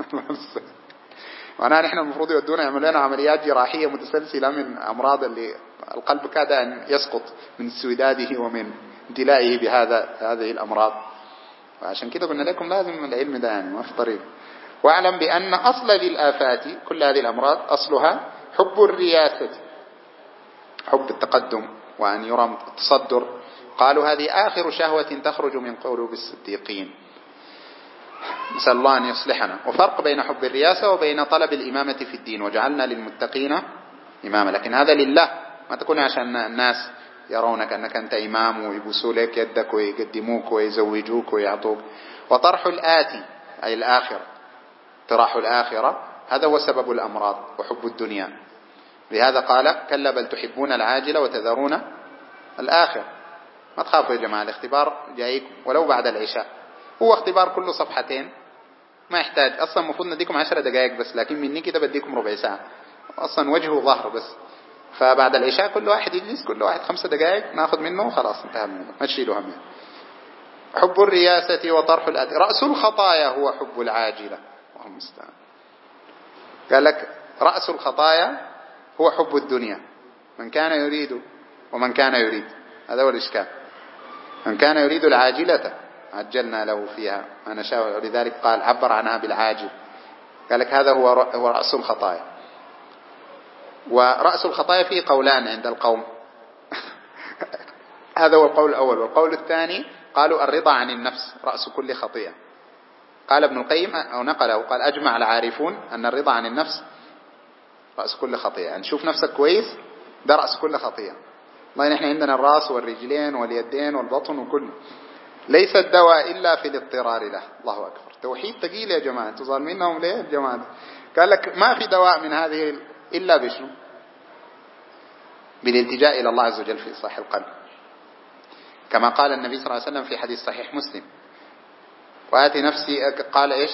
معناها نحن المفروض يودونا يعملوا لنا عمليات جراحية متسلسلة من أمراض اللي القلب كاد أن يسقط من سوداده ومن امتلائه هذه الأمراض. وعشان كده قلنا لكم لازم العلم ده يعني ما في طريق. واعلم بأن أصل للآفات كل هذه الأمراض أصلها حب الرياسة، حب التقدم وأن يرى التصدر. قالوا هذه آخر شهوة تخرج من قلوب الصديقين. نسأل الله أن يصلحنا. وفرق بين حب الرياسة وبين طلب الإمامة في الدين. وجعلنا للمتقين إماما، لكن هذا لله، ما تكون عشان الناس يرونك أنك أنت إمام ويبوسوا لك يدك ويقدموك ويزوجوك ويعطوك. وطرح الآتي أي الآخرة، طرح الآخرة هذا هو سبب الأمراض وحب الدنيا. لهذا قال كلا بل تحبون العاجلة وتذرون الآخرة. ما تخافوا يا جماعة، الاختبار جايكم ولو بعد العشاء، هو اختبار كله صفحتين ما يحتاج أصلا. المفروض نديكم 10 دقائق بس، لكن مني كده بديكم ربع ساعة أصلا، وجه وظهر بس. فبعد العشاء كل واحد يجلس، كل واحد 5 دقائق ناخذ منه وخلاص انتهى منه، ما تشيلوا هم. حب الرياسة وطرح الآتي. رأس الخطايا هو حب العاجلة، اللهم المستعان. قال لك رأس الخطايا هو حب الدنيا، من كان يريد ومن كان يريد، هذا هو الإشكال. من كان يريد العاجلة عجلنا له فيها ما نشاء، ولذلك قال عبر عنها بالعاجل. قال لك هذا هو رأس الخطايا. ورأس الخطايا فيه قولان عند القوم. هذا هو القول الأول. والقول الثاني قالوا الرضا عن النفس رأس كل خطيئة. قال ابن القيم أو نقله قال أجمع العارفون أن الرضا عن النفس رأس كل خطيئة. يعني شوف نفسك كويس، ده رأس كل خطيئة. والله نحن عندنا الرأس والرجلين واليدين والبطن وكله. ليس الدواء إلا في الاضطرار له. الله أكبر، توحيد ثقيل يا جماعة، انتوا ظالمينهم ليه يا جماعة؟ قال لك ما في دواء من هذه إلا بشنو؟ بالالتجاء إلى الله عز وجل في إصلاح القلب، كما قال النبي صلى الله عليه وسلم في حديث صحيح مسلم وآتي نفسي، قال إيش؟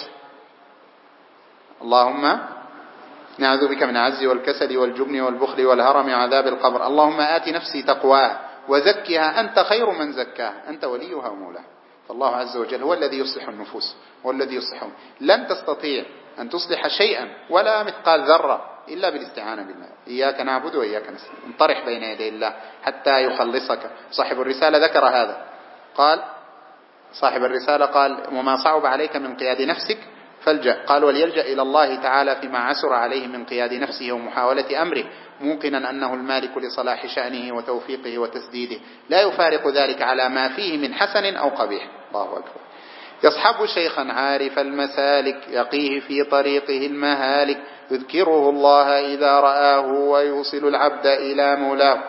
اللهم نعوذ بك من العجز والكسل والجبن والبخل والهرم وعذاب القبر. اللهم آتي نفسي تقواها وزكها أنت خير من زكاها أنت وليها ومولاها. فالله عز وجل هو الذي يصلح النفوس، هو الذي يصلحهم. لن تستطيع أن تصلح شيئا ولا مثقال ذرة إلا بالاستعانة بالله. إياك نعبد وإياك نستعين، انطرح بين يدي الله حتى يخلصك. صاحب الرسالة ذكر هذا، قال صاحب الرسالة قال وما صعب عليك من قياد نفسك فالجأ. قال وليلجأ إلى الله تعالى فيما عسر عليه من قياد نفسه ومحاولة أمره، موقنا أنه المالك لصلاح شأنه وتوفيقه وتسديده، لا يفارق ذلك على ما فيه من حسن أو قبيح. الله أكبر. يصحب شيخا عارف المسالك يقيه في طريقه المهالك، يذكره الله إذا رآه ويوصل العبد إلى مولاه.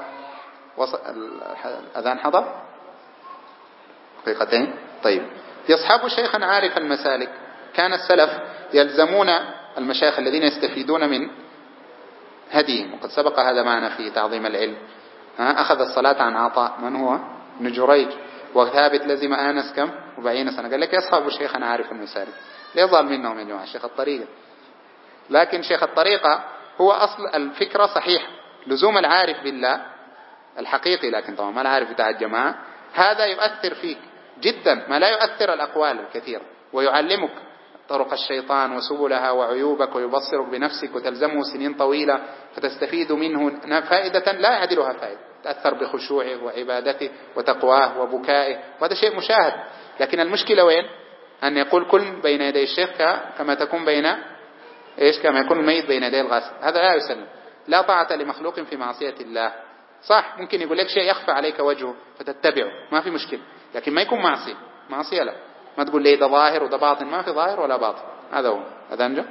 الأذان حضر دقيقتين. طيب، يصحب شيخا عارف المسالك. كان السلف يلزمون المشايخ الذين يستفيدون من هديهم، وقد سبق هذا معنا في تعظيم العلم. أخذ الصلاة عن عطاء من هو؟ ابن جريج. وثابت لزم آنس كم؟ 40 سنة. قال لك يصحب شيخا عارف المسالك. ليه ظال منهم يا جماعة؟ شيخ الطريقة. لكن شيخ الطريقة هو أصل الفكرة صحيح، لزوم العارف بالله الحقيقي، لكن طبعا ما العارف بتاع الجماعة. هذا يؤثر فيك جدا ما لا يؤثر الأقوال الكثيرة، ويعلمك طرق الشيطان وسبلها وعيوبك، ويبصرك بنفسك وتلزمه سنين طويلة فتستفيد منه فائدة لا يعدلها فائدة. تأثر بخشوعه وعبادته وتقواه وبكائه، وهذا شيء مشاهد. لكن المشكلة وين؟ أن يقول كل بين يدي الشيخ كما تكون بين إيش؟ كما يكون الميت بين يدي الغاسل. هذا لا يسلم. لا طاعة لمخلوق في معصية الله. صح ممكن يقول لك شيء يخفى عليك وجهه فتتبعه، ما في مشكلة، لكن ما يكون معصية لا. ما تقول لي ده ظاهر وده باطن، ما في ظاهر ولا باطن. هذا هو. هذا أنجا.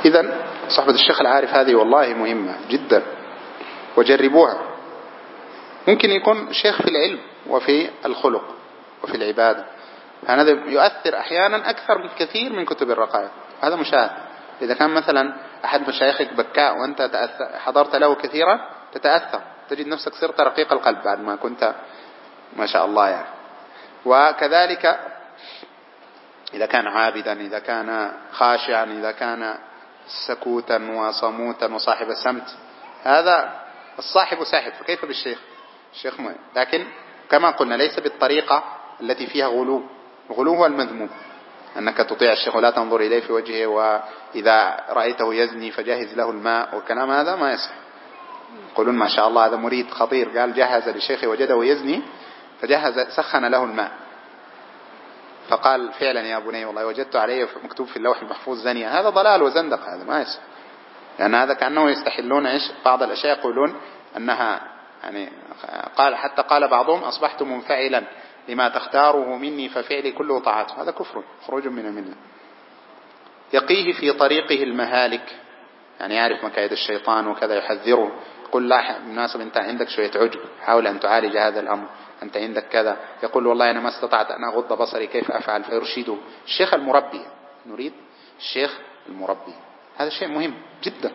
إذن صحبة الشيخ العارف هذه والله مهمة جدا، وجربوها. ممكن يكون شيخ في العلم وفي الخلق وفي العبادة، هذا يؤثر أحيانا أكثر من كثير من كتب الرقائق، هذا مشاهد. إذا كان مثلا أحد مشايخك بكاء وأنت حضرت له كثيرا تتأثر، تجد نفسك صرت رقيق القلب بعد ما كنت ما شاء الله يعني. وكذلك إذا كان عابدا، إذا كان خاشعا، إذا كان سكوتا وصموتا وصاحب السمت، هذا الصاحب ساحب، فكيف بالشيخ؟ الشيخ مهم. لكن كما قلنا ليس بالطريقة التي فيها غلو. الغلو هو المذموم، أنك تطيع الشيخ ولا تنظر إليه في وجهه، وإذا رأيته يزني فجهز له الماء، والكلام هذا ما يصح. يقولون ما شاء الله هذا مريد خطير، قال جهز للشيخ وجده يزني فجهز سخن له الماء، فقال فعلا يا بني والله وجدت عليه مكتوب في اللوح المحفوظ زنيا. هذا ضلال وزندق، هذا ما يصح. لأن هذا كأنه يستحلون بعض الأشياء، يقولون أنها يعني حتى قال بعضهم أصبحت منفعلا لما تختاره مني ففعلي كله طاعته. هذا كفر، خروج من الملة. يقيه في طريقه المهالك، يعني يعرف مكايد الشيطان وكذا، يحذره، يقول لا بالمناسبة أنت عندك شوية عجب، حاول أن تعالج هذا الأمر، أنت عندك كذا. يقول والله أنا ما استطعت أن أغض بصري، كيف أفعل؟ فيرشده. الشيخ المربي، نريد الشيخ المربي، هذا شيء مهم جدا.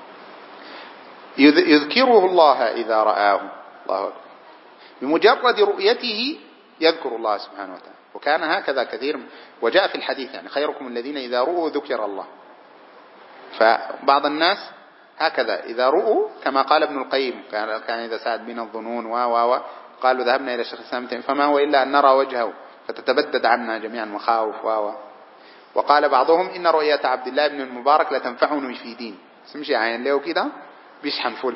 يذكره الله إذا رآه، الله أكبر، بمجرد رؤيته يذكر الله سبحانه وتعالى. وكان هكذا كثير، وجاء في الحديث يعني خيركم الذين إذا رؤوا ذكر الله. فبعض الناس هكذا إذا رؤوا، كما قال ابن القيم كان إذا سعد بنا الظنون قالوا ذهبنا إلى شيخ الإسلام فما هو إلا أن نرى وجهه فتتبدد عنا جميعا مخاوف وقال بعضهم إن رؤية عبد الله بن المبارك لتنفعني في دين، سمشي عين له كده بيشحن فل.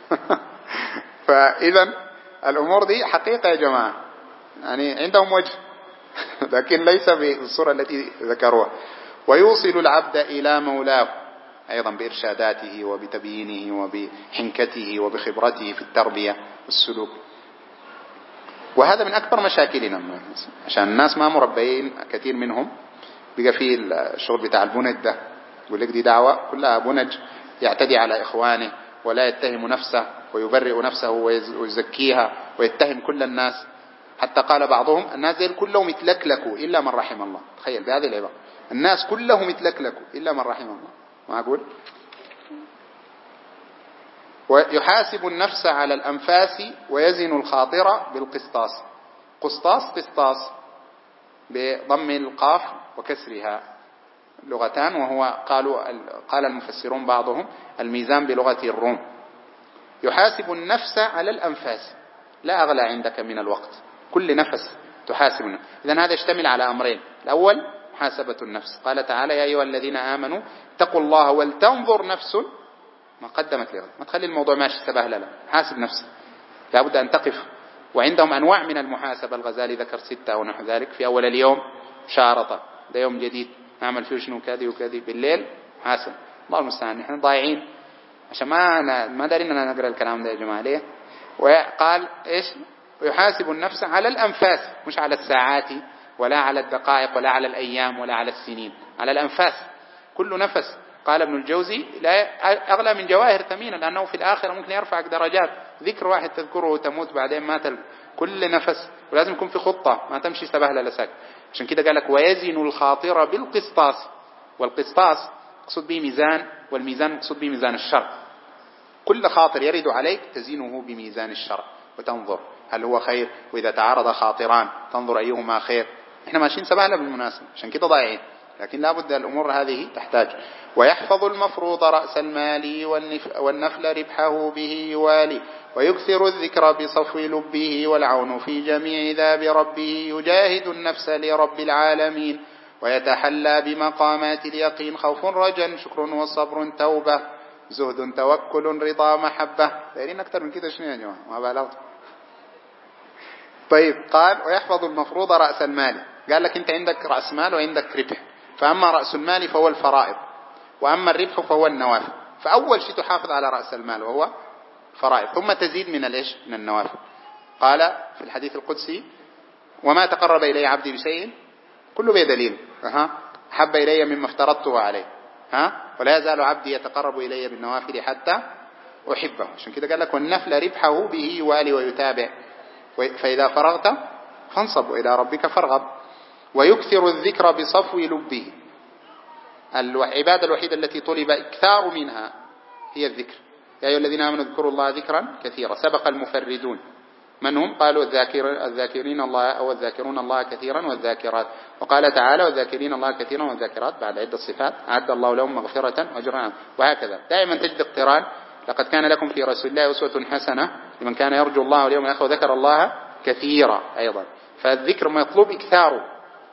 فإذا الأمور دي حقيقة يا جماعة، يعني عندهم وجه لكن ليس بالصورة التي ذكروها. ويوصل العبد إلى مولاه أيضا بإرشاداته وبتبيينه وبحنكته وبخبرته في التربية والسلوك. وهذا من أكبر مشاكلنا، عشان الناس ما مربيين كثير منهم، بقى فيه الشغل بتاع البنج ده، يقول لك دي دعوة كلها بنج، يعتدي على إخوانه ولا يتهم نفسه ويبرئ نفسه ويزكيها ويتهم كل الناس. حتى قال بعضهم الناس ذي كلهم يتلكلكوا إلا من رحم الله. تخيل بهذه العبارة، الناس كلهم يتلكلكوا إلا من رحم الله. ما أقول ويحاسب النفس على الأنفاس ويزن الخاطر بالقسطاس. قسطاس بضم القاف وكسرها لغتان، وهو قال المفسرون بعضهم الميزان بلغة الروم. يحاسب النفس على الأنفاس، لا أغلى عندك من الوقت، كل نفس تحاسب النفس. إذن هذا يشتمل على أمرين، الأول محاسبة النفس، قال تعالى يا أيها الذين آمنوا اتقوا الله ولتنظر نفس ما قدمت لغد. ما تخلي الموضوع ماشي سبهلله، حاسب نفسك، لابد أن تقف. وعندهم أنواع من المحاسبة، الغزالي ذكر 6 أو نحو ذلك. في أول اليوم شارطة، ده يوم جديد نعمل فيه شنو كذي وكذي، بالليل حاسب. الله المستعان، نحن ضايعين عشان ما دارين نقرأ الكلام ده يا جماعة. ليه؟ وقال إيش؟ ويحاسب النفس على الأنفاس، مش على الساعات ولا على الدقائق ولا على الأيام ولا على السنين، على الأنفاس. كل نفس، قال ابن الجوزي، لا أغلى من جواهر ثمينة، لأنه في الآخرة ممكن يرفعك درجات. ذكر واحد تذكره وتموت بعدين ما كل نفس، ولازم يكون في خطة، ما تمشي سبهلة لساك. عشان كده قالك ويزن الخاطر بالقسطاس. والقسطاس مقصود به ميزان، والميزان مقصود به ميزان الشرع. كل خاطر يرد عليك تزينه بميزان الشرع وتنظر هل هو خير، وإذا تعارض خاطران تنظر أيهما خير. احنا ماشيين سبهلة بالمناسبة، عشان كده ضايعين، لكن لابد الأمور هذه تحتاج. ويحفظ المفروض رأس المال والنفل ربحه به يوالي، ويكثر الذكر بصفو لبه والعون في جميع ذا بربه، يجاهد النفس لرب العالمين ويتحلى بمقامات اليقين، خوف رجا شكر وصبر توبة زهد توكل رضا محبة. دايرين أكثر من كده شنو يا جماعة؟ ما بالغت. طيب قال ويحفظ المفروض رأس المال، قال لك أنت عندك رأس مال وعندك ربح، فأما رأس المال فهو الفرائض، وأما الربح فهو النوافل. فأول شيء تحافظ على رأس المال وهو فرائض، ثم تزيد من الإيش؟ من النوافل. قال في الحديث القدسي وما تقرب إلي عبدي بشيء كله بدليل حب إلي مما افترضته عليه. ولا يزال عبدي يتقرب إلي بالنوافل حتى أحبه. عشان كده قال لك والنفل ربحه به يوالي ويتابع، فإذا فرغت فانصب وإلى ربك فارغب. ويكثر الذكر بصفو لبه. العبادة الوحيدة التي طلب إكثار منها هي الذكر. يا أيها الذين آمنوا اذكروا الله ذكرا كثيرا. سبق المفردون من هم؟ قالوا الذاكرين الله أو الذاكرون الله كثيرا والذاكرات. وقال تعالى والذاكرين الله كثيرا والذاكرات بعد عدة صفات أعد الله لهم مغفرة وأجرا. وهكذا دائما تجد اقتران. لقد كان لكم في رسول الله أسوة حسنة لمن كان يرجو الله واليوم الآخر وذكر الله كثيرا أيضا. فالذكر مطلوب إكثاره،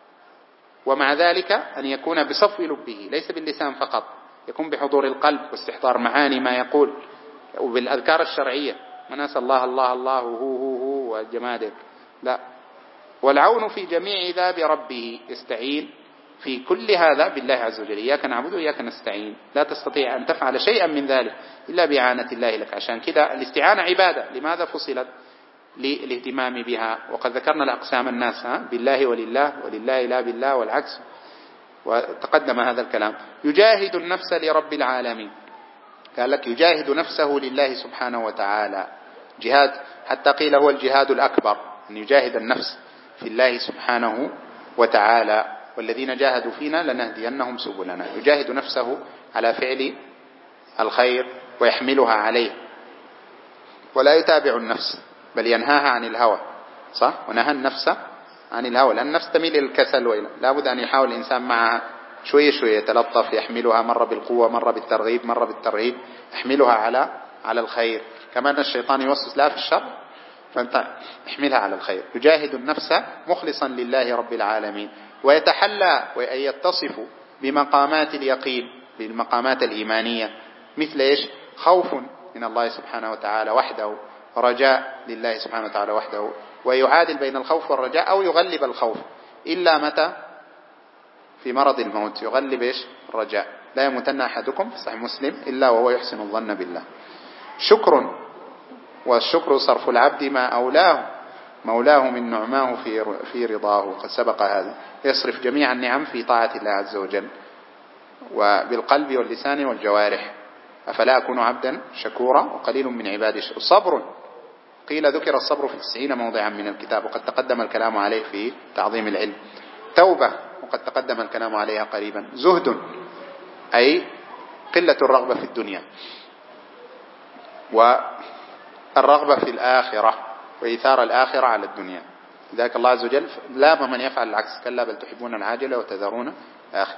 ومع ذلك أن يكون بصفو لبه، ليس باللسان فقط، يكون بحضور القلب واستحضار معاني ما يقول، وبالأذكار الشرعية. من أسأل الله الله الله هو وجمادك، لا. والعون في جميع ذا بربه، يستعين في كل هذا بالله عز وجل. إياك نعبد وإياك نستعين. لا تستطيع أن تفعل شيئا من ذلك إلا بإعانة الله لك. عشان كده الاستعانة عبادة. لماذا فصلت؟ للاهتمام بها. وقد ذكرنا الأقسام الناس بالله ولله، ولله لا بالله، والعكس، وتقدم هذا الكلام. يجاهد النفس لرب العالمين. قال لك يجاهد نفسه لله سبحانه وتعالى جهاد، حتى قيل هو الجهاد الأكبر، أن يجاهد النفس في الله سبحانه وتعالى. والذين جاهدوا فينا لنهدينهم سبلنا. يجاهد نفسه على فعل الخير ويحملها عليه، ولا يتابع النفس بل ينهاها عن الهوى. صح؟ ونهى النفس عن الهوى، لأن النفس تميل إلى الكسل، لا بد أن يحاول الإنسان معها شوية شوية يتلطف، يحملها مرة بالقوة، مرة بالترغيب، مرة بالترهيب، يحملها على الخير. كما أن الشيطان يوسوس لها في الشر، فأنت احملها على الخير. يجاهد النفس مخلصا لله رب العالمين، ويتحلى وأن يتصف بمقامات اليقين، بالمقامات الإيمانية، مثل إيش؟ خوف من الله سبحانه وتعالى وحده، رجاء لله سبحانه وتعالى وحده. ويعادل بين الخوف والرجاء، أو يغلب الخوف، إلا متى؟ في مرض الموت يغلب إيش؟ الرجاء. لا يموتن أحدكم في صحيح مسلم إلا وهو يحسن الظن بالله. شكر، والشكر صرف العبد ما أولاه مولاه من نعماه في رضاه. قد سبق هذا. يصرف جميع النعم في طاعة الله عز وجل، وبالقلب واللسان والجوارح. أفلا أكون عبدا شكورا؟ وقليل من عبادي الشكور. صبر، قيل ذكر الصبر في 90 موضعا من الكتاب، وقد تقدم الكلام عليه في تعظيم العلم. توبة، وقد تقدم الكلام عليها قريبا. زهد، أي قلة الرغبة في الدنيا، والرغبة في الآخرة، وإيثار الآخرة على الدنيا. لذلك الله عز وجل لام من يفعل العكس: كلا بل تحبون العاجلة وتذرون الآخرة،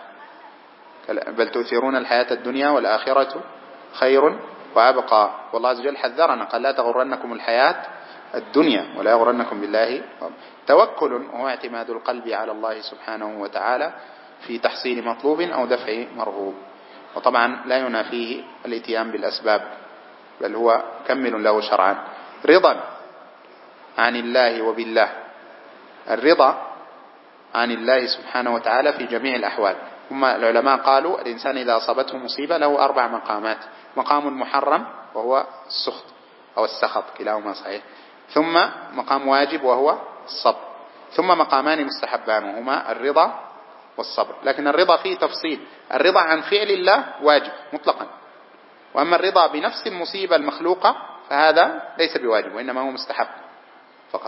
بل تؤثرون الحياة الدنيا والآخرة خير وأبقى. والله عز وجل حذرنا، قال لا تغرنكم الحياة الدنيا ولا يغرنكم بالله. توكل هو اعتماد القلب على الله سبحانه وتعالى في تحصيل مطلوب أو دفع مرغوب. وطبعا لا ينافيه الاتيان بالأسباب، بل هو كمل له شرعا. رضا عن الله وبالله، الرضا عن الله سبحانه وتعالى في جميع الأحوال. هم العلماء قالوا الإنسان إذا أصابته مصيبة له 4 مقامات: مقام محرم وهو السخط أو السخط، كلاهما صحيح، ثم مقام واجب وهو الصبر، ثم مقامان مستحبان وهما الرضا والصبر. لكن الرضا فيه تفصيل: الرضا عن فعل الله واجب مطلقا، وأما الرضا بنفس المصيبة المخلوقة فهذا ليس بواجب، وإنما هو مستحب فقط.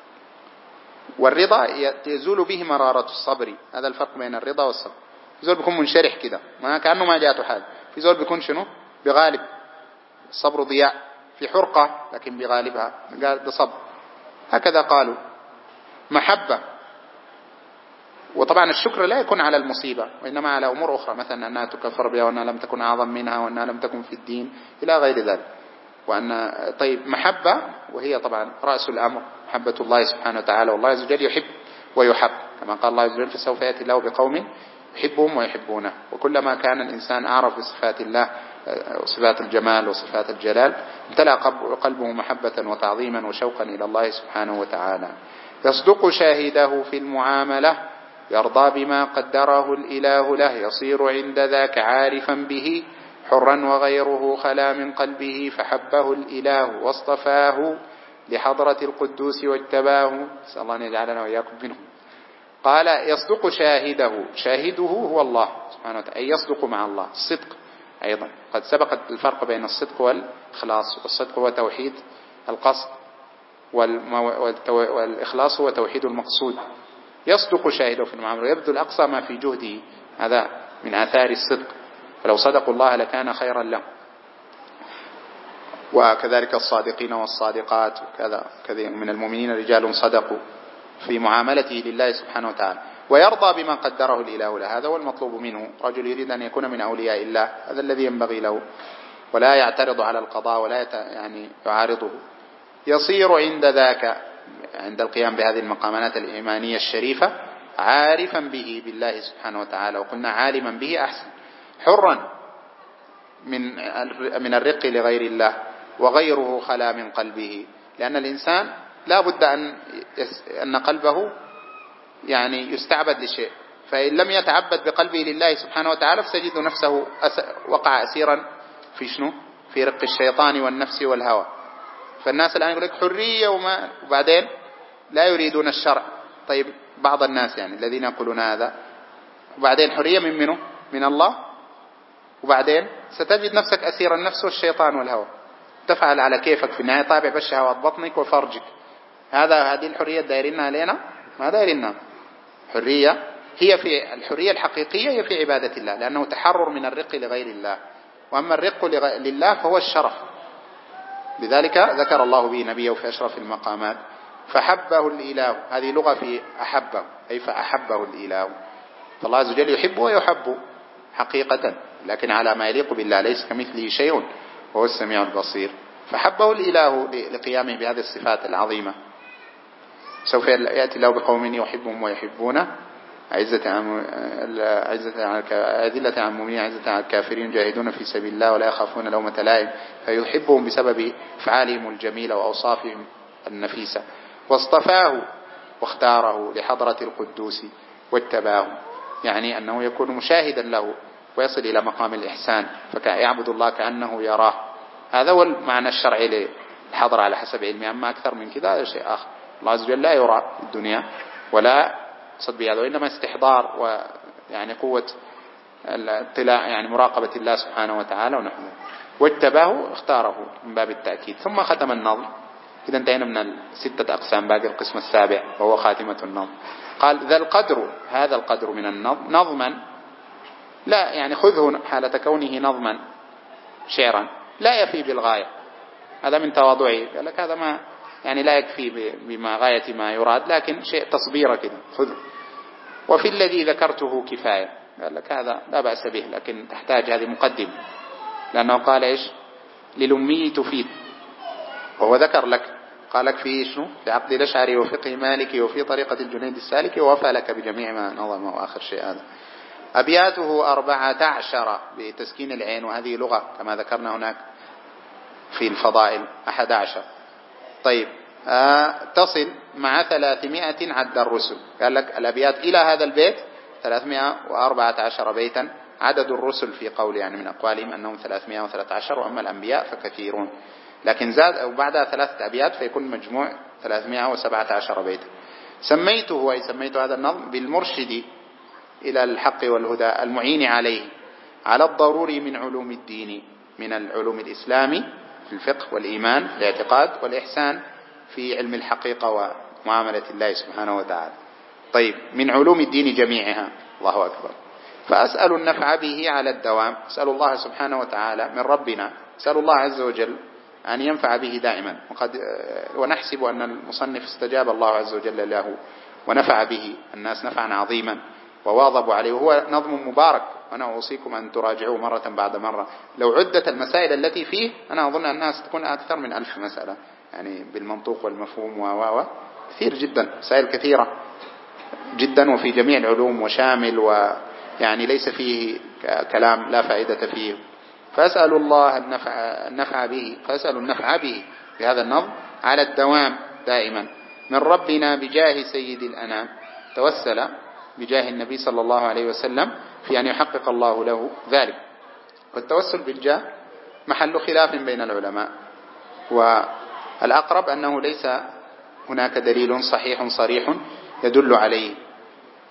والرضا يزول به مرارة الصبر. هذا الفرق بين الرضا والصبر. في زول بيكون منشرح كده، ما كأنه ما جاءته حاجة. في زول بيكون شنو؟ بغالب. الصبر ضياء، في حرقة لكن بغالبها، قال ده صبر. هكذا قالوا. محبة، وطبعا الشكر لا يكون على المصيبة، وإنما على أمور أخرى، مثلا أنها تكفر بها، وأنها لم تكن أعظم منها، وأنها لم تكن في الدين، إلى غير ذلك. وأن طيب محبة، وهي طبعا رأس الأمر، محبة الله سبحانه وتعالى. والله عز وجل يحب ويحب، كما قال الله عز وجل: فسوف يأتي الله بقوم يحبهم ويحبونه. وكلما كان الإنسان أعرف بصفات الله وصفات الجمال وصفات الجلال امتلأ قلبه محبة وتعظيما وشوقا إلى الله سبحانه وتعالى. يصدق شاهده في المعاملة، يرضى بما قدره الإله له، يصير عند ذاك عارفا به حرا وغيره خلا من قلبه، فحبه الإله واصطفاه لحضرة القدوس واجتباه. نسأل الله أن يجعلنا وإياكم منهم. قال يصدق شاهده هو الله سبحانه وتعالى، أي يصدق مع الله. الصدق أيضا قد سبق الفرق بين الصدق والإخلاص. والصدق هو توحيد القصد، والإخلاص هو توحيد المقصود. يصدق شاهده في المعاملة، يبذل أقصى ما في جهده، هذا من آثار الصدق. فلو صدقوا الله لكان خيرا لهم. وكذلك الصادقين والصادقات، وكذا كثير من المؤمنين رجال صدقوا في معاملته لله سبحانه وتعالى، ويرضى بما قدره الإله له. هذا هو المطلوب منه. رجل يريد أن يكون من أولياء الله، هذا الذي ينبغي له، ولا يعترض على القضاء ولا يعني يعارضه. يصير عند ذاك، عند القيام بهذه المقامات الإيمانية الشريفة، عارفا به بالله سبحانه وتعالى. وقلنا عالما به أحسن، حرا من الرق لغير الله، وغيره خلا من قلبه. لأن الإنسان لا بد أن قلبه يعني يستعبد لشيء، فإن لم يتعبد بقلبه لله سبحانه وتعالى فسيجد نفسه وقع أسيرا في شنو؟ في رق الشيطان والنفس والهوى. فالناس الآن يقول لك حرية وبعدين لا يريدون الشرع. طيب بعض الناس يعني الذين يقولون هذا، وبعدين حرية من منه؟ من الله. وبعدين ستجد نفسك أسير النفس والشيطان والهوى، تفعل على كيفك في النهاية، طابع بالشهوات بطنك وفرجك. هذه الحرية دايرنا علينا؟ ما دايرنا. حرية هي في الحرية الحقيقية هي في عبادة الله، لأنه تحرر من الرق لغير الله. وأما الرق لله فهو الشرف. لذلك ذكر الله به نبيه في أشرف المقامات، فحبه الإله. هذه لغة في أحبه، أي فأحبه الإله. فالله عز وجل يحب ويحب حقيقة، لكن على ما يليق بالله، ليس كمثله شيء وهو السميع البصير. فحبه الإله لقيامه بهذه الصفات العظيمة. سوف يأتي الله بقوم يحبهم ويحبونه، أذلة عن المؤمنين عزة عن الكافرين، جاهدون في سبيل الله ولا يخافون لومة لائم. فيحبهم بسبب أفعالهم الجميلة وأوصافهم النفيسة. واصطفاه واختاره لحضرة القدوس واتباه، يعني أنه يكون مشاهدا له ويصل إلى مقام الإحسان، فيعبد الله كأنه يراه. هذا هو المعنى الشرعي للحضر على حسب علمي. أما أكثر من كذا هذا شيء آخر. الله عز وجل لا يرى في الدنيا ولا صد بهذا، وإنما استحضار ويعني قوة الاطلاع، يعني مراقبة الله سبحانه وتعالى ونحوه. واتباه اختاره من باب التأكيد. ثم ختم النظم. إذا انتهينا من 6 أقسام، باقي القسم السابع وهو خاتمة النظم. قال ذا القدر، هذا القدر من النظم نظما، لا يعني خذه حالة كونه نظما شعرا، لا يفي بالغاية. هذا من تواضعه، قال لك هذا ما يعني لا يكفي بما غاية ما يراد، لكن شيء تصبيره كده خذه. وفي الذي ذكرته كفاية، قال لك هذا لا بأس به، لكن تحتاج هذه مقدمة، لأنه قال إيش؟ للأمي تفيد. وهو ذكر لك، قال لك في شنو؟ في عقد الأشعري وفقه مالكي وفي طريقة الجنيد السالكي، ووفى لك بجميع ما نظمه. آخر شيء هذا. أبياته 14 بتسكين العين، وهذه لغة كما ذكرنا هناك في الفضائل 11. طيب تصل مع 300 عد الرسل. قال لك الأبيات إلى هذا البيت 314 بيتا، عدد الرسل في قول يعني من أقوالهم أنهم 313، وأما الأنبياء فكثيرون، لكن زاد أو بعدها 3 أبيات فيكون مجموع 317 بيتا. سميته، أي سميت هذا النظم بالمرشد إلى الحق والهدى، المعين عليه على الضروري من علوم الدين، من العلوم الإسلامي في الفقه والإيمان في الاعتقاد، والإحسان في علم الحقيقة ومعاملة الله سبحانه وتعالى. طيب من علوم الدين جميعها، الله أكبر. فأسأل النفع به على الدوام، أسأل الله سبحانه وتعالى من ربنا، أسأل الله عز وجل أن ينفع به دائما. ونحسب أن المصنف استجاب الله عز وجل له ونفع به الناس نفعا عظيما وواظبوا عليه، وهو نظم مبارك. أنا أوصيكم أن تراجعوه مرة بعد مرة. لو عدت المسائل التي فيه أنا أظن أنها ستكون أكثر من 1000 مسألة، يعني بالمنطوق والمفهوم كثير جدا، مسائل كثيرة جدا وفي جميع العلوم وشامل، ويعني ليس فيه كلام لا فائدة فيه. فأسأل الله النفع به، فأسأل النفع به بهذا النظم على الدوام دائما من ربنا بجاه سيد الأنام. توسل بجاه النبي صلى الله عليه وسلم في أن يحقق الله له ذلك. والتوسل بالجاه محل خلاف بين العلماء، والأقرب أنه ليس هناك دليل صحيح صريح يدل عليه،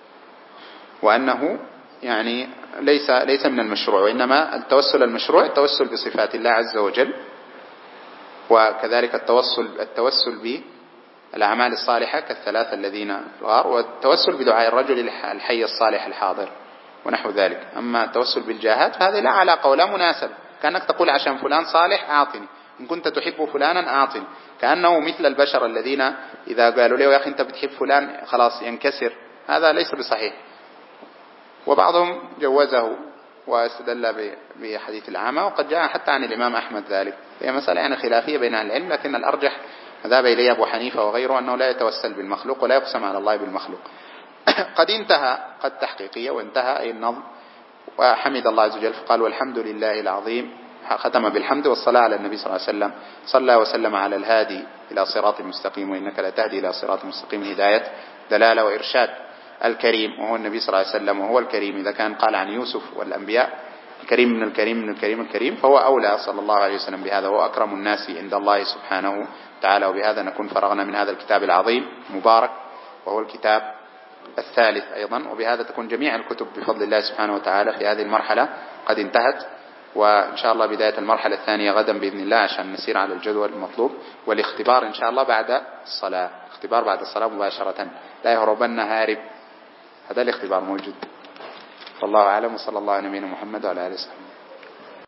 وأنه يعني ليس من المشروع، وإنما التوسل المشروع التوسل بصفات الله عز وجل، وكذلك التوسل بالأعمال الصالحة كالثلاثة الذين في الغار، والتوسل بدعاء الرجل الحي الصالح الحاضر ونحو ذلك. أما التوسل بالجاهات فهذه لا علاقة ولا مناسبة، كأنك تقول عشان فلان صالح أعطني، إن كنت تحب فلانا أعطني، كأنه مثل البشر الذين إذا قالوا له يا أخي أنت بتحب فلان خلاص ينكسر، هذا ليس بصحيح. وبعضهم جوزه واستدل بحديث العامة، وقد جاء حتى عن الإمام أحمد ذلك. هي مسألة يعني خلافية بين أهل العلم، لكن الأرجح ذهب إليه أبو حنيفة وغيره أنه لا يتوسل بالمخلوق ولا يقسم على الله بالمخلوق. قد انتهى قد تحقيقية وانتهى أي النظم، وحمد الله عز وجل فقال والحمد لله العظيم، ختم بالحمد والصلاة على النبي صلى الله عليه وسلم، صلى وسلم على الهادي إلى صراط مستقيم وإنك لا تهدي إلى صراط مستقيم، هداية دلالة وإرشاد، الكريم وهو النبي صلى الله عليه وسلم، وهو الكريم إذا كان قال عن يوسف والأنبياء الكريم من الكريم من الكريم الكريم، فهو أولى صلى الله عليه وسلم بهذا، وهو أكرم الناس عند الله سبحانه وتعالى. وبهذا نكون فرغنا من هذا الكتاب العظيم المبارك، وهو الكتاب الثالث أيضا، وبهذا تكون جميع الكتب بفضل الله سبحانه وتعالى في هذه المرحلة قد انتهت، وإن شاء الله بداية المرحلة الثانية غدا بإذن الله عشان نسير على الجدول المطلوب، والاختبار إن شاء الله بعد الصلاة، اختبار بعد الصلاة مباشرة، لا يهربن هارب، هذا الاختبار موجود. والله أعلم، وصلى الله على نبينا محمد وعلى آله وصحبه.